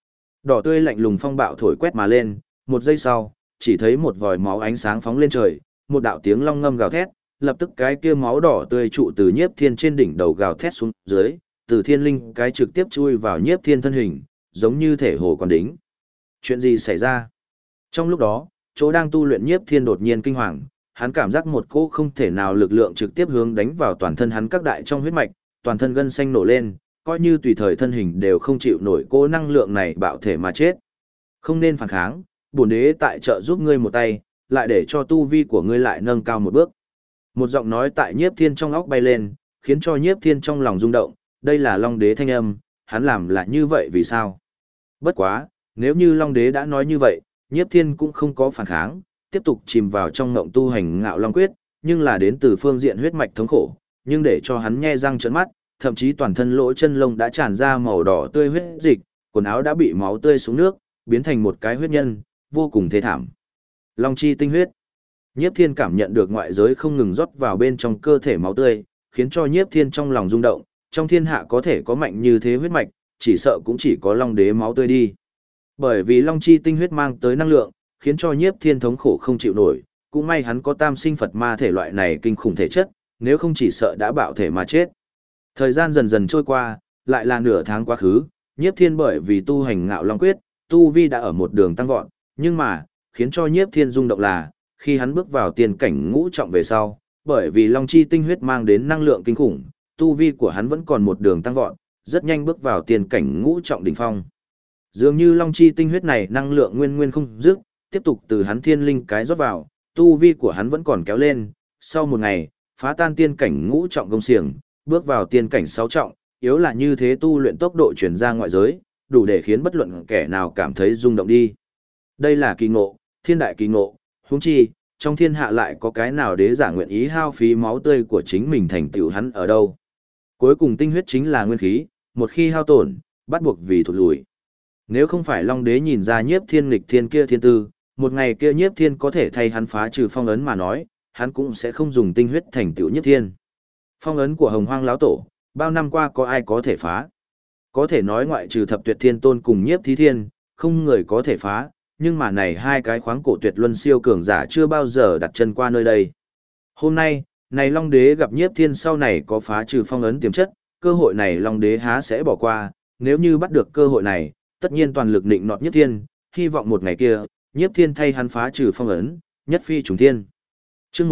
Đỏ tươi lạnh lùng phong bạo thổi quét mà lên, một giây sau, chỉ thấy một vòi máu ánh sáng phóng lên trời, một đạo tiếng long ngâm gào thét, lập tức cái kia máu đỏ tươi trụ từ Nhiếp Thiên trên đỉnh đầu gào thét xuống dưới, từ thiên linh cái trực tiếp chui vào Nhiếp Thiên thân hình, giống như thể hồ còn đính. Chuyện gì xảy ra? Trong lúc đó, chỗ đang tu luyện Nhiếp Thiên đột nhiên kinh hoàng, hắn cảm giác một cỗ không thể nào lực lượng trực tiếp hướng đánh vào toàn thân hắn các đại trong huyết mạch, toàn thân gân xanh nổ lên, coi như tùy thời thân hình đều không chịu nổi cỗ năng lượng này bạo thể mà chết. Không nên phản kháng, bổn đế tại trợ giúp ngươi một tay, lại để cho tu vi của ngươi lại nâng cao một bước. Một giọng nói tại Nhiếp Thiên trong óc bay lên, khiến cho Nhiếp Thiên trong lòng rung động, đây là Long Đế thanh âm, hắn làm là như vậy vì sao? Bất quá, nếu như Long Đế đã nói như vậy, Nhiếp Thiên cũng không có phản kháng, tiếp tục chìm vào trong ngộng tu hành Ngạo Long Quyết, nhưng là đến từ phương diện huyết mạch thống khổ, nhưng để cho hắn nhe răng trợn mắt, thậm chí toàn thân lỗ chân lông đã tràn ra màu đỏ tươi huyết dịch, quần áo đã bị máu tươi xuống nước, biến thành một cái huyết nhân, vô cùng thê thảm. Long chi tinh huyết. Nhiếp Thiên cảm nhận được ngoại giới không ngừng rót vào bên trong cơ thể máu tươi, khiến cho Nhiếp Thiên trong lòng rung động, trong thiên hạ có thể có mạnh như thế huyết mạch, chỉ sợ cũng chỉ có Long Đế máu tươi đi. Bởi vì Long chi tinh huyết mang tới năng lượng, khiến cho Nhiếp Thiên thống khổ không chịu nổi, cũng may hắn có tam sinh Phật ma thể loại này kinh khủng thể chất, nếu không chỉ sợ đã bạo thể mà chết. Thời gian dần dần trôi qua, lại là nửa tháng quá khứ, Nhiếp Thiên bởi vì tu hành Ngạo Long Quyết, tu vi đã ở một đường tăng vọt, nhưng mà, khiến cho Nhiếp Thiên rung động là, khi hắn bước vào tiên cảnh ngũ trọng về sau, bởi vì Long chi tinh huyết mang đến năng lượng kinh khủng, tu vi của hắn vẫn còn một đường tăng vọt, rất nhanh bước vào tiên cảnh ngũ trọng đỉnh phong. Dường như Long chi tinh huyết này năng lượng nguyên nguyên không dứt, tiếp tục từ hắn thiên linh cái rót vào, tu vi của hắn vẫn còn kéo lên, sau một ngày, phá tan tiên cảnh ngũ trọng công xiềng, bước vào tiên cảnh sáu trọng, yếu là như thế tu luyện tốc độ truyền ra ngoại giới, đủ để khiến bất luận kẻ nào cảm thấy rung động đi. Đây là kỳ ngộ, thiên đại kỳ ngộ, huống chi, trong thiên hạ lại có cái nào đế giả nguyện ý hao phí máu tươi của chính mình thành tựu hắn ở đâu. Cuối cùng tinh huyết chính là nguyên khí, một khi hao tổn, bắt buộc vì thụt lùi. Nếu không phải Long Đế nhìn ra Nhiếp Thiên nghịch thiên kia thiên tư, một ngày kia Nhiếp Thiên có thể thay hắn phá trừ phong ấn mà nói, hắn cũng sẽ không dùng tinh huyết thành tựu Nhiếp Thiên. Phong ấn của Hồng Hoang lão tổ, bao năm qua có ai có thể phá? Có thể nói ngoại trừ Thập Tuyệt Thiên Tôn cùng Nhiếp Thí Thiên, không người có thể phá, nhưng mà này hai cái khoáng cổ tuyệt luân siêu cường giả chưa bao giờ đặt chân qua nơi đây. Hôm nay, này Long Đế gặp Nhiếp Thiên sau này có phá trừ phong ấn tiềm chất, cơ hội này Long Đế há sẽ bỏ qua, nếu như bắt được cơ hội này, tất nhiên toàn lực định nọt Nhiếp Thiên, hy vọng một ngày kia, Nhiếp Thiên thay hắn phá trừ phong ấn, nhất phi trùng thiên. Chương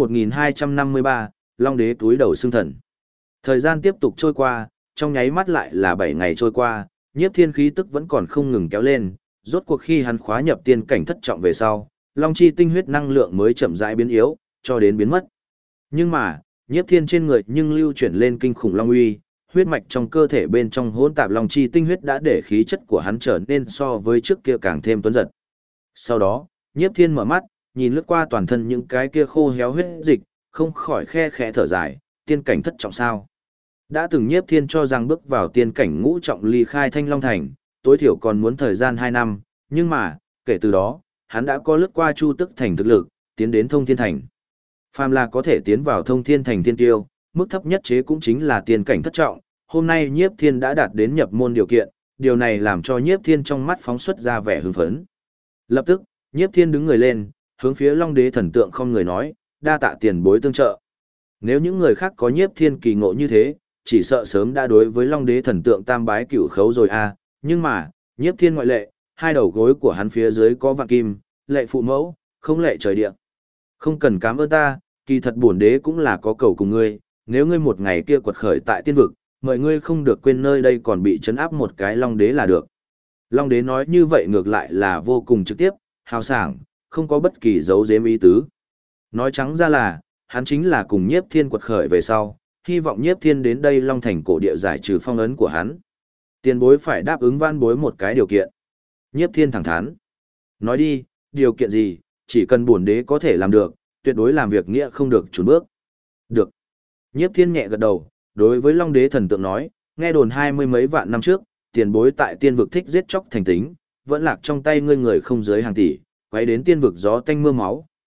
1253, Long Đế túi đầu xương thần. Thời gian tiếp tục trôi qua, trong nháy mắt lại là 7 ngày trôi qua, Nhiếp Thiên khí tức vẫn còn không ngừng kéo lên, rốt cuộc khi hắn khóa nhập tiên cảnh thất trọng về sau, Long chi tinh huyết năng lượng mới chậm rãi biến yếu, cho đến biến mất. Nhưng mà, Nhiếp Thiên trên người nhưng lưu chuyển lên kinh khủng long uy, huyết mạch trong cơ thể bên trong hỗn tạp long chi tinh huyết đã để khí chất của hắn trở nên so với trước kia càng thêm tuấn giật. Sau đó, Nhiếp Thiên mở mắt, nhìn lướt qua toàn thân những cái kia khô héo huyết dịch, không khỏi khe khẽ thở dài, tiên cảnh thất trọng sao? Đã từng Nhiếp Thiên cho rằng bước vào tiên cảnh ngũ trọng ly khai Thanh Long Thành, tối thiểu còn muốn thời gian 2 năm, nhưng mà, kể từ đó, hắn đã có lướt qua Chu Tức Thành thực lực, tiến đến Thông Thiên Thành. Phàm là có thể tiến vào Thông Thiên Thành tiên tiêu, mức thấp nhất chế cũng chính là tiên cảnh thất trọng, hôm nay Nhiếp Thiên đã đạt đến nhập môn điều kiện, điều này làm cho Nhiếp Thiên trong mắt phóng xuất ra vẻ hưng phấn. Lập tức, Nhiếp Thiên đứng người lên, hướng phía Long Đế thần tượng không người nói, đa tạ tiền bối tương trợ. Nếu những người khác có Nhiếp Thiên kỳ ngộ như thế, chỉ sợ sớm đã đối với Long Đế thần tượng tam bái cửu khấu rồi à, nhưng mà, Nhiếp Thiên ngoại lệ, hai đầu gối của hắn phía dưới có vạn kim, lệ phụ mẫu, không lệ trời địa. Không cần cảm ơn ta, kỳ thật bổn đế cũng là có cầu cùng ngươi, nếu ngươi một ngày kia quật khởi tại tiên vực, mời ngươi không được quên nơi đây còn bị trấn áp một cái Long Đế là được. Long Đế nói như vậy ngược lại là vô cùng trực tiếp, hào sảng, không có bất kỳ dấu giếm ý tứ. Nói trắng ra là, hắn chính là cùng Nhiếp Thiên quật khởi về sau, hy vọng Nhiếp Thiên đến đây Long Thành cổ địa giải trừ phong ấn của hắn. Tiền bối phải đáp ứng van bối một cái điều kiện. Nhiếp Thiên thẳng thắn. Nói đi, điều kiện gì, chỉ cần bổn đế có thể làm được, tuyệt đối làm việc nghĩa không được chùn bước. Được. Nhiếp Thiên nhẹ gật đầu, đối với Long Đế thần tượng nói, nghe đồn 20 mấy vạn năm trước, tiền bối tại tiên vực thích giết chóc thành tính, vẫn lạc trong tay ngươi người không dưới hàng tỷ, quay đến tiên vực gió tanh mưa máu,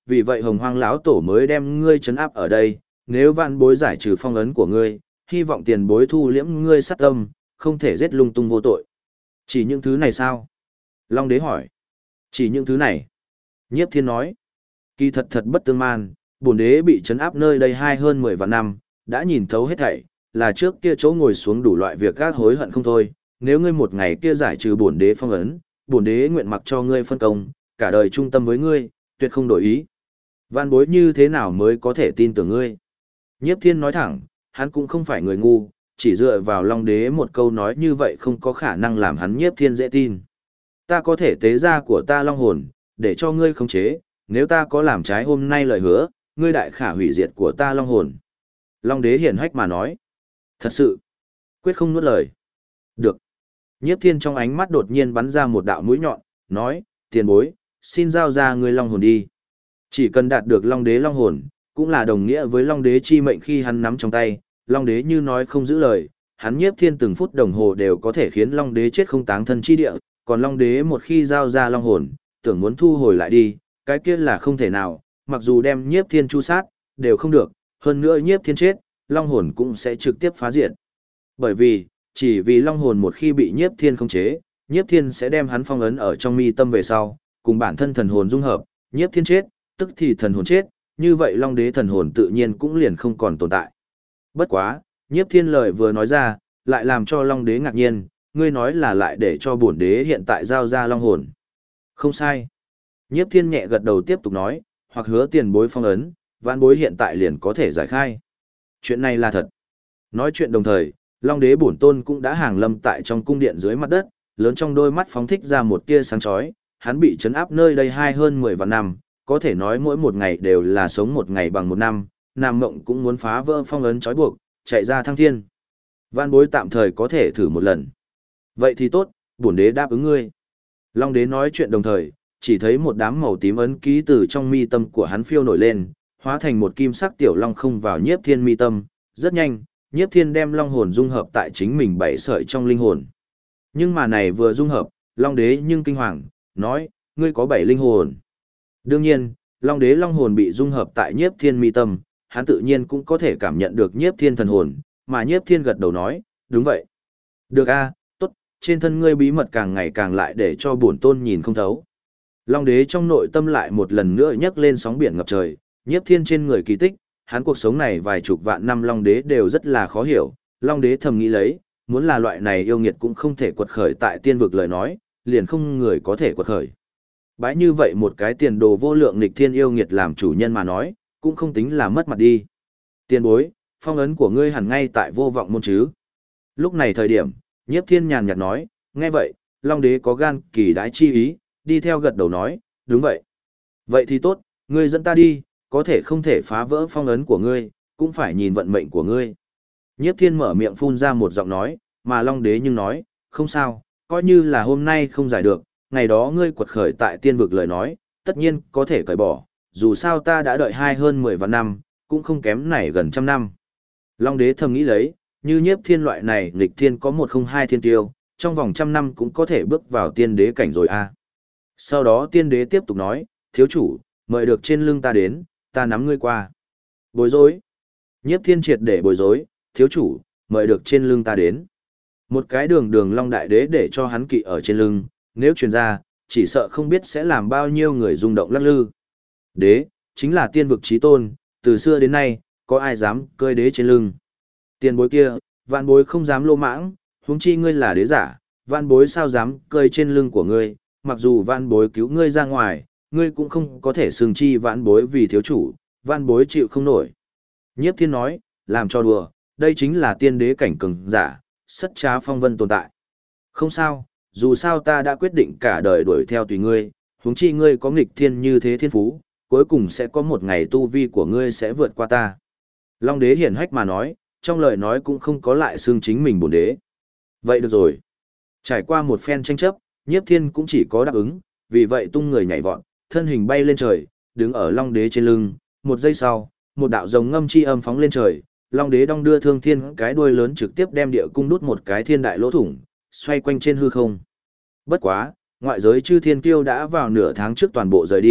vì vậy Hồng Hoang lão tổ mới đem ngươi trấn áp ở đây, nếu vạn bối giải trừ phong ấn của ngươi, hy vọng tiền bối thu liễm ngươi sát tâm, không thể giết lung tung vô tội. Chỉ những thứ này sao? Long đế hỏi. Chỉ những thứ này. Nhiếp Thiên nói. Kỳ thật thật bất tương man, bổn đế bị trấn áp nơi đây hơn 10 vạn năm, đã nhìn thấu hết thảy, là trước kia chỗ ngồi xuống đủ loại việc gác hối hận không thôi, nếu ngươi một ngày kia giải trừ bổn đế phong ấn, bổn đế nguyện mặc cho ngươi phân công, cả đời trung tâm với ngươi, tuyệt không đổi ý. Van bối như thế nào mới có thể tin tưởng ngươi? Nhiếp Thiên nói thẳng, hắn cũng không phải người ngu, chỉ dựa vào Long đế một câu nói như vậy không có khả năng làm hắn Nhiếp Thiên dễ tin. Ta có thể tế ra của ta long hồn, để cho ngươi khống chế, nếu ta có làm trái hôm nay lời hứa, ngươi đại khả hủy diệt của ta long hồn. Long đế hiển hách mà nói. Thật sự, quyết không nuốt lời. Được. Nhiếp Thiên trong ánh mắt đột nhiên bắn ra một đạo mũi nhọn, nói, tiền bối, xin giao ra ngươi long hồn đi. Chỉ cần đạt được long đế long hồn, cũng là đồng nghĩa với long đế chi mệnh khi hắn nắm trong tay, long đế như nói không giữ lời, hắn Nhiếp Thiên từng phút đồng hồ đều có thể khiến long đế chết không táng thân chi địa, còn long đế một khi giao ra long hồn, tưởng muốn thu hồi lại đi, cái kia là không thể nào, mặc dù đem Nhiếp Thiên chu sát, đều không được, hơn nữa Nhiếp Thiên chết, long hồn cũng sẽ trực tiếp phá diệt. Bởi vì, chỉ vì long hồn một khi bị Nhiếp Thiên khống chế, Nhiếp Thiên sẽ đem hắn phong ấn ở trong mi tâm về sau, cùng bản thân thần hồn dung hợp, Nhiếp Thiên chết, tức thì thần hồn chết, như vậy long đế thần hồn tự nhiên cũng liền không còn tồn tại. Bất quá, Nhiếp Thiên lời vừa nói ra, lại làm cho long đế ngạc nhiên, ngươi nói là lại để cho bổn đế hiện tại giao ra long hồn. Không sai. Nhiếp Thiên nhẹ gật đầu tiếp tục nói, hoặc hứa tiền bối phong ấn, vãn bối hiện tại liền có thể giải khai. Chuyện này là thật. Nói chuyện đồng thời, long đế bổn tôn cũng đã hàng lâm tại trong cung điện dưới mặt đất, lớn trong đôi mắt phóng thích ra một tia sáng chói, hắn bị trấn áp nơi đây hơn 10 vạn năm, có thể nói mỗi một ngày đều là sống một ngày bằng một năm, Nam Mộng cũng muốn phá vỡ phong ấn trói buộc, chạy ra thăng thiên. Vãn bối tạm thời có thể thử một lần. Vậy thì tốt, bổn đế đáp ứng ngươi. Long đế nói chuyện đồng thời, chỉ thấy một đám màu tím ấn ký từ trong mi tâm của hắn phiêu nổi lên, hóa thành một kim sắc tiểu long không vào Nhiếp Thiên mi tâm, rất nhanh, Nhiếp Thiên đem long hồn dung hợp tại chính mình 7 sợi trong linh hồn. Nhưng mà này vừa dung hợp, long đế nhưng kinh hoàng, nói, ngươi có 7 linh hồn. Đương nhiên, long đế long hồn bị dung hợp tại Nhiếp Thiên mi tâm, hắn tự nhiên cũng có thể cảm nhận được Nhiếp Thiên thần hồn, mà Nhiếp Thiên gật đầu nói, đúng vậy. Được a, tốt, trên thân ngươi bí mật càng ngày càng lại để cho bổn tôn nhìn không thấu. Long đế trong nội tâm lại một lần nữa nhấc lên sóng biển ngập trời, Nhiếp Thiên trên người kỳ tích, hắn cuộc sống này vài chục vạn năm long đế đều rất là khó hiểu, long đế thầm nghĩ lấy, muốn là loại này yêu nghiệt cũng không thể quật khởi tại tiên vực lời nói, liền không người có thể quật khởi. Bãi như vậy một cái tiền đồ vô lượng nghịch thiên yêu nghiệt làm chủ nhân mà nói, cũng không tính là mất mặt đi. Tiền bối, phong ấn của ngươi hẳn ngay tại vô vọng môn chứ. Lúc này thời điểm, Nhiếp Thiên nhàn nhạt nói, nghe vậy, long đế có gan kỳ đái chi ý, đi theo gật đầu nói, đúng vậy. Vậy thì tốt, ngươi dẫn ta đi, có thể không thể phá vỡ phong ấn của ngươi, cũng phải nhìn vận mệnh của ngươi. Nhiếp Thiên mở miệng phun ra một giọng nói, mà long đế nhưng nói, không sao, coi như là hôm nay không giải được, ngày đó ngươi quật khởi tại tiên vực lời nói, tất nhiên có thể cởi bỏ, dù sao ta đã đợi hơn 10 vạn năm, cũng không kém này gần trăm năm. Long đế thầm nghĩ lấy, như Nhiếp Thiên loại này nghịch thiên có 102 thiên tiêu, trong vòng trăm năm cũng có thể bước vào tiên đế cảnh rồi a. Sau đó tiên đế tiếp tục nói, thiếu chủ, mời được trên lưng ta đến, ta nắm ngươi qua. Bối rối. Nhiếp Thiên triệt để bối rối, thiếu chủ, mời được trên lưng ta đến. Một cái đường long đại đế để cho hắn kỵ ở trên lưng, nếu truyền ra, chỉ sợ không biết sẽ làm bao nhiêu người rung động lắc lư. Đế, chính là tiên vực chí tôn, từ xưa đến nay, có ai dám cơi đế trên lưng. Tiền bối kia, vạn bối không dám lô mãng, huống chi ngươi là đế giả, vạn bối sao dám cơi trên lưng của ngươi, mặc dù vạn bối cứu ngươi ra ngoài, ngươi cũng không có thể xưng chi vạn bối vì thiếu chủ, vạn bối chịu không nổi. Nhiếp Thiên nói, làm cho đùa, đây chính là tiên đế cảnh cường giả, sất trá phong vân tồn tại. Không sao, dù sao ta đã quyết định cả đời đuổi theo tùy ngươi, huống chi ngươi có nghịch thiên như thế thiên phú, cuối cùng sẽ có một ngày tu vi của ngươi sẽ vượt qua ta. Long đế hiển hách mà nói, trong lời nói cũng không có lại xưng chính mình bổn đế. Vậy được rồi. Trải qua một phen tranh chấp, Nhiếp Thiên cũng chỉ có đáp ứng, vì vậy tung người nhảy vọt, thân hình bay lên trời, đứng ở Long đế trên lưng, một giây sau, một đạo rồng ngâm chi âm phóng lên trời, Long đế đong đưa thương thiên cái đuôi lớn trực tiếp đem địa cung đút một cái thiên đại lỗ thủng, xoay quanh trên hư không. Bất quá, ngoại giới chư thiên kiêu đã vào nửa tháng trước toàn bộ rời đi,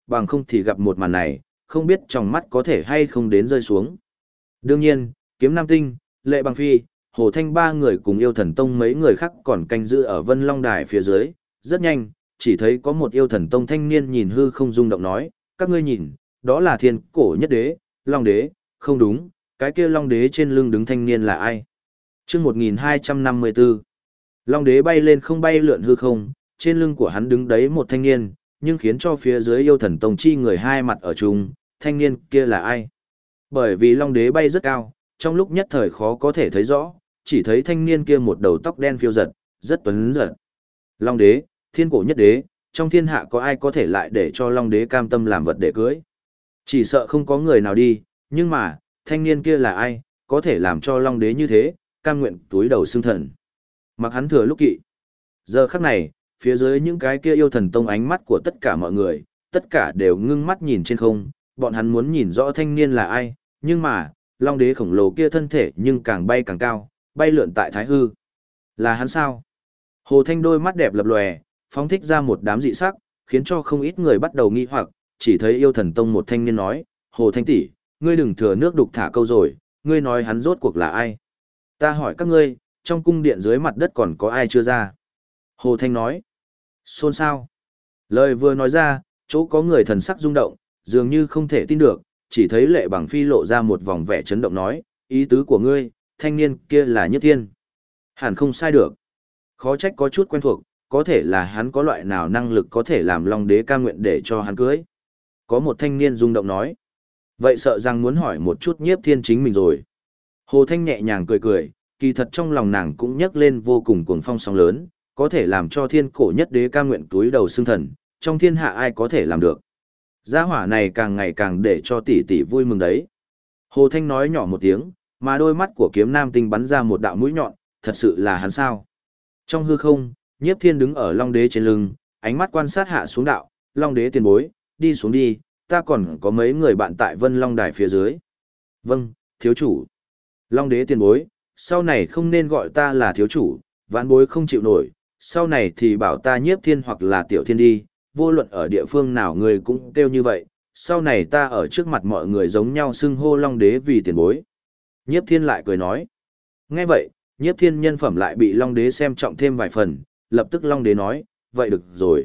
bằng không thì gặp một màn này, không biết trong mắt có thể hay không đến rơi xuống. Đương nhiên, Kiếm Nam Tinh, Lệ Bằng Phi, Hồ Thanh ba người cùng yêu thần tông mấy người khác còn canh giữ ở Vân Long Đài phía dưới, rất nhanh, chỉ thấy có một yêu thần tông thanh niên nhìn hư không rung động nói, các ngươi nhìn, đó là thiên cổ nhất đế, Long đế, không đúng, cái kia Long đế trên lưng đứng thanh niên là ai? Chương 1254. Long đế bay lên không bay lượn hư không, trên lưng của hắn đứng đấy một thanh niên, nhưng khiến cho phía dưới yêu thần tông chi người hai mặt ở chung, thanh niên kia là ai? Bởi vì Long đế bay rất cao, trong lúc nhất thời khó có thể thấy rõ, chỉ thấy thanh niên kia một đầu tóc đen phiêu giật, rất tuấn giật. Long đế, thiên cổ nhất đế, trong thiên hạ có ai có thể lại để cho Long đế cam tâm làm vật để cưới? Chỉ sợ không có người nào đi, nhưng mà, thanh niên kia là ai, có thể làm cho Long đế như thế, cam nguyện túi đầu xưng thần. Mặc hắn thừa lúc kỵ. Giờ khắc này, phía dưới những cái kia yêu thần tông ánh mắt của tất cả mọi người, tất cả đều ngưng mắt nhìn trên không, bọn hắn muốn nhìn rõ thanh niên là ai, nhưng mà, Long đế khổng lồ kia thân thể nhưng càng bay càng cao, bay lượn tại thái hư. Là hắn sao? Hồ Thanh đôi mắt đẹp lập lòe, phóng thích ra một đám dị sắc, khiến cho không ít người bắt đầu nghi hoặc, chỉ thấy yêu thần tông một thanh niên nói, Hồ Thanh tỷ, ngươi đừng thừa nước đục thả câu rồi, ngươi nói hắn rốt cuộc là ai? Ta hỏi các ngươi, trong cung điện dưới mặt đất còn có ai chưa ra? Hồ Thanh nói, xôn xao. Lời vừa nói ra, chỗ có người thần sắc rung động, dường như không thể tin được, chỉ thấy Lệ Bằng Phi lộ ra một vòng vẻ chấn động nói, ý tứ của ngươi, thanh niên kia là Nhất Thiên. Hẳn không sai được. Khó trách có chút quen thuộc, có thể là hắn có loại nào năng lực có thể làm Long đế cam nguyện để cho hắn cưới. Có một thanh niên rung động nói. Vậy sợ rằng muốn hỏi một chút Nhiếp Thiên chính mình rồi. Hồ Thanh nhẹ nhàng cười cười, kỳ thật trong lòng nàng cũng nhấc lên vô cùng cuồng phong sóng lớn, có thể làm cho thiên cổ nhất đế cam nguyện túi đầu xưng thần, trong thiên hạ ai có thể làm được. Gia hỏa này càng ngày càng để cho tỷ tỷ vui mừng đấy. Hồ Thanh nói nhỏ một tiếng, mà đôi mắt của Kiếm Nam Tinh bắn ra một đạo mũi nhọn, thật sự là hắn sao? Trong hư không, Nhiếp Thiên đứng ở Long đế trên lưng, ánh mắt quan sát hạ xuống đạo, Long đế tiền bối, đi xuống đi, ta còn có mấy người bạn tại Vân Long Đài phía dưới. Vâng, thiếu chủ. Long đế tiền bối, sau này không nên gọi ta là thiếu chủ, vãn bối không chịu nổi, sau này thì bảo ta Nhiếp Thiên hoặc là Tiểu Thiên đi, vô luận ở địa phương nào người cũng kêu như vậy, sau này ta ở trước mặt mọi người giống nhau xưng hô Long đế vì tiền bối. Nhiếp Thiên lại cười nói. Nghe vậy, Nhiếp Thiên nhân phẩm lại bị Long đế xem trọng thêm vài phần, lập tức Long đế nói, vậy được rồi.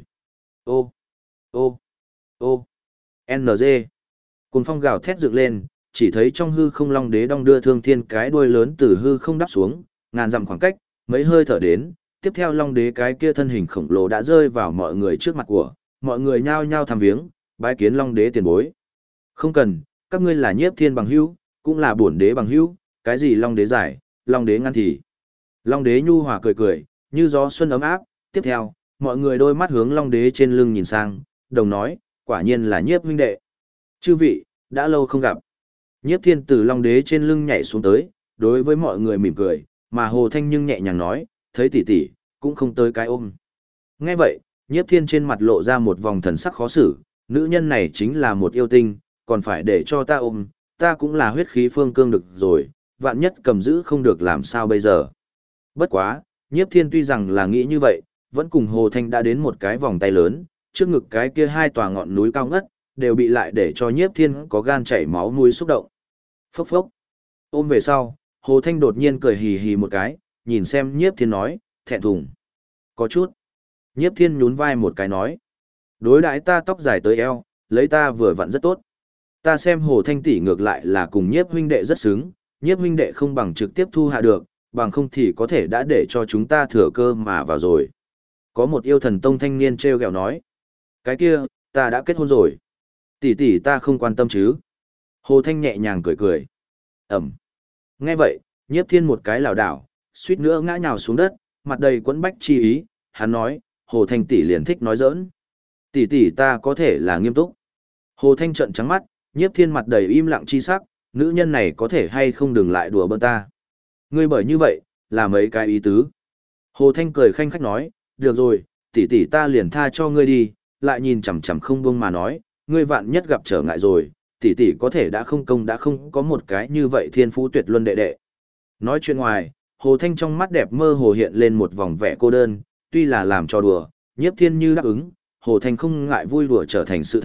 Ô, ô, ô, NG. Cuồng phong gào thét dựng lên, chỉ thấy trong hư không Long đế đong đưa Thương Thiên cái đuôi lớn từ hư không đắp xuống, ngàn dặm khoảng cách, mấy hơi thở đến, tiếp theo Long đế cái kia thân hình khổng lồ đã rơi vào mọi người trước mặt của, mọi người nhao nhao thăm viếng, bái kiến Long đế tiền bối. Không cần, các ngươi là Nhiếp Thiên bằng hữu, cũng là bổn đế bằng hữu, cái gì Long đế giải, Long đế ngăn thì. Long đế nhu hòa cười cười, như gió xuân ấm áp, tiếp theo, mọi người đôi mắt hướng Long đế trên lưng nhìn sang, đồng nói, quả nhiên là Nhiếp huynh đệ. Chư vị, đã lâu không gặp. Nhiếp Thiên từ Long đế trên lưng nhảy xuống tới, đối với mọi người mỉm cười, mà Hồ Thanh nhưng nhẹ nhàng nói, thấy tỷ tỷ, cũng không tới cái ôm. Nghe vậy, Nhiếp Thiên trên mặt lộ ra một vòng thần sắc khó xử, nữ nhân này chính là một yêu tinh, còn phải để cho ta ôm, ta cũng là huyết khí phương cương được rồi, vạn nhất cầm giữ không được làm sao bây giờ. Bất quá, Nhiếp Thiên tuy rằng là nghĩ như vậy, vẫn cùng Hồ Thanh đã đến một cái vòng tay lớn, trước ngực cái kia hai tòa ngọn núi cao ngất, đều bị lại để cho Nhiếp Thiên có gan chảy máu mũi xúc động. Phốc phốc. Ôm về sau, Hồ Thanh đột nhiên cười hì hì một cái, nhìn xem Nhiếp Thiên nói, thẹn thùng. Có chút. Nhiếp Thiên nhún vai một cái nói. Đối đãi ta tóc dài tới eo, lấy ta vừa vặn rất tốt. Ta xem Hồ Thanh tỷ ngược lại là cùng Nhiếp huynh đệ rất xứng, Nhiếp huynh đệ không bằng trực tiếp thu hạ được, bằng không thì có thể đã để cho chúng ta thừa cơ mà vào rồi. Có một yêu thần tông thanh niên treo gẹo nói. Cái kia, ta đã kết hôn rồi. Tỷ tỷ ta không quan tâm chứ. Hồ Thanh nhẹ nhàng cười cười. Ẩm. Nghe vậy, Nhiếp Thiên một cái lảo đảo, suýt nữa ngã nhào xuống đất, mặt đầy quẫn bách chi ý, hắn nói, Hồ Thanh tỷ liền thích nói giỡn. Tỷ tỷ ta có thể là nghiêm túc. Hồ Thanh trợn trắng mắt, Nhiếp Thiên mặt đầy im lặng chi sắc, nữ nhân này có thể hay không đừng lại đùa bỡn ta. Ngươi bởi như vậy, là mấy cái ý tứ. Hồ Thanh cười khanh khách nói, được rồi, tỷ tỷ ta liền tha cho ngươi đi, lại nhìn chằm chằm không buông mà nói, ngươi vạn nhất gặp trở ngại rồi, tỷ tỷ có thể đã không công đã không có một cái như vậy thiên phú tuyệt luân đệ đệ. Nói chuyện ngoài, Hồ Thanh trong mắt đẹp mơ hồ hiện lên một vòng vẻ cô đơn, tuy là làm cho đùa, Nhiếp Thiên như đáp ứng, Hồ Thanh không ngại vui đùa trở thành sự thật,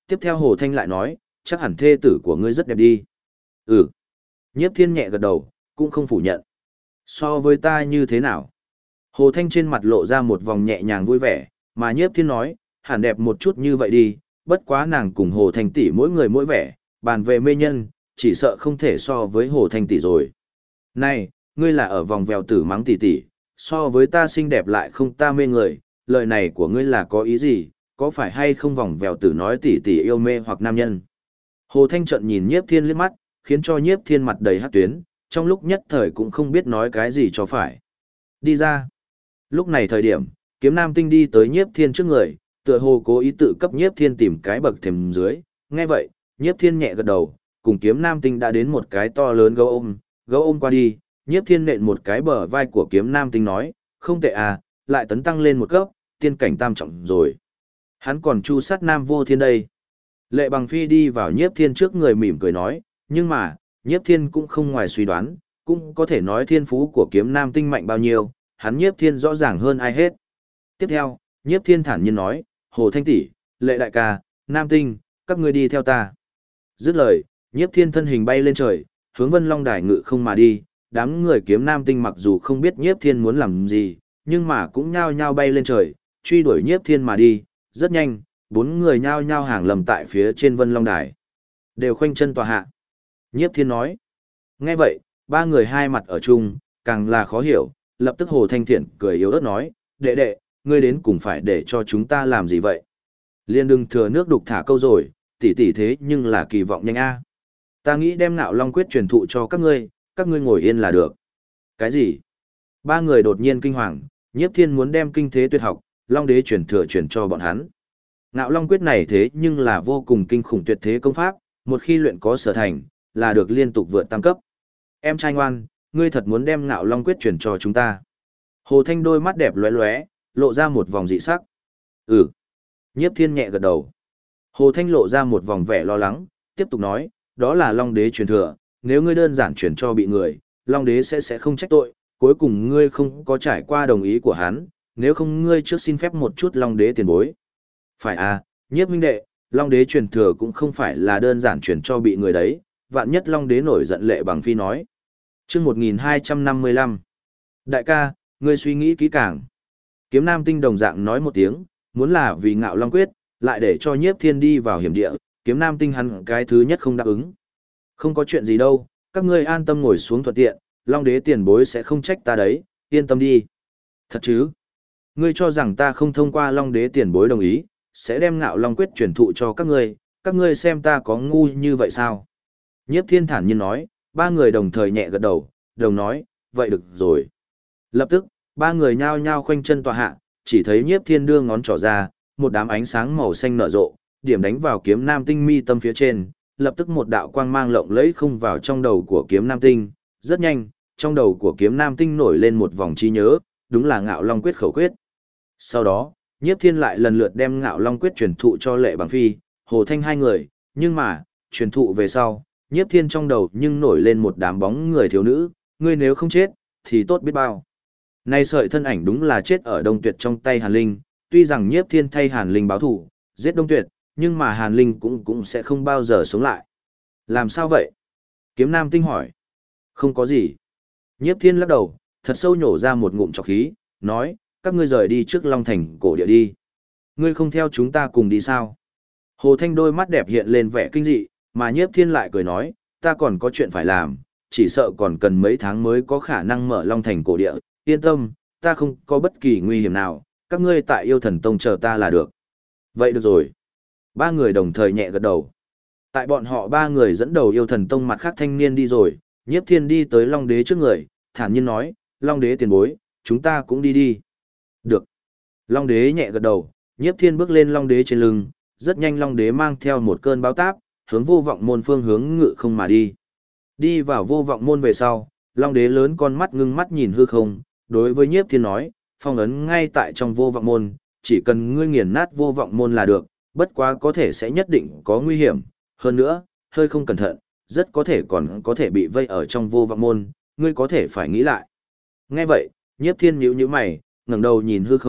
Tiếp theo Hồ Thanh lại nói, chắc hẳn thê tử của ngươi rất đẹp đi. Ừ. Nhiếp Thiên nhẹ gật đầu, cũng không phủ nhận. So với ta như thế nào? Hồ Thanh trên mặt lộ ra một vòng nhẹ nhàng vui vẻ, mà Nhiếp Thiên nói, hẳn đẹp một chút như vậy đi, bất quá nàng cùng Hồ Thanh tỷ mỗi người mỗi vẻ, bàn về mê nhân, chỉ sợ không thể so với Hồ Thanh tỷ rồi. Này, ngươi là ở vòng vèo tử mắng tỷ tỷ, so với ta xinh đẹp lại không ta mê người, lời này của ngươi là có ý gì, có phải hay không vòng vèo tử nói tỷ tỷ yêu mê hoặc nam nhân? Hồ Thanh trận nhìn Nhiếp Thiên liếc mắt, khiến cho Nhiếp Thiên mặt đầy hắc tuyến, trong lúc nhất thời cũng không biết nói cái gì cho phải. Đi ra. Lúc này thời điểm, Kiếm Nam Tinh đi tới Nhiếp Thiên trước người, tựa hồ cố ý tự cấp Nhiếp Thiên tìm cái bậc thềm dưới, nghe vậy, Nhiếp Thiên nhẹ gật đầu, cùng Kiếm Nam Tinh đã đến một cái to lớn gấu ôm qua đi, Nhiếp Thiên nện một cái bờ vai của Kiếm Nam Tinh nói, không tệ à, lại tấn tăng lên một cấp, tiên cảnh tam trọng rồi. Hắn còn chu sát Nam Vô Thiên đây. Lệ Bằng Phi đi vào Nhiếp Thiên trước người mỉm cười nói, nhưng mà, Nhiếp Thiên cũng không ngoài suy đoán, cũng có thể nói thiên phú của Kiếm Nam Tinh mạnh bao nhiêu, hắn Nhiếp Thiên rõ ràng hơn ai hết. Tiếp theo, Nhiếp Thiên thản nhiên nói, Hồ Thanh tỷ, Lệ đại ca, Nam Tinh, các ngươi đi theo ta. Dứt lời, Nhiếp Thiên thân hình bay lên trời, hướng Vân Long Đài ngự không mà đi, đám người Kiếm Nam Tinh mặc dù không biết Nhiếp Thiên muốn làm gì, nhưng mà cũng nhao nhao bay lên trời, truy đuổi Nhiếp Thiên mà đi, rất nhanh, bốn người nhao nhao hàng lầm tại phía trên Vân Long Đài. Đều khoanh chân tòa hạ. Nhiếp Thiên nói. Nghe vậy, ba người hai mặt ở chung, càng là khó hiểu, lập tức Hồ Thanh Thiện cười yếu ớt nói, đệ đệ, ngươi đến cùng phải để cho chúng ta làm gì vậy? Liên đừng thừa nước đục thả câu rồi, tỷ tỷ thế nhưng là kỳ vọng nhanh a. Ta nghĩ đem Ngạo Long Quyết truyền thụ cho các ngươi ngồi yên là được. Cái gì? Ba người đột nhiên kinh hoàng, Nhiếp Thiên muốn đem kinh thế tuyệt học, Long Đế truyền thừa truyền cho bọn hắn. Ngạo Long Quyết này thế nhưng là vô cùng kinh khủng tuyệt thế công pháp, một khi luyện có sở thành, là được liên tục vượt tam cấp. Em trai ngoan, ngươi thật muốn đem Ngạo Long Quyết truyền cho chúng ta. Hồ Thanh đôi mắt đẹp lóe lóe, lộ ra một vòng dị sắc. Ừ. Nhiếp Thiên nhẹ gật đầu. Hồ Thanh lộ ra một vòng vẻ lo lắng, tiếp tục nói, đó là Long Đế truyền thừa, nếu ngươi đơn giản truyền cho bị người, Long Đế sẽ không trách tội, cuối cùng ngươi không có trải qua đồng ý của hắn, nếu không ngươi trước xin phép một chút Long Đế tiền bối. Phải à, Nhiếp huynh đệ, Long Đế truyền thừa cũng không phải là đơn giản truyền cho bị người đấy, vạn nhất Long Đế nổi giận Lệ Bằng Phi nói. Chương 1255. Đại ca, ngươi suy nghĩ kỹ càng. Kiếm Nam Tinh đồng dạng nói một tiếng, muốn là vì Ngạo Long Quyết, lại để cho Nhiếp Thiên đi vào hiểm địa, Kiếm Nam Tinh hắn cái thứ nhất không đáp ứng. Không có chuyện gì đâu, các ngươi an tâm ngồi xuống thuận tiện, Long Đế tiền bối sẽ không trách ta đấy, yên tâm đi. Thật chứ? Ngươi cho rằng ta không thông qua Long Đế tiền bối đồng ý, sẽ đem Ngạo Long Quyết truyền thụ cho các ngươi xem ta có ngu như vậy sao? Nhiếp Thiên thản nhiên nói, ba người đồng thời nhẹ gật đầu, đồng nói, vậy được rồi. Lập tức, ba người nhao nhao khoanh chân tọa hạ, chỉ thấy Nhiếp Thiên đưa ngón trỏ ra, một đám ánh sáng màu xanh nở rộ, điểm đánh vào Kiếm Nam Tinh mi tâm phía trên, lập tức một đạo quang mang lộng lẫy không vào trong đầu của Kiếm Nam Tinh, rất nhanh, trong đầu của Kiếm Nam Tinh nổi lên một vòng trí nhớ, đúng là Ngạo Long Quyết khẩu quyết. Sau đó, Nhiếp Thiên lại lần lượt đem Ngạo Long Quyết truyền thụ cho Lệ Bằng Phi, Hồ Thanh hai người, nhưng mà, truyền thụ về sau, Nhiếp Thiên trong đầu nhưng nổi lên một đám bóng người thiếu nữ, ngươi nếu không chết, thì tốt biết bao. Nay sợi thân ảnh đúng là chết ở Đông Tuyệt trong tay Hàn Linh, tuy rằng Nhiếp Thiên thay Hàn Linh báo thù, giết Đông Tuyệt, nhưng mà Hàn Linh cũng sẽ không bao giờ sống lại. Làm sao vậy? Kiếm Nam Tinh hỏi. Không có gì. Nhiếp Thiên lắc đầu, thật sâu nhổ ra một ngụm trọc khí, nói, các ngươi rời đi trước Long Thành cổ địa đi. Ngươi không theo chúng ta cùng đi sao? Hồ Thanh đôi mắt đẹp hiện lên vẻ kinh dị, mà Nhiếp Thiên lại cười nói, ta còn có chuyện phải làm, chỉ sợ còn cần mấy tháng mới có khả năng mở Long Thành cổ địa, yên tâm, ta không có bất kỳ nguy hiểm nào, các ngươi tại Yêu Thần Tông chờ ta là được. Vậy được rồi. Ba người đồng thời nhẹ gật đầu. Tại bọn họ ba người dẫn đầu Yêu Thần Tông mặt khác thanh niên đi rồi, Nhiếp Thiên đi tới Long Đế trước người, thản nhiên nói, Long Đế tiền bối, chúng ta cũng đi đi. Được. Long Đế nhẹ gật đầu, Nhiếp Thiên bước lên Long Đế trên lưng, rất nhanh Long Đế mang theo một cơn bão táp, hướng Vô Vọng Môn phương hướng ngự không mà đi. Đi vào Vô Vọng Môn về sau, Long Đế lớn con mắt ngưng mắt nhìn hư không, đối với Nhiếp Thiên nói, phong ấn ngay tại trong Vô Vọng Môn, chỉ cần ngươi nghiền nát Vô Vọng Môn là được, bất quá có thể sẽ nhất định có nguy hiểm, hơn nữa, hơi không cẩn thận, rất có thể còn có thể bị vây ở trong Vô Vọng Môn, ngươi có thể phải nghĩ lại. Nghe vậy, Nhiếp Thiên nhíu nhíu mày, ngẩng đầu nhìn hư không,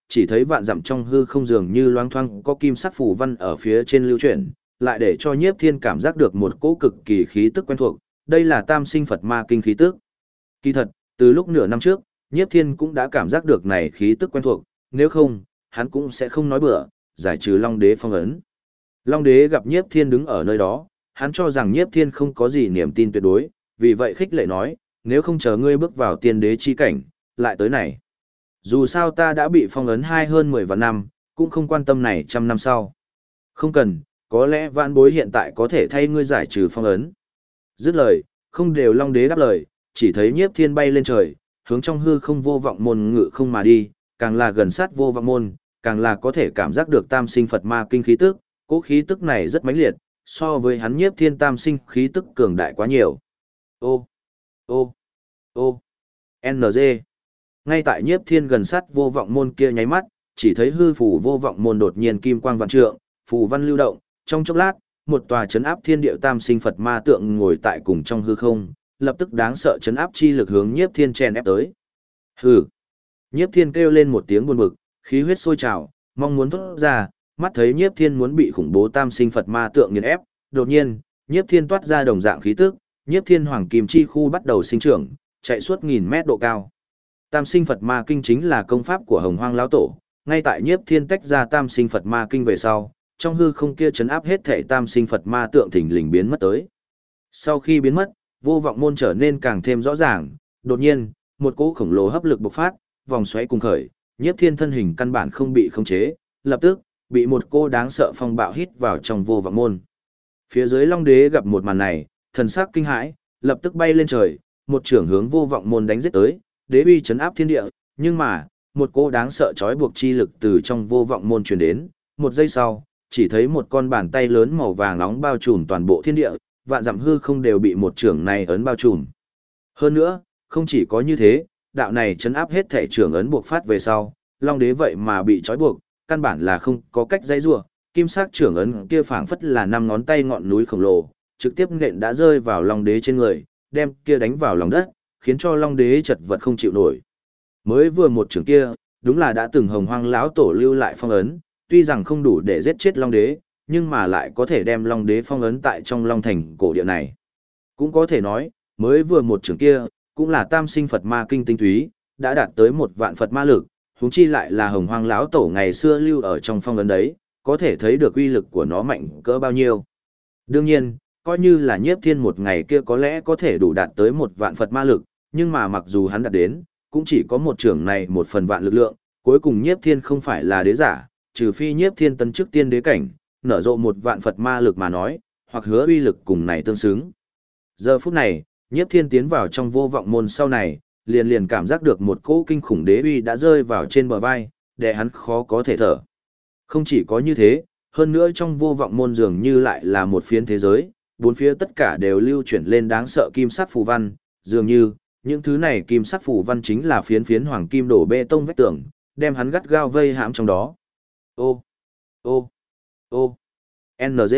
chỉ thấy vạn dặm trong hư không dường như loáng thoáng có kim sắc phù văn ở phía trên lưu chuyển, lại để cho Nhiếp Thiên cảm giác được một cỗ cực kỳ khí tức quen thuộc, đây là Tam Sinh Phật Ma Kinh khí tức. Kỳ thật, từ lúc nửa năm trước, Nhiếp Thiên cũng đã cảm giác được này khí tức quen thuộc, nếu không, hắn cũng sẽ không nói bừa, giải trừ Long Đế phong ấn. Long Đế gặp Nhiếp Thiên đứng ở nơi đó, hắn cho rằng Nhiếp Thiên không có gì niềm tin tuyệt đối, vì vậy khích lệ nói, nếu không chờ ngươi bước vào tiên đế chi cảnh, lại tới này. Dù sao ta đã bị phong ấn hơn 10 vạn năm, cũng không quan tâm này trăm năm sau. Không cần, có lẽ vãn bối hiện tại có thể thay ngươi giải trừ phong ấn. Dứt lời, không đều Long Đế đáp lời, chỉ thấy Nhiếp Thiên bay lên trời, hướng trong hư không vô vọng môn ngự không mà đi, càng là gần sát vô vọng môn, càng là có thể cảm giác được Tam Sinh Phật Ma Kinh khí tức, cỗ khí tức này rất mãnh liệt, so với hắn Nhiếp Thiên Tam Sinh khí tức cường đại quá nhiều. Ô, ô, ô, NG. Ngay tại Nhiếp Thiên gần sát vô vọng môn kia nháy mắt, chỉ thấy hư phủ vô vọng môn đột nhiên kim quang vạn trượng, phù văn lưu động, trong chốc lát, một tòa trấn áp thiên địa Tam Sinh Phật Ma tượng ngồi tại cùng trong hư không, lập tức đáng sợ trấn áp chi lực hướng Nhiếp Thiên chèn ép tới. Hừ. Nhiếp Thiên kêu lên một tiếng buồn bực, khí huyết sôi trào, mong muốn thốt ra, mắt thấy Nhiếp Thiên muốn bị khủng bố Tam Sinh Phật Ma tượng nghiền ép, đột nhiên, Nhiếp Thiên toát ra đồng dạng khí tức, Nhiếp Thiên Hoàng Kim Chi khu bắt đầu sinh trưởng, chạy suốt nghìn mét độ cao. Tam Sinh Phật Ma Kinh chính là công pháp của Hồng Hoang lão tổ, ngay tại Nhiếp Thiên tách ra Tam Sinh Phật Ma Kinh về sau, trong hư không kia trấn áp hết thể Tam Sinh Phật Ma tượng thình lình biến mất tới. Sau khi biến mất, vô vọng môn trở nên càng thêm rõ ràng, đột nhiên, một cỗ khổng lồ hấp lực bộc phát, vòng xoáy cùng khởi, Nhiếp Thiên thân hình căn bản không bị khống chế, lập tức bị một cô đáng sợ phong bạo hít vào trong vô vọng môn. Phía dưới Long Đế gặp một màn này, thần sắc kinh hãi, lập tức bay lên trời, một trưởng hướng vô vọng môn đánh giết tới, đế uy trấn áp thiên địa, nhưng mà, một cô đáng sợ trói buộc chi lực từ trong vô vọng môn truyền đến, một giây sau, chỉ thấy một con bàn tay lớn màu vàng nóng bao trùm toàn bộ thiên địa, vạn dặm hư không đều bị một trưởng này ấn bao trùm. Hơn nữa, không chỉ có như thế, đạo này trấn áp hết thể trưởng ấn buộc phát về sau, Long Đế vậy mà bị trói buộc, căn bản là không có cách dãy rủa, kim sắc trưởng ấn kia phảng phất là 5 ngón tay ngọn núi khổng lồ, trực tiếp nện đã rơi vào Long Đế trên người, đem kia đánh vào lòng đất, khiến cho Long Đế chật vật không chịu nổi. Mới vừa một trường kia, đúng là đã từng Hồng Hoang lão tổ lưu lại phong ấn, tuy rằng không đủ để giết chết Long Đế, nhưng mà lại có thể đem Long Đế phong ấn tại trong Long Thành cổ địa này. Cũng có thể nói, mới vừa một trường kia, cũng là Tam Sinh Phật Ma Kinh tinh túy, đã đạt tới 1 vạn Phật ma lực, huống chi lại là Hồng Hoang lão tổ ngày xưa lưu ở trong phong ấn đấy, có thể thấy được uy lực của nó mạnh cỡ bao nhiêu. Đương nhiên, coi như là Nhiếp Thiên một ngày kia có lẽ có thể đủ đạt tới 1 vạn Phật ma lực, nhưng mà mặc dù hắn đạt đến, cũng chỉ có một trưởng này 1/1 lực lượng, cuối cùng Nhiếp Thiên không phải là đế giả, trừ phi Nhiếp Thiên tấn chức tiên đế cảnh, nở rộ 1 vạn Phật ma lực mà nói, hoặc hứa uy lực cùng này tương xứng. Giờ phút này, Nhiếp Thiên tiến vào trong vô vọng môn sau này, liền cảm giác được một cỗ kinh khủng đế uy đã rơi vào trên bờ vai, để hắn khó có thể thở. Không chỉ có như thế, hơn nữa trong vô vọng môn dường như lại là một phiến thế giới, bốn phía tất cả đều lưu chuyển lên đáng sợ kim sắc phù văn, dường như những thứ này kim sắc phù văn chính là phiến hoàng kim đổ bê tông vách tường, đem hắn gắt gao vây hãm trong đó. Ô, ô, ô, NG.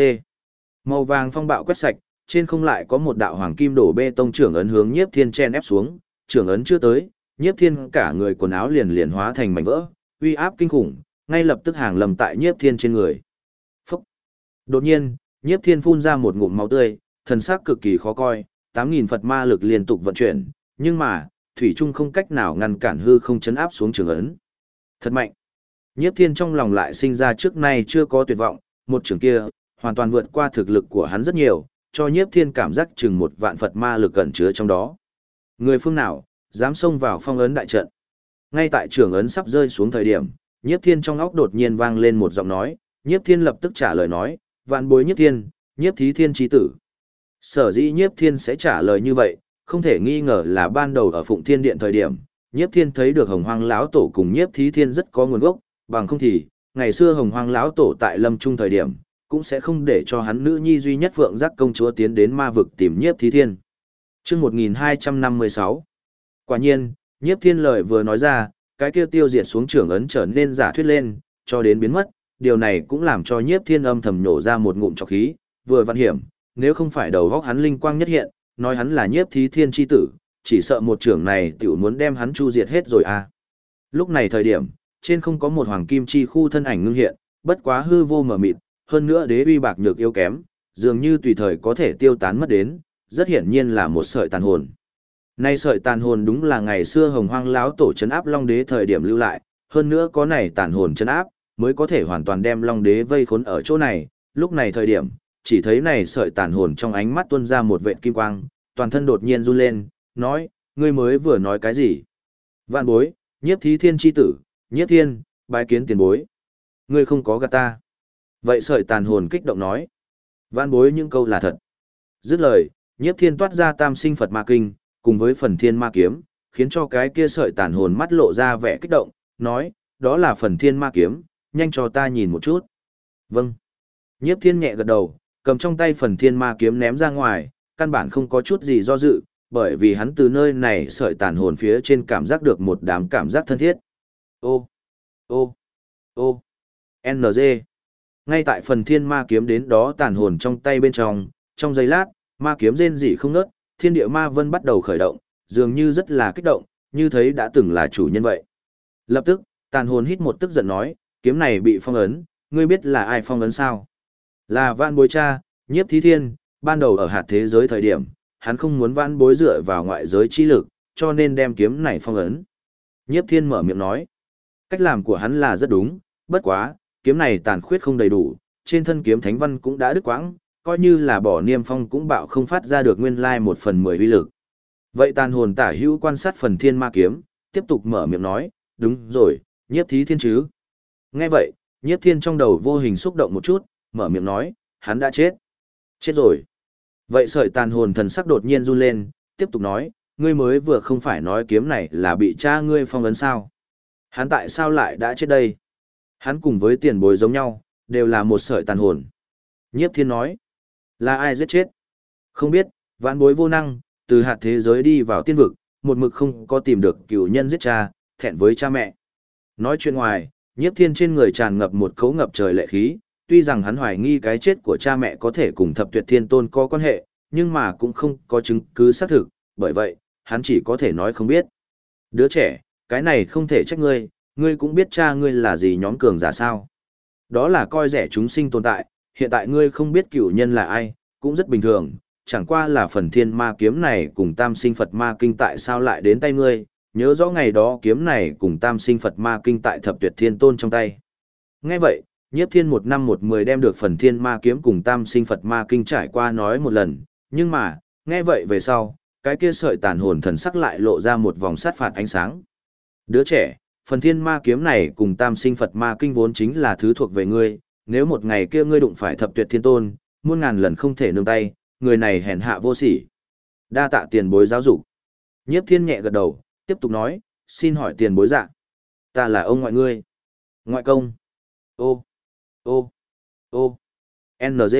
Màu vàng phong bạo quét sạch, trên không lại có một đạo hoàng kim đổ bê tông trưởng ấn hướng Nhiếp Thiên chen ép xuống, trưởng ấn chưa tới, Nhiếp Thiên cả người quần áo liền hóa thành mảnh vỡ, uy áp kinh khủng, ngay lập tức hàng lầm tại Nhiếp Thiên trên người. Phúc! Đột nhiên, Nhiếp Thiên phun ra một ngụm máu tươi, thần sắc cực kỳ khó coi, 8.000 Phật ma lực liên tục vận chuyển, nhưng mà, thủy chung không cách nào ngăn cản hư không chấn áp xuống trường ấn. Thật mạnh! Nhiếp Thiên trong lòng lại sinh ra trước nay chưa có tuyệt vọng, một trường kia, hoàn toàn vượt qua thực lực của hắn rất nhiều, cho Nhiếp Thiên cảm giác chừng 1 vạn Phật ma lực ẩn chứa trong đó. Người phương nào, dám xông vào phong ấn đại trận? Ngay tại trường ấn sắp rơi xuống thời điểm, Nhiếp Thiên trong óc đột nhiên vang lên một giọng nói, Nhiếp Thiên lập tức trả lời nói, vạn bối Nhiếp Thiên, Nhiếp Thí Thiên chi tử. Sở dĩ Nhiếp Thiên sẽ trả lời như vậy, không thể nghi ngờ là ban đầu ở Phụng Thiên Điện thời điểm, Nhiếp Thiên thấy được Hồng Hoang lão tổ cùng Nhiếp Thí Thiên rất có nguồn gốc, bằng không thì, ngày xưa Hồng Hoang lão tổ tại Lâm Trung thời điểm, cũng sẽ không để cho hắn nữ nhi duy nhất Phượng Giác công chúa tiến đến ma vực tìm Nhiếp Thí Thiên. Chương 1256. Quả nhiên, Nhiếp Thiên lời vừa nói ra, cái kia tiêu diệt xuống trưởng ấn trở nên giả thuyết lên, cho đến biến mất, điều này cũng làm cho Nhiếp Thiên âm thầm nhổ ra một ngụm trọc khí, vừa văn hiểm, nếu không phải đầu góc hắn linh quang nhất hiện, nói hắn là Nhiếp Thí Thiên chi tử, chỉ sợ một trưởng này tiểu muốn đem hắn chu diệt hết rồi à. Lúc này thời điểm, trên không có một hoàng kim chi khu thân ảnh ngưng hiện, bất quá hư vô mờ mịt, hơn nữa đế uy bạc nhược yếu kém, dường như tùy thời có thể tiêu tán mất đến, rất hiển nhiên là một sợi tàn hồn. Nay sợi tàn hồn đúng là ngày xưa Hồng Hoang lão tổ trấn áp Long Đế thời điểm lưu lại, hơn nữa có này tàn hồn trấn áp, mới có thể hoàn toàn đem Long Đế vây khốn ở chỗ này, lúc này thời điểm, chỉ thấy này sợi tàn hồn trong ánh mắt tuôn ra một vệt kim quang, toàn thân đột nhiên run lên, nói, ngươi mới vừa nói cái gì? Vạn bối, Nhiếp Thí Thiên chi tử, Nhiếp Thiên, bái kiến tiền bối. Ngươi không có gạt ta. Vậy sợi tàn hồn kích động nói, vạn bối những câu là thật. Dứt lời, Nhiếp Thiên toát ra Tam Sinh Phật Ma Kinh, cùng với Phần Thiên Ma Kiếm, khiến cho cái kia sợi tàn hồn mắt lộ ra vẻ kích động, nói, đó là Phần Thiên Ma Kiếm, nhanh cho ta nhìn một chút. Vâng. Nhiếp Thiên nhẹ gật đầu, cầm trong tay Phần Thiên Ma Kiếm ném ra ngoài, căn bản không có chút gì do dự, bởi vì hắn từ nơi này sợi tàn hồn phía trên cảm giác được một đám cảm giác thân thiết. Ô, ô, ô, NG. Ngay tại Phần Thiên Ma Kiếm đến đó tàn hồn trong tay bên trong giây lát, ma kiếm rên rỉ không ngớt, thiên địa ma vân bắt đầu khởi động, dường như rất là kích động, như thấy đã từng là chủ nhân vậy. Lập tức, tàn hồn hít một tức giận nói, kiếm này bị phong ấn, ngươi biết là ai phong ấn sao? Là Vãn Bối cha, Nhiếp Thí Thiên, ban đầu ở hạt thế giới thời điểm, hắn không muốn Vãn Bối dựa vào ngoại giới chi lực, cho nên đem kiếm này phong ấn. Nhiếp Thiên mở miệng nói, cách làm của hắn là rất đúng, bất quá, kiếm này tàn khuyết không đầy đủ, trên thân kiếm thánh văn cũng đã đứt quãng, coi như là bỏ niêm phong cũng bạo không phát ra được nguyên lai 1/10 uy lực. Vậy tàn hồn tả hữu quan sát Phần Thiên Ma Kiếm, tiếp tục mở miệng nói, đúng rồi, Nhiếp Thí Thiên chứ. Nghe vậy, Nhiếp Thiên trong đầu vô hình xúc động một chút, mở miệng nói, hắn đã chết. Chết rồi. Vậy sợi tàn hồn thần sắc đột nhiên run lên, tiếp tục nói, ngươi mới vừa không phải nói kiếm này là bị cha ngươi phong ấn sao. Hắn tại sao lại đã chết đây? Hắn cùng với tiền bối giống nhau, đều là một sợi tàn hồn. Nhiếp Thiên nói, là ai giết chết? Không biết, Vãn Bối vô năng, từ hạt thế giới đi vào tiên vực, một mực không có tìm được cửu nhân giết cha, thẹn với cha mẹ. Nói chuyện ngoài, Nhiếp Thiên trên người tràn ngập một cấu ngập trời lệ khí, tuy rằng hắn hoài nghi cái chết của cha mẹ có thể cùng Thập Tuyệt Thiên Tôn có quan hệ, nhưng mà cũng không có chứng cứ xác thực, bởi vậy, hắn chỉ có thể nói không biết. Đứa trẻ, cái này không thể trách ngươi, ngươi cũng biết cha ngươi là gì nhóm cường giả sao. Đó là coi rẻ chúng sinh tồn tại, hiện tại ngươi không biết cửu nhân là ai, cũng rất bình thường, chẳng qua là Phần Thiên Ma Kiếm này cùng Tam Sinh Phật Ma Kinh tại sao lại đến tay ngươi, nhớ rõ ngày đó kiếm này cùng Tam Sinh Phật Ma Kinh tại Thập Tuyệt Thiên Tôn trong tay. Nghe vậy, Nhiếp Thiên 1 năm 1 10 đem được Phần Thiên Ma Kiếm cùng Tam Sinh Phật Ma Kinh trải qua nói một lần, nhưng mà, nghe vậy về sau, cái kia sợi tàn hồn thần sắc lại lộ ra một vòng sát phạt ánh sáng. Đứa trẻ, Phần Thiên Ma Kiếm này cùng Tam Sinh Phật Ma Kinh vốn chính là thứ thuộc về ngươi, nếu một ngày kia ngươi đụng phải Thập Tuyệt Thiên Tôn, muôn ngàn lần không thể nương tay, người này hèn hạ vô sỉ. Đa tạ tiền bối giáo dục. Nhiếp Thiên nhẹ gật đầu, tiếp tục nói, xin hỏi tiền bối dạ. Ta là ông ngoại ngươi. Ngoại công. Ô, ô, ô, NG.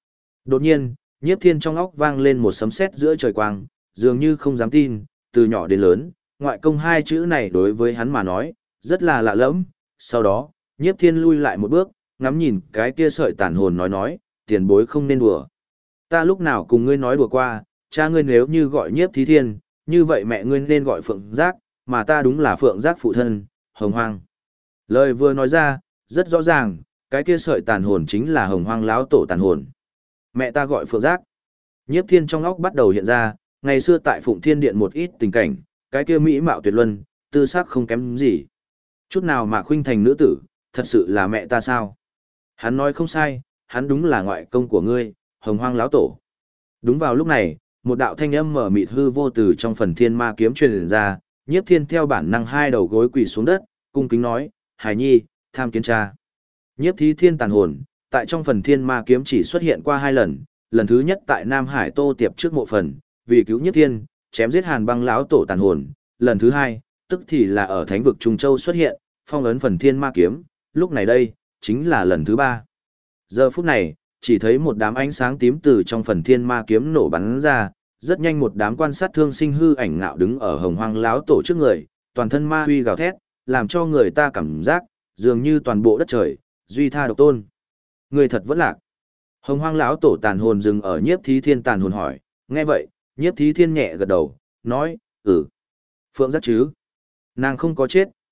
Đột nhiên, Nhiếp Thiên trong óc vang lên một sấm sét giữa trời quang, dường như không dám tin, từ nhỏ đến lớn, ngoại công hai chữ này đối với hắn mà nói, rất là lạ lẫm. Sau đó, Nhiếp Thiên lui lại một bước, ngắm nhìn cái kia sợi tàn hồn nói, tiền bối không nên đùa. Ta lúc nào cùng ngươi nói đùa qua, cha ngươi nếu như gọi Nhiếp Thí Thiên, như vậy mẹ ngươi nên gọi Phượng Giác, mà ta đúng là Phượng Giác phụ thân, Hồng Hoang. Lời vừa nói ra, rất rõ ràng, cái kia sợi tàn hồn chính là Hồng Hoang lão tổ tàn hồn. Mẹ ta gọi Phượng Giác. Nhiếp Thiên trong óc bắt đầu hiện ra, ngày xưa tại Phụng Thiên Điện một ít tình cảnh, cái kia mỹ mạo tuyệt luân, tư sắc không kém gì. Chút nào mà khuynh thành nữ tử, thật sự là mẹ ta sao? Hắn nói không sai, hắn đúng là ngoại công của ngươi, Hồng Hoang lão tổ. Đúng vào lúc này, một đạo thanh âm mở mịt hư vô từ trong Phần Thiên Ma Kiếm truyền ra, Nhiếp Thiên theo bản năng hai đầu gối quỳ xuống đất, cung kính nói, Hải Nhi, tham kiến cha. Nhiếp Thí Thiên tàn hồn, tại trong Phần Thiên Ma Kiếm chỉ xuất hiện qua 2 lần, lần thứ nhất tại Nam Hải Tô Tiệp trước mộ phần, vì cứu Nhiếp Thiên, chém giết Hàn Băng lão tổ tàn hồn, lần thứ hai, tức thì là ở Thánh vực Trung Châu xuất hiện, phong ấn Phần Thiên Ma Kiếm, lúc này đây, chính là lần thứ 3. Giờ phút này, chỉ thấy một đám ánh sáng tím từ trong Phần Thiên Ma Kiếm nổ bắn ra, rất nhanh một đám quan sát thương sinh hư ảnh ngạo đứng ở Hồng Hoang lão tổ trước người, toàn thân ma huy gào thét, làm cho người ta cảm giác dường như toàn bộ đất trời duy tha độc tôn. Người thật vẫn lạc. Hồng Hoang lão tổ tàn hồn dừng ở Nhiếp Thí Thiên tàn hồn hỏi, nghe vậy, Nhiếp Thí Thiên nhẹ gật đầu, nói, Phượng Giác chứ? Nàng không có chết,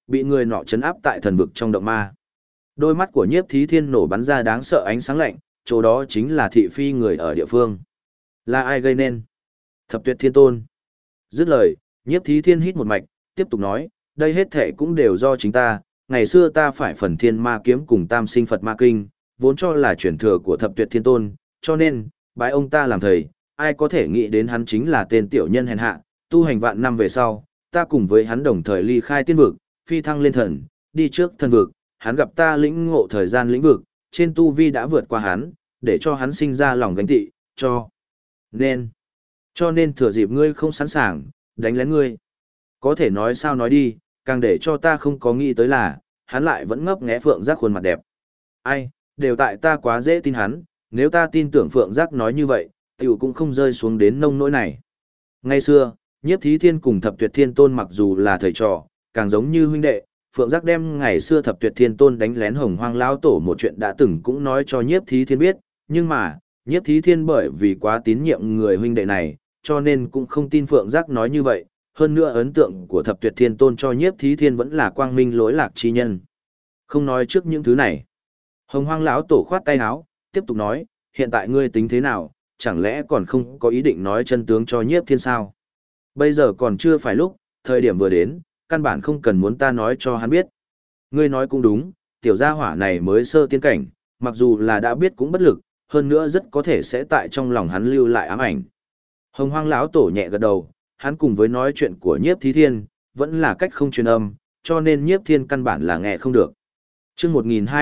bị người nọ trấn áp tại thần vực trong động ma. Đôi mắt của Nhiếp Thí Thiên nổ bắn ra đáng sợ ánh sáng lạnh, chỗ đó chính là thị phi người ở địa phương. Là ai gây nên? Thập Tuyệt Thiên Tôn. Dứt lời, Nhiếp Thí Thiên hít một mạch, tiếp tục nói, đây hết thệ cũng đều do chính ta, ngày xưa ta phải phần thiên ma kiếm cùng tam sinh Phật ma kinh, vốn cho là truyền thừa của Thập Tuyệt Thiên Tôn, cho nên, bái ông ta làm thầy, ai có thể nghĩ đến hắn chính là tên tiểu nhân hèn hạ, tu hành vạn năm về sau, ta cùng với hắn đồng thời ly khai tiên vực, phi thăng lên thần, đi trước thần vực, hắn gặp ta lĩnh ngộ thời gian lĩnh vực, trên tu vi đã vượt qua hắn, để cho hắn sinh ra lòng gánh tị, cho nên thừa dịp ngươi không sẵn sàng, đánh lén ngươi. Có thể nói sao nói đi, càng để cho ta không có nghĩ tới là, hắn lại vẫn ngấp nghé Phượng Giác khuôn mặt đẹp. Ai, đều tại ta quá dễ tin hắn, nếu ta tin tưởng Phượng Giác nói như vậy, tiểu cũng không rơi xuống đến nông nỗi này. Ngày xưa, Nhiếp Thí Thiên cùng Thập Tuyệt Thiên Tôn mặc dù là thầy trò, càng giống như huynh đệ, Phượng Giác đem ngày xưa Thập Tuyệt Thiên Tôn đánh lén Hồng Hoang lão tổ một chuyện đã từng cũng nói cho Nhiếp Thí Thiên biết, nhưng mà, Nhiếp Thí Thiên bởi vì quá tín nhiệm người huynh đệ này, cho nên cũng không tin Phượng Giác nói như vậy, hơn nữa ấn tượng của Thập Tuyệt Thiên Tôn cho Nhiếp Thí Thiên vẫn là quang minh lỗi lạc chi nhân. Không nói trước những thứ này. Hồng Hoang lão tổ khoát tay áo, tiếp tục nói, hiện tại ngươi tính thế nào, chẳng lẽ còn không có ý định nói chân tướng cho Nhiếp Thiên sao? Bây giờ còn chưa phải lúc, thời điểm vừa đến, căn bản không cần muốn ta nói cho hắn biết. Ngươi nói cũng đúng, tiểu gia hỏa này mới sơ tiên cảnh, mặc dù là đã biết cũng bất lực, hơn nữa rất có thể sẽ tại trong lòng hắn lưu lại ám ảnh. Hồng Hoang lão tổ nhẹ gật đầu, hắn cùng với nói chuyện của Nhiếp Thí Thiên, vẫn là cách không truyền âm, cho nên Nhiếp Thiên căn bản là nghe không được. Chương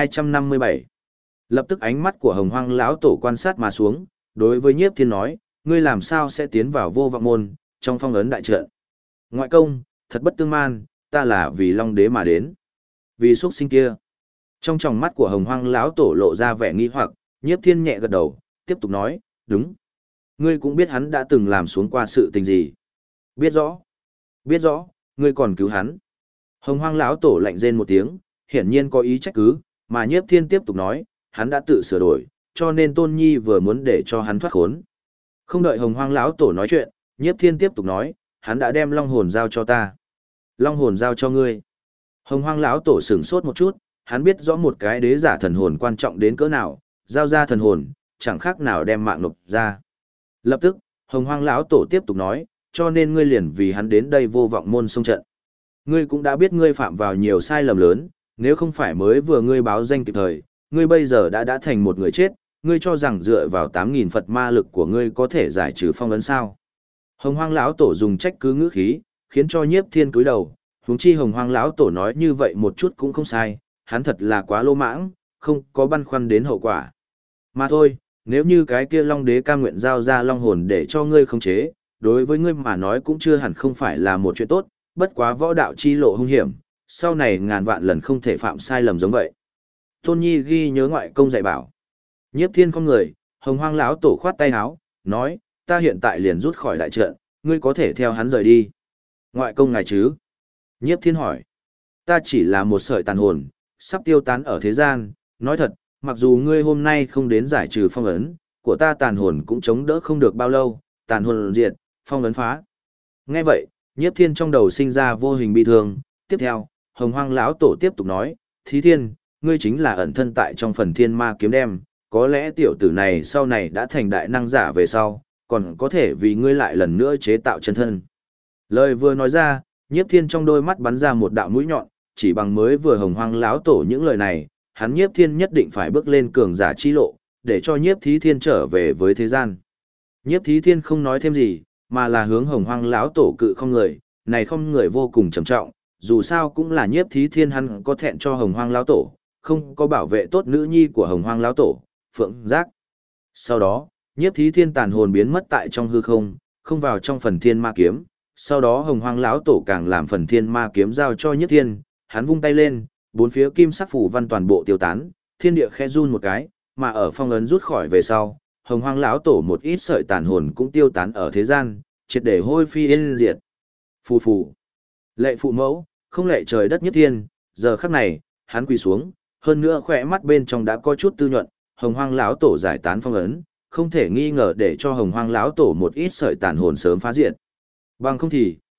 1257. Lập tức ánh mắt của Hồng Hoang lão tổ quan sát mà xuống, đối với Nhiếp Thiên nói, ngươi làm sao sẽ tiến vào Vô Vọng môn, trong phong ấn đại trận. Ngoại công, thật bất tương man, ta là vì Long Đế mà đến. Vì xuất sinh kia. Trong tròng mắt của Hồng Hoang lão tổ lộ ra vẻ nghi hoặc, Nhiếp Thiên nhẹ gật đầu, tiếp tục nói, đúng. Ngươi cũng biết hắn đã từng làm xuống qua sự tình gì. Biết rõ. Biết rõ, ngươi còn cứu hắn. Hồng Hoang lão tổ lạnh rên một tiếng, hiển nhiên có ý trách cứ, mà Nhiếp Thiên tiếp tục nói, hắn đã tự sửa đổi, cho nên Tôn Nhi vừa muốn để cho hắn thoát khốn. Không đợi Hồng Hoang lão tổ nói chuyện, Nhiếp Thiên tiếp tục nói, hắn đã đem long hồn giao cho ta. Long hồn giao cho ngươi. Hồng Hoang lão tổ sửng sốt một chút, hắn biết rõ một cái đế giả thần hồn quan trọng đến cỡ nào, giao ra thần hồn, chẳng khác nào đem mạng nộp ra. Lập tức, Hồng Hoang lão tổ tiếp tục nói, cho nên ngươi liền vì hắn đến đây Vô Vọng môn xông trận. Ngươi cũng đã biết ngươi phạm vào nhiều sai lầm lớn, nếu không phải mới vừa ngươi báo danh kịp thời, ngươi bây giờ đã thành một người chết, ngươi cho rằng dựa vào 8.000 Phật ma lực của ngươi có thể giải trừ phong ấn sao? Hồng Hoang lão tổ dùng trách cứ ngữ khí, khiến cho Nhiếp Thiên cúi đầu, huống chi Hồng Hoang lão tổ nói như vậy một chút cũng không sai, hắn thật là quá lô mãng, không có băn khoăn đến hậu quả. Mà thôi, nếu như cái kia Long Đế cam nguyện giao ra long hồn để cho ngươi khống chế, đối với ngươi mà nói cũng chưa hẳn không phải là một chuyện tốt, bất quá võ đạo chi lộ hung hiểm, sau này ngàn vạn lần không thể phạm sai lầm giống vậy. Tôn Nhi ghi nhớ ngoại công dạy bảo. Nhiếp Thiên không người, Hồng Hoang lão tổ khoát tay áo, nói, ta hiện tại liền rút khỏi đại trận, ngươi có thể theo hắn rời đi. Ngoại công ngài chứ? Nhiếp Thiên hỏi. Ta chỉ là một sợi tàn hồn, sắp tiêu tán ở thế gian, nói thật, mặc dù ngươi hôm nay không đến giải trừ phong ấn, của ta tàn hồn cũng chống đỡ không được bao lâu, tàn hồn diệt, phong ấn phá. Nghe vậy, Nhiếp Thiên trong đầu sinh ra vô hình bi thương, tiếp theo, Hồng Hoang lão tổ tiếp tục nói, Thí Thiên, ngươi chính là ẩn thân tại trong phần thiên ma kiếm đem, có lẽ tiểu tử này sau này đã thành đại năng giả về sau, còn có thể vì ngươi lại lần nữa chế tạo chân thân. Lời vừa nói ra, Nhiếp Thiên trong đôi mắt bắn ra một đạo mũi nhọn, chỉ bằng mới vừa Hồng Hoang lão tổ những lời này, hắn Nhiếp Thiên nhất định phải bước lên cường giả chi lộ, để cho Nhiếp Thí Thiên trở về với thế gian. Nhiếp Thí Thiên không nói thêm gì, mà là hướng Hồng Hoang lão tổ cự không người, này không người vô cùng trầm trọng, dù sao cũng là Nhiếp Thí Thiên hắn có thẹn cho Hồng Hoang lão tổ, không có bảo vệ tốt nữ nhi của Hồng Hoang lão tổ, Phượng Giác. Sau đó, Nhiếp Thí Thiên tàn hồn biến mất tại trong hư không, không vào trong phần thiên ma kiếm. Sau đó Hồng Hoang lão tổ càng làm phần thiên ma kiếm giao cho Nhiếp Thiên, hắn vung tay lên, bốn phía kim sắc phủ văn toàn bộ tiêu tán, thiên địa khẽ run một cái, mà ở phong ấn rút khỏi về sau, Hồng Hoang lão tổ một ít sợi tàn hồn cũng tiêu tán ở thế gian, triệt để hôi phi yên diệt. Phù phù. Lệ phụ mẫu, không lệ trời đất Nhiếp Thiên, giờ khắc này, hắn quỳ xuống, hơn nữa khỏe mắt bên trong đã có chút tư nhuận, Hồng Hoang lão tổ giải tán phong ấn, không thể nghi ngờ để cho Hồng Hoang lão tổ một ít sợi tàn hồn sớm phá diệt. Bằng không thì,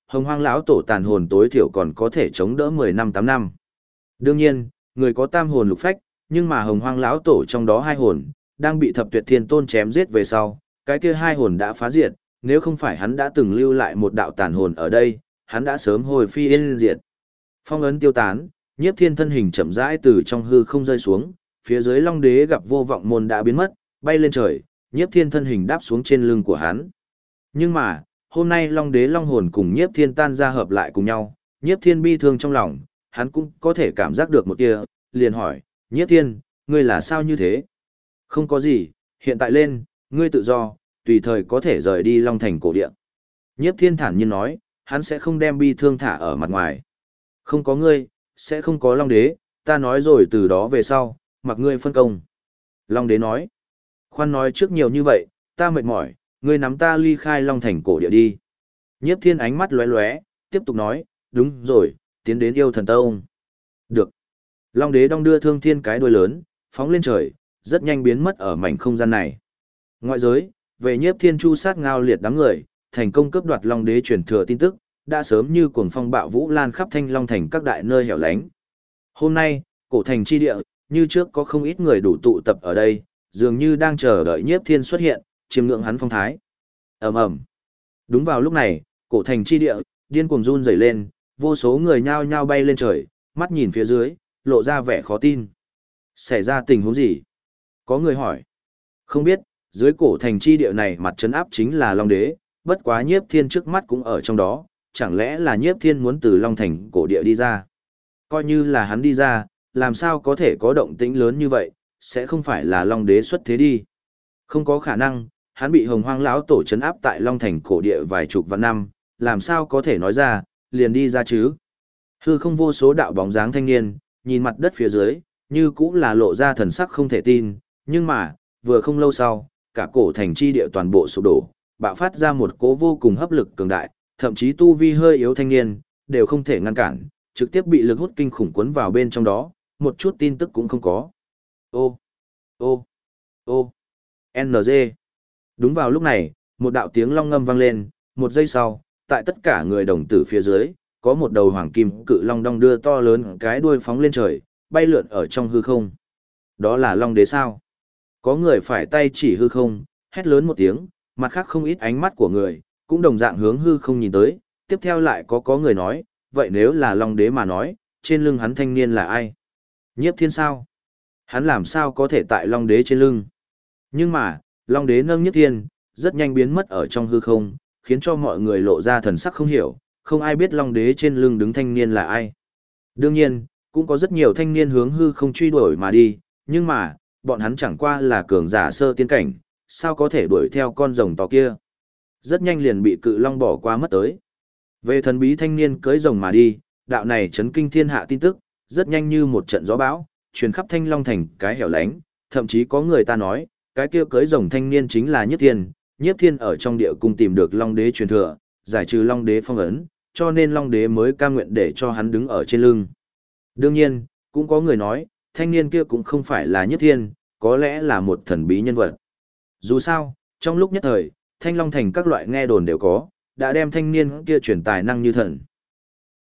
Hồng Hoang lão tổ tàn hồn tối thiểu còn có thể chống đỡ 10 năm 8 năm. Đương nhiên, người có tam hồn lục phách, nhưng mà Hồng Hoang lão tổ trong đó hai hồn đang bị Thập Tuyệt Thiên Tôn chém giết về sau, cái kia hai hồn đã phá diệt, nếu không phải hắn đã từng lưu lại một đạo tàn hồn ở đây, hắn đã sớm hồi phi yên diệt. Phong ấn tiêu tán, Nhiếp Thiên thân hình chậm rãi từ trong hư không rơi xuống, phía dưới Long Đế gặp vô vọng môn đã biến mất, bay lên trời, Nhiếp Thiên thân hình đáp xuống trên lưng của hắn. Nhưng mà, hôm nay Long Đế Long hồn cùng Nhiếp Thiên tan ra hợp lại cùng nhau, Nhiếp Thiên bi thương trong lòng, hắn cũng có thể cảm giác được một tia, liền hỏi, Nhiếp Thiên, ngươi là sao như thế? Không có gì, hiện tại lên, ngươi tự do, tùy thời có thể rời đi Long Thành cổ địa. Nhiếp Thiên thản nhiên nói, hắn sẽ không đem bi thương thả ở mặt ngoài. Không có ngươi, sẽ không có Long Đế, ta nói rồi từ đó về sau, mặc ngươi phân công. Long Đế nói, khoan nói trước nhiều như vậy, ta mệt mỏi, ngươi nắm ta ly khai Long Thành cổ địa đi. Nhiếp Thiên ánh mắt lóe lóe, tiếp tục nói, đúng rồi, tiến đến yêu thần tông. Được. Long Đế đong đưa Thương Thiên cái đuôi lớn, phóng lên trời, rất nhanh biến mất ở mảnh không gian này. Ngoại giới, về Nhiếp Thiên chu sát ngao liệt đám người, thành công cướp đoạt Long Đế truyền thừa tin tức, đã sớm như cuồng phong bạo vũ lan khắp Thanh Long Thành các đại nơi hẻo lánh. Hôm nay, cổ thành chi địa, như trước có không ít người đủ tụ tập ở đây, dường như đang chờ đợi Nhiếp Thiên xuất hiện, chiêm ngưỡng hắn phong thái. Ầm ầm. Đúng vào lúc này, cổ thành chi địa điên cuồng run rẩy lên, vô số người nhao nhao bay lên trời, mắt nhìn phía dưới, lộ ra vẻ khó tin. Xảy ra tình huống gì? Có người hỏi. Không biết, dưới cổ thành chi địa này mặt trấn áp chính là Long Đế, bất quá Nhiếp Thiên trước mắt cũng ở trong đó, chẳng lẽ là Nhiếp Thiên muốn từ Long Thành cổ địa đi ra? Coi như là hắn đi ra, làm sao có thể có động tĩnh lớn như vậy, sẽ không phải là Long Đế xuất thế đi. Không có khả năng, hắn bị Hồng Hoang lão tổ trấn áp tại Long Thành cổ địa vài chục vạn năm, làm sao có thể nói ra, liền đi ra chứ? Hư không vô số đạo bóng dáng thanh niên, nhìn mặt đất phía dưới, như cũng là lộ ra thần sắc không thể tin, nhưng mà, vừa không lâu sau, cả cổ thành chi địa toàn bộ sụp đổ, bạo phát ra một cỗ vô cùng hấp lực cường đại, thậm chí tu vi hơi yếu thanh niên, đều không thể ngăn cản, trực tiếp bị lực hút kinh khủng cuốn vào bên trong đó, một chút tin tức cũng không có. Ô, ô, ô, NG. Đúng vào lúc này, một đạo tiếng long ngâm vang lên, một giây sau, tại tất cả người đồng tử phía dưới, có một đầu hoàng kim cự long đong đưa to lớn cái đuôi phóng lên trời, bay lượn ở trong hư không. Đó là Long Đế sao? Có người phải tay chỉ hư không, hét lớn một tiếng, mặt khác không ít ánh mắt của người, cũng đồng dạng hướng hư không nhìn tới, tiếp theo lại có người nói, vậy nếu là Long Đế mà nói, trên lưng hắn thanh niên là ai? Nhiếp Thiên sao? Hắn làm sao có thể tại Long Đế trên lưng? Nhưng mà, Long Đế nâng Nhiếp Thiên, rất nhanh biến mất ở trong hư không, khiến cho mọi người lộ ra thần sắc không hiểu, không ai biết Long Đế trên lưng đứng thanh niên là ai. Đương nhiên, cũng có rất nhiều thanh niên hướng hư không truy đuổi mà đi, nhưng mà, bọn hắn chẳng qua là cường giả sơ tiên cảnh, sao có thể đuổi theo con rồng to kia. Rất nhanh liền bị cự long bỏ qua mất tới. Về thần bí thanh niên cưỡi rồng mà đi, đạo này chấn kinh thiên hạ tin tức, rất nhanh như một trận gió bão, truyền khắp Thanh Long thành cái hẻo lánh, thậm chí có người ta nói, cái kia cưỡi rồng thanh niên chính là Nhiếp Thiên, Nhiếp Thiên ở trong địa cung tìm được Long Đế truyền thừa, giải trừ Long Đế phong ấn, cho nên Long Đế mới cam nguyện để cho hắn đứng ở trên lưng. Đương nhiên, cũng có người nói, thanh niên kia cũng không phải là Nhiếp Thiên, có lẽ là một thần bí nhân vật. Dù sao, trong lúc nhất thời, Thanh Long thành các loại nghe đồn đều có, đã đem thanh niên kia truyền tài năng như thần.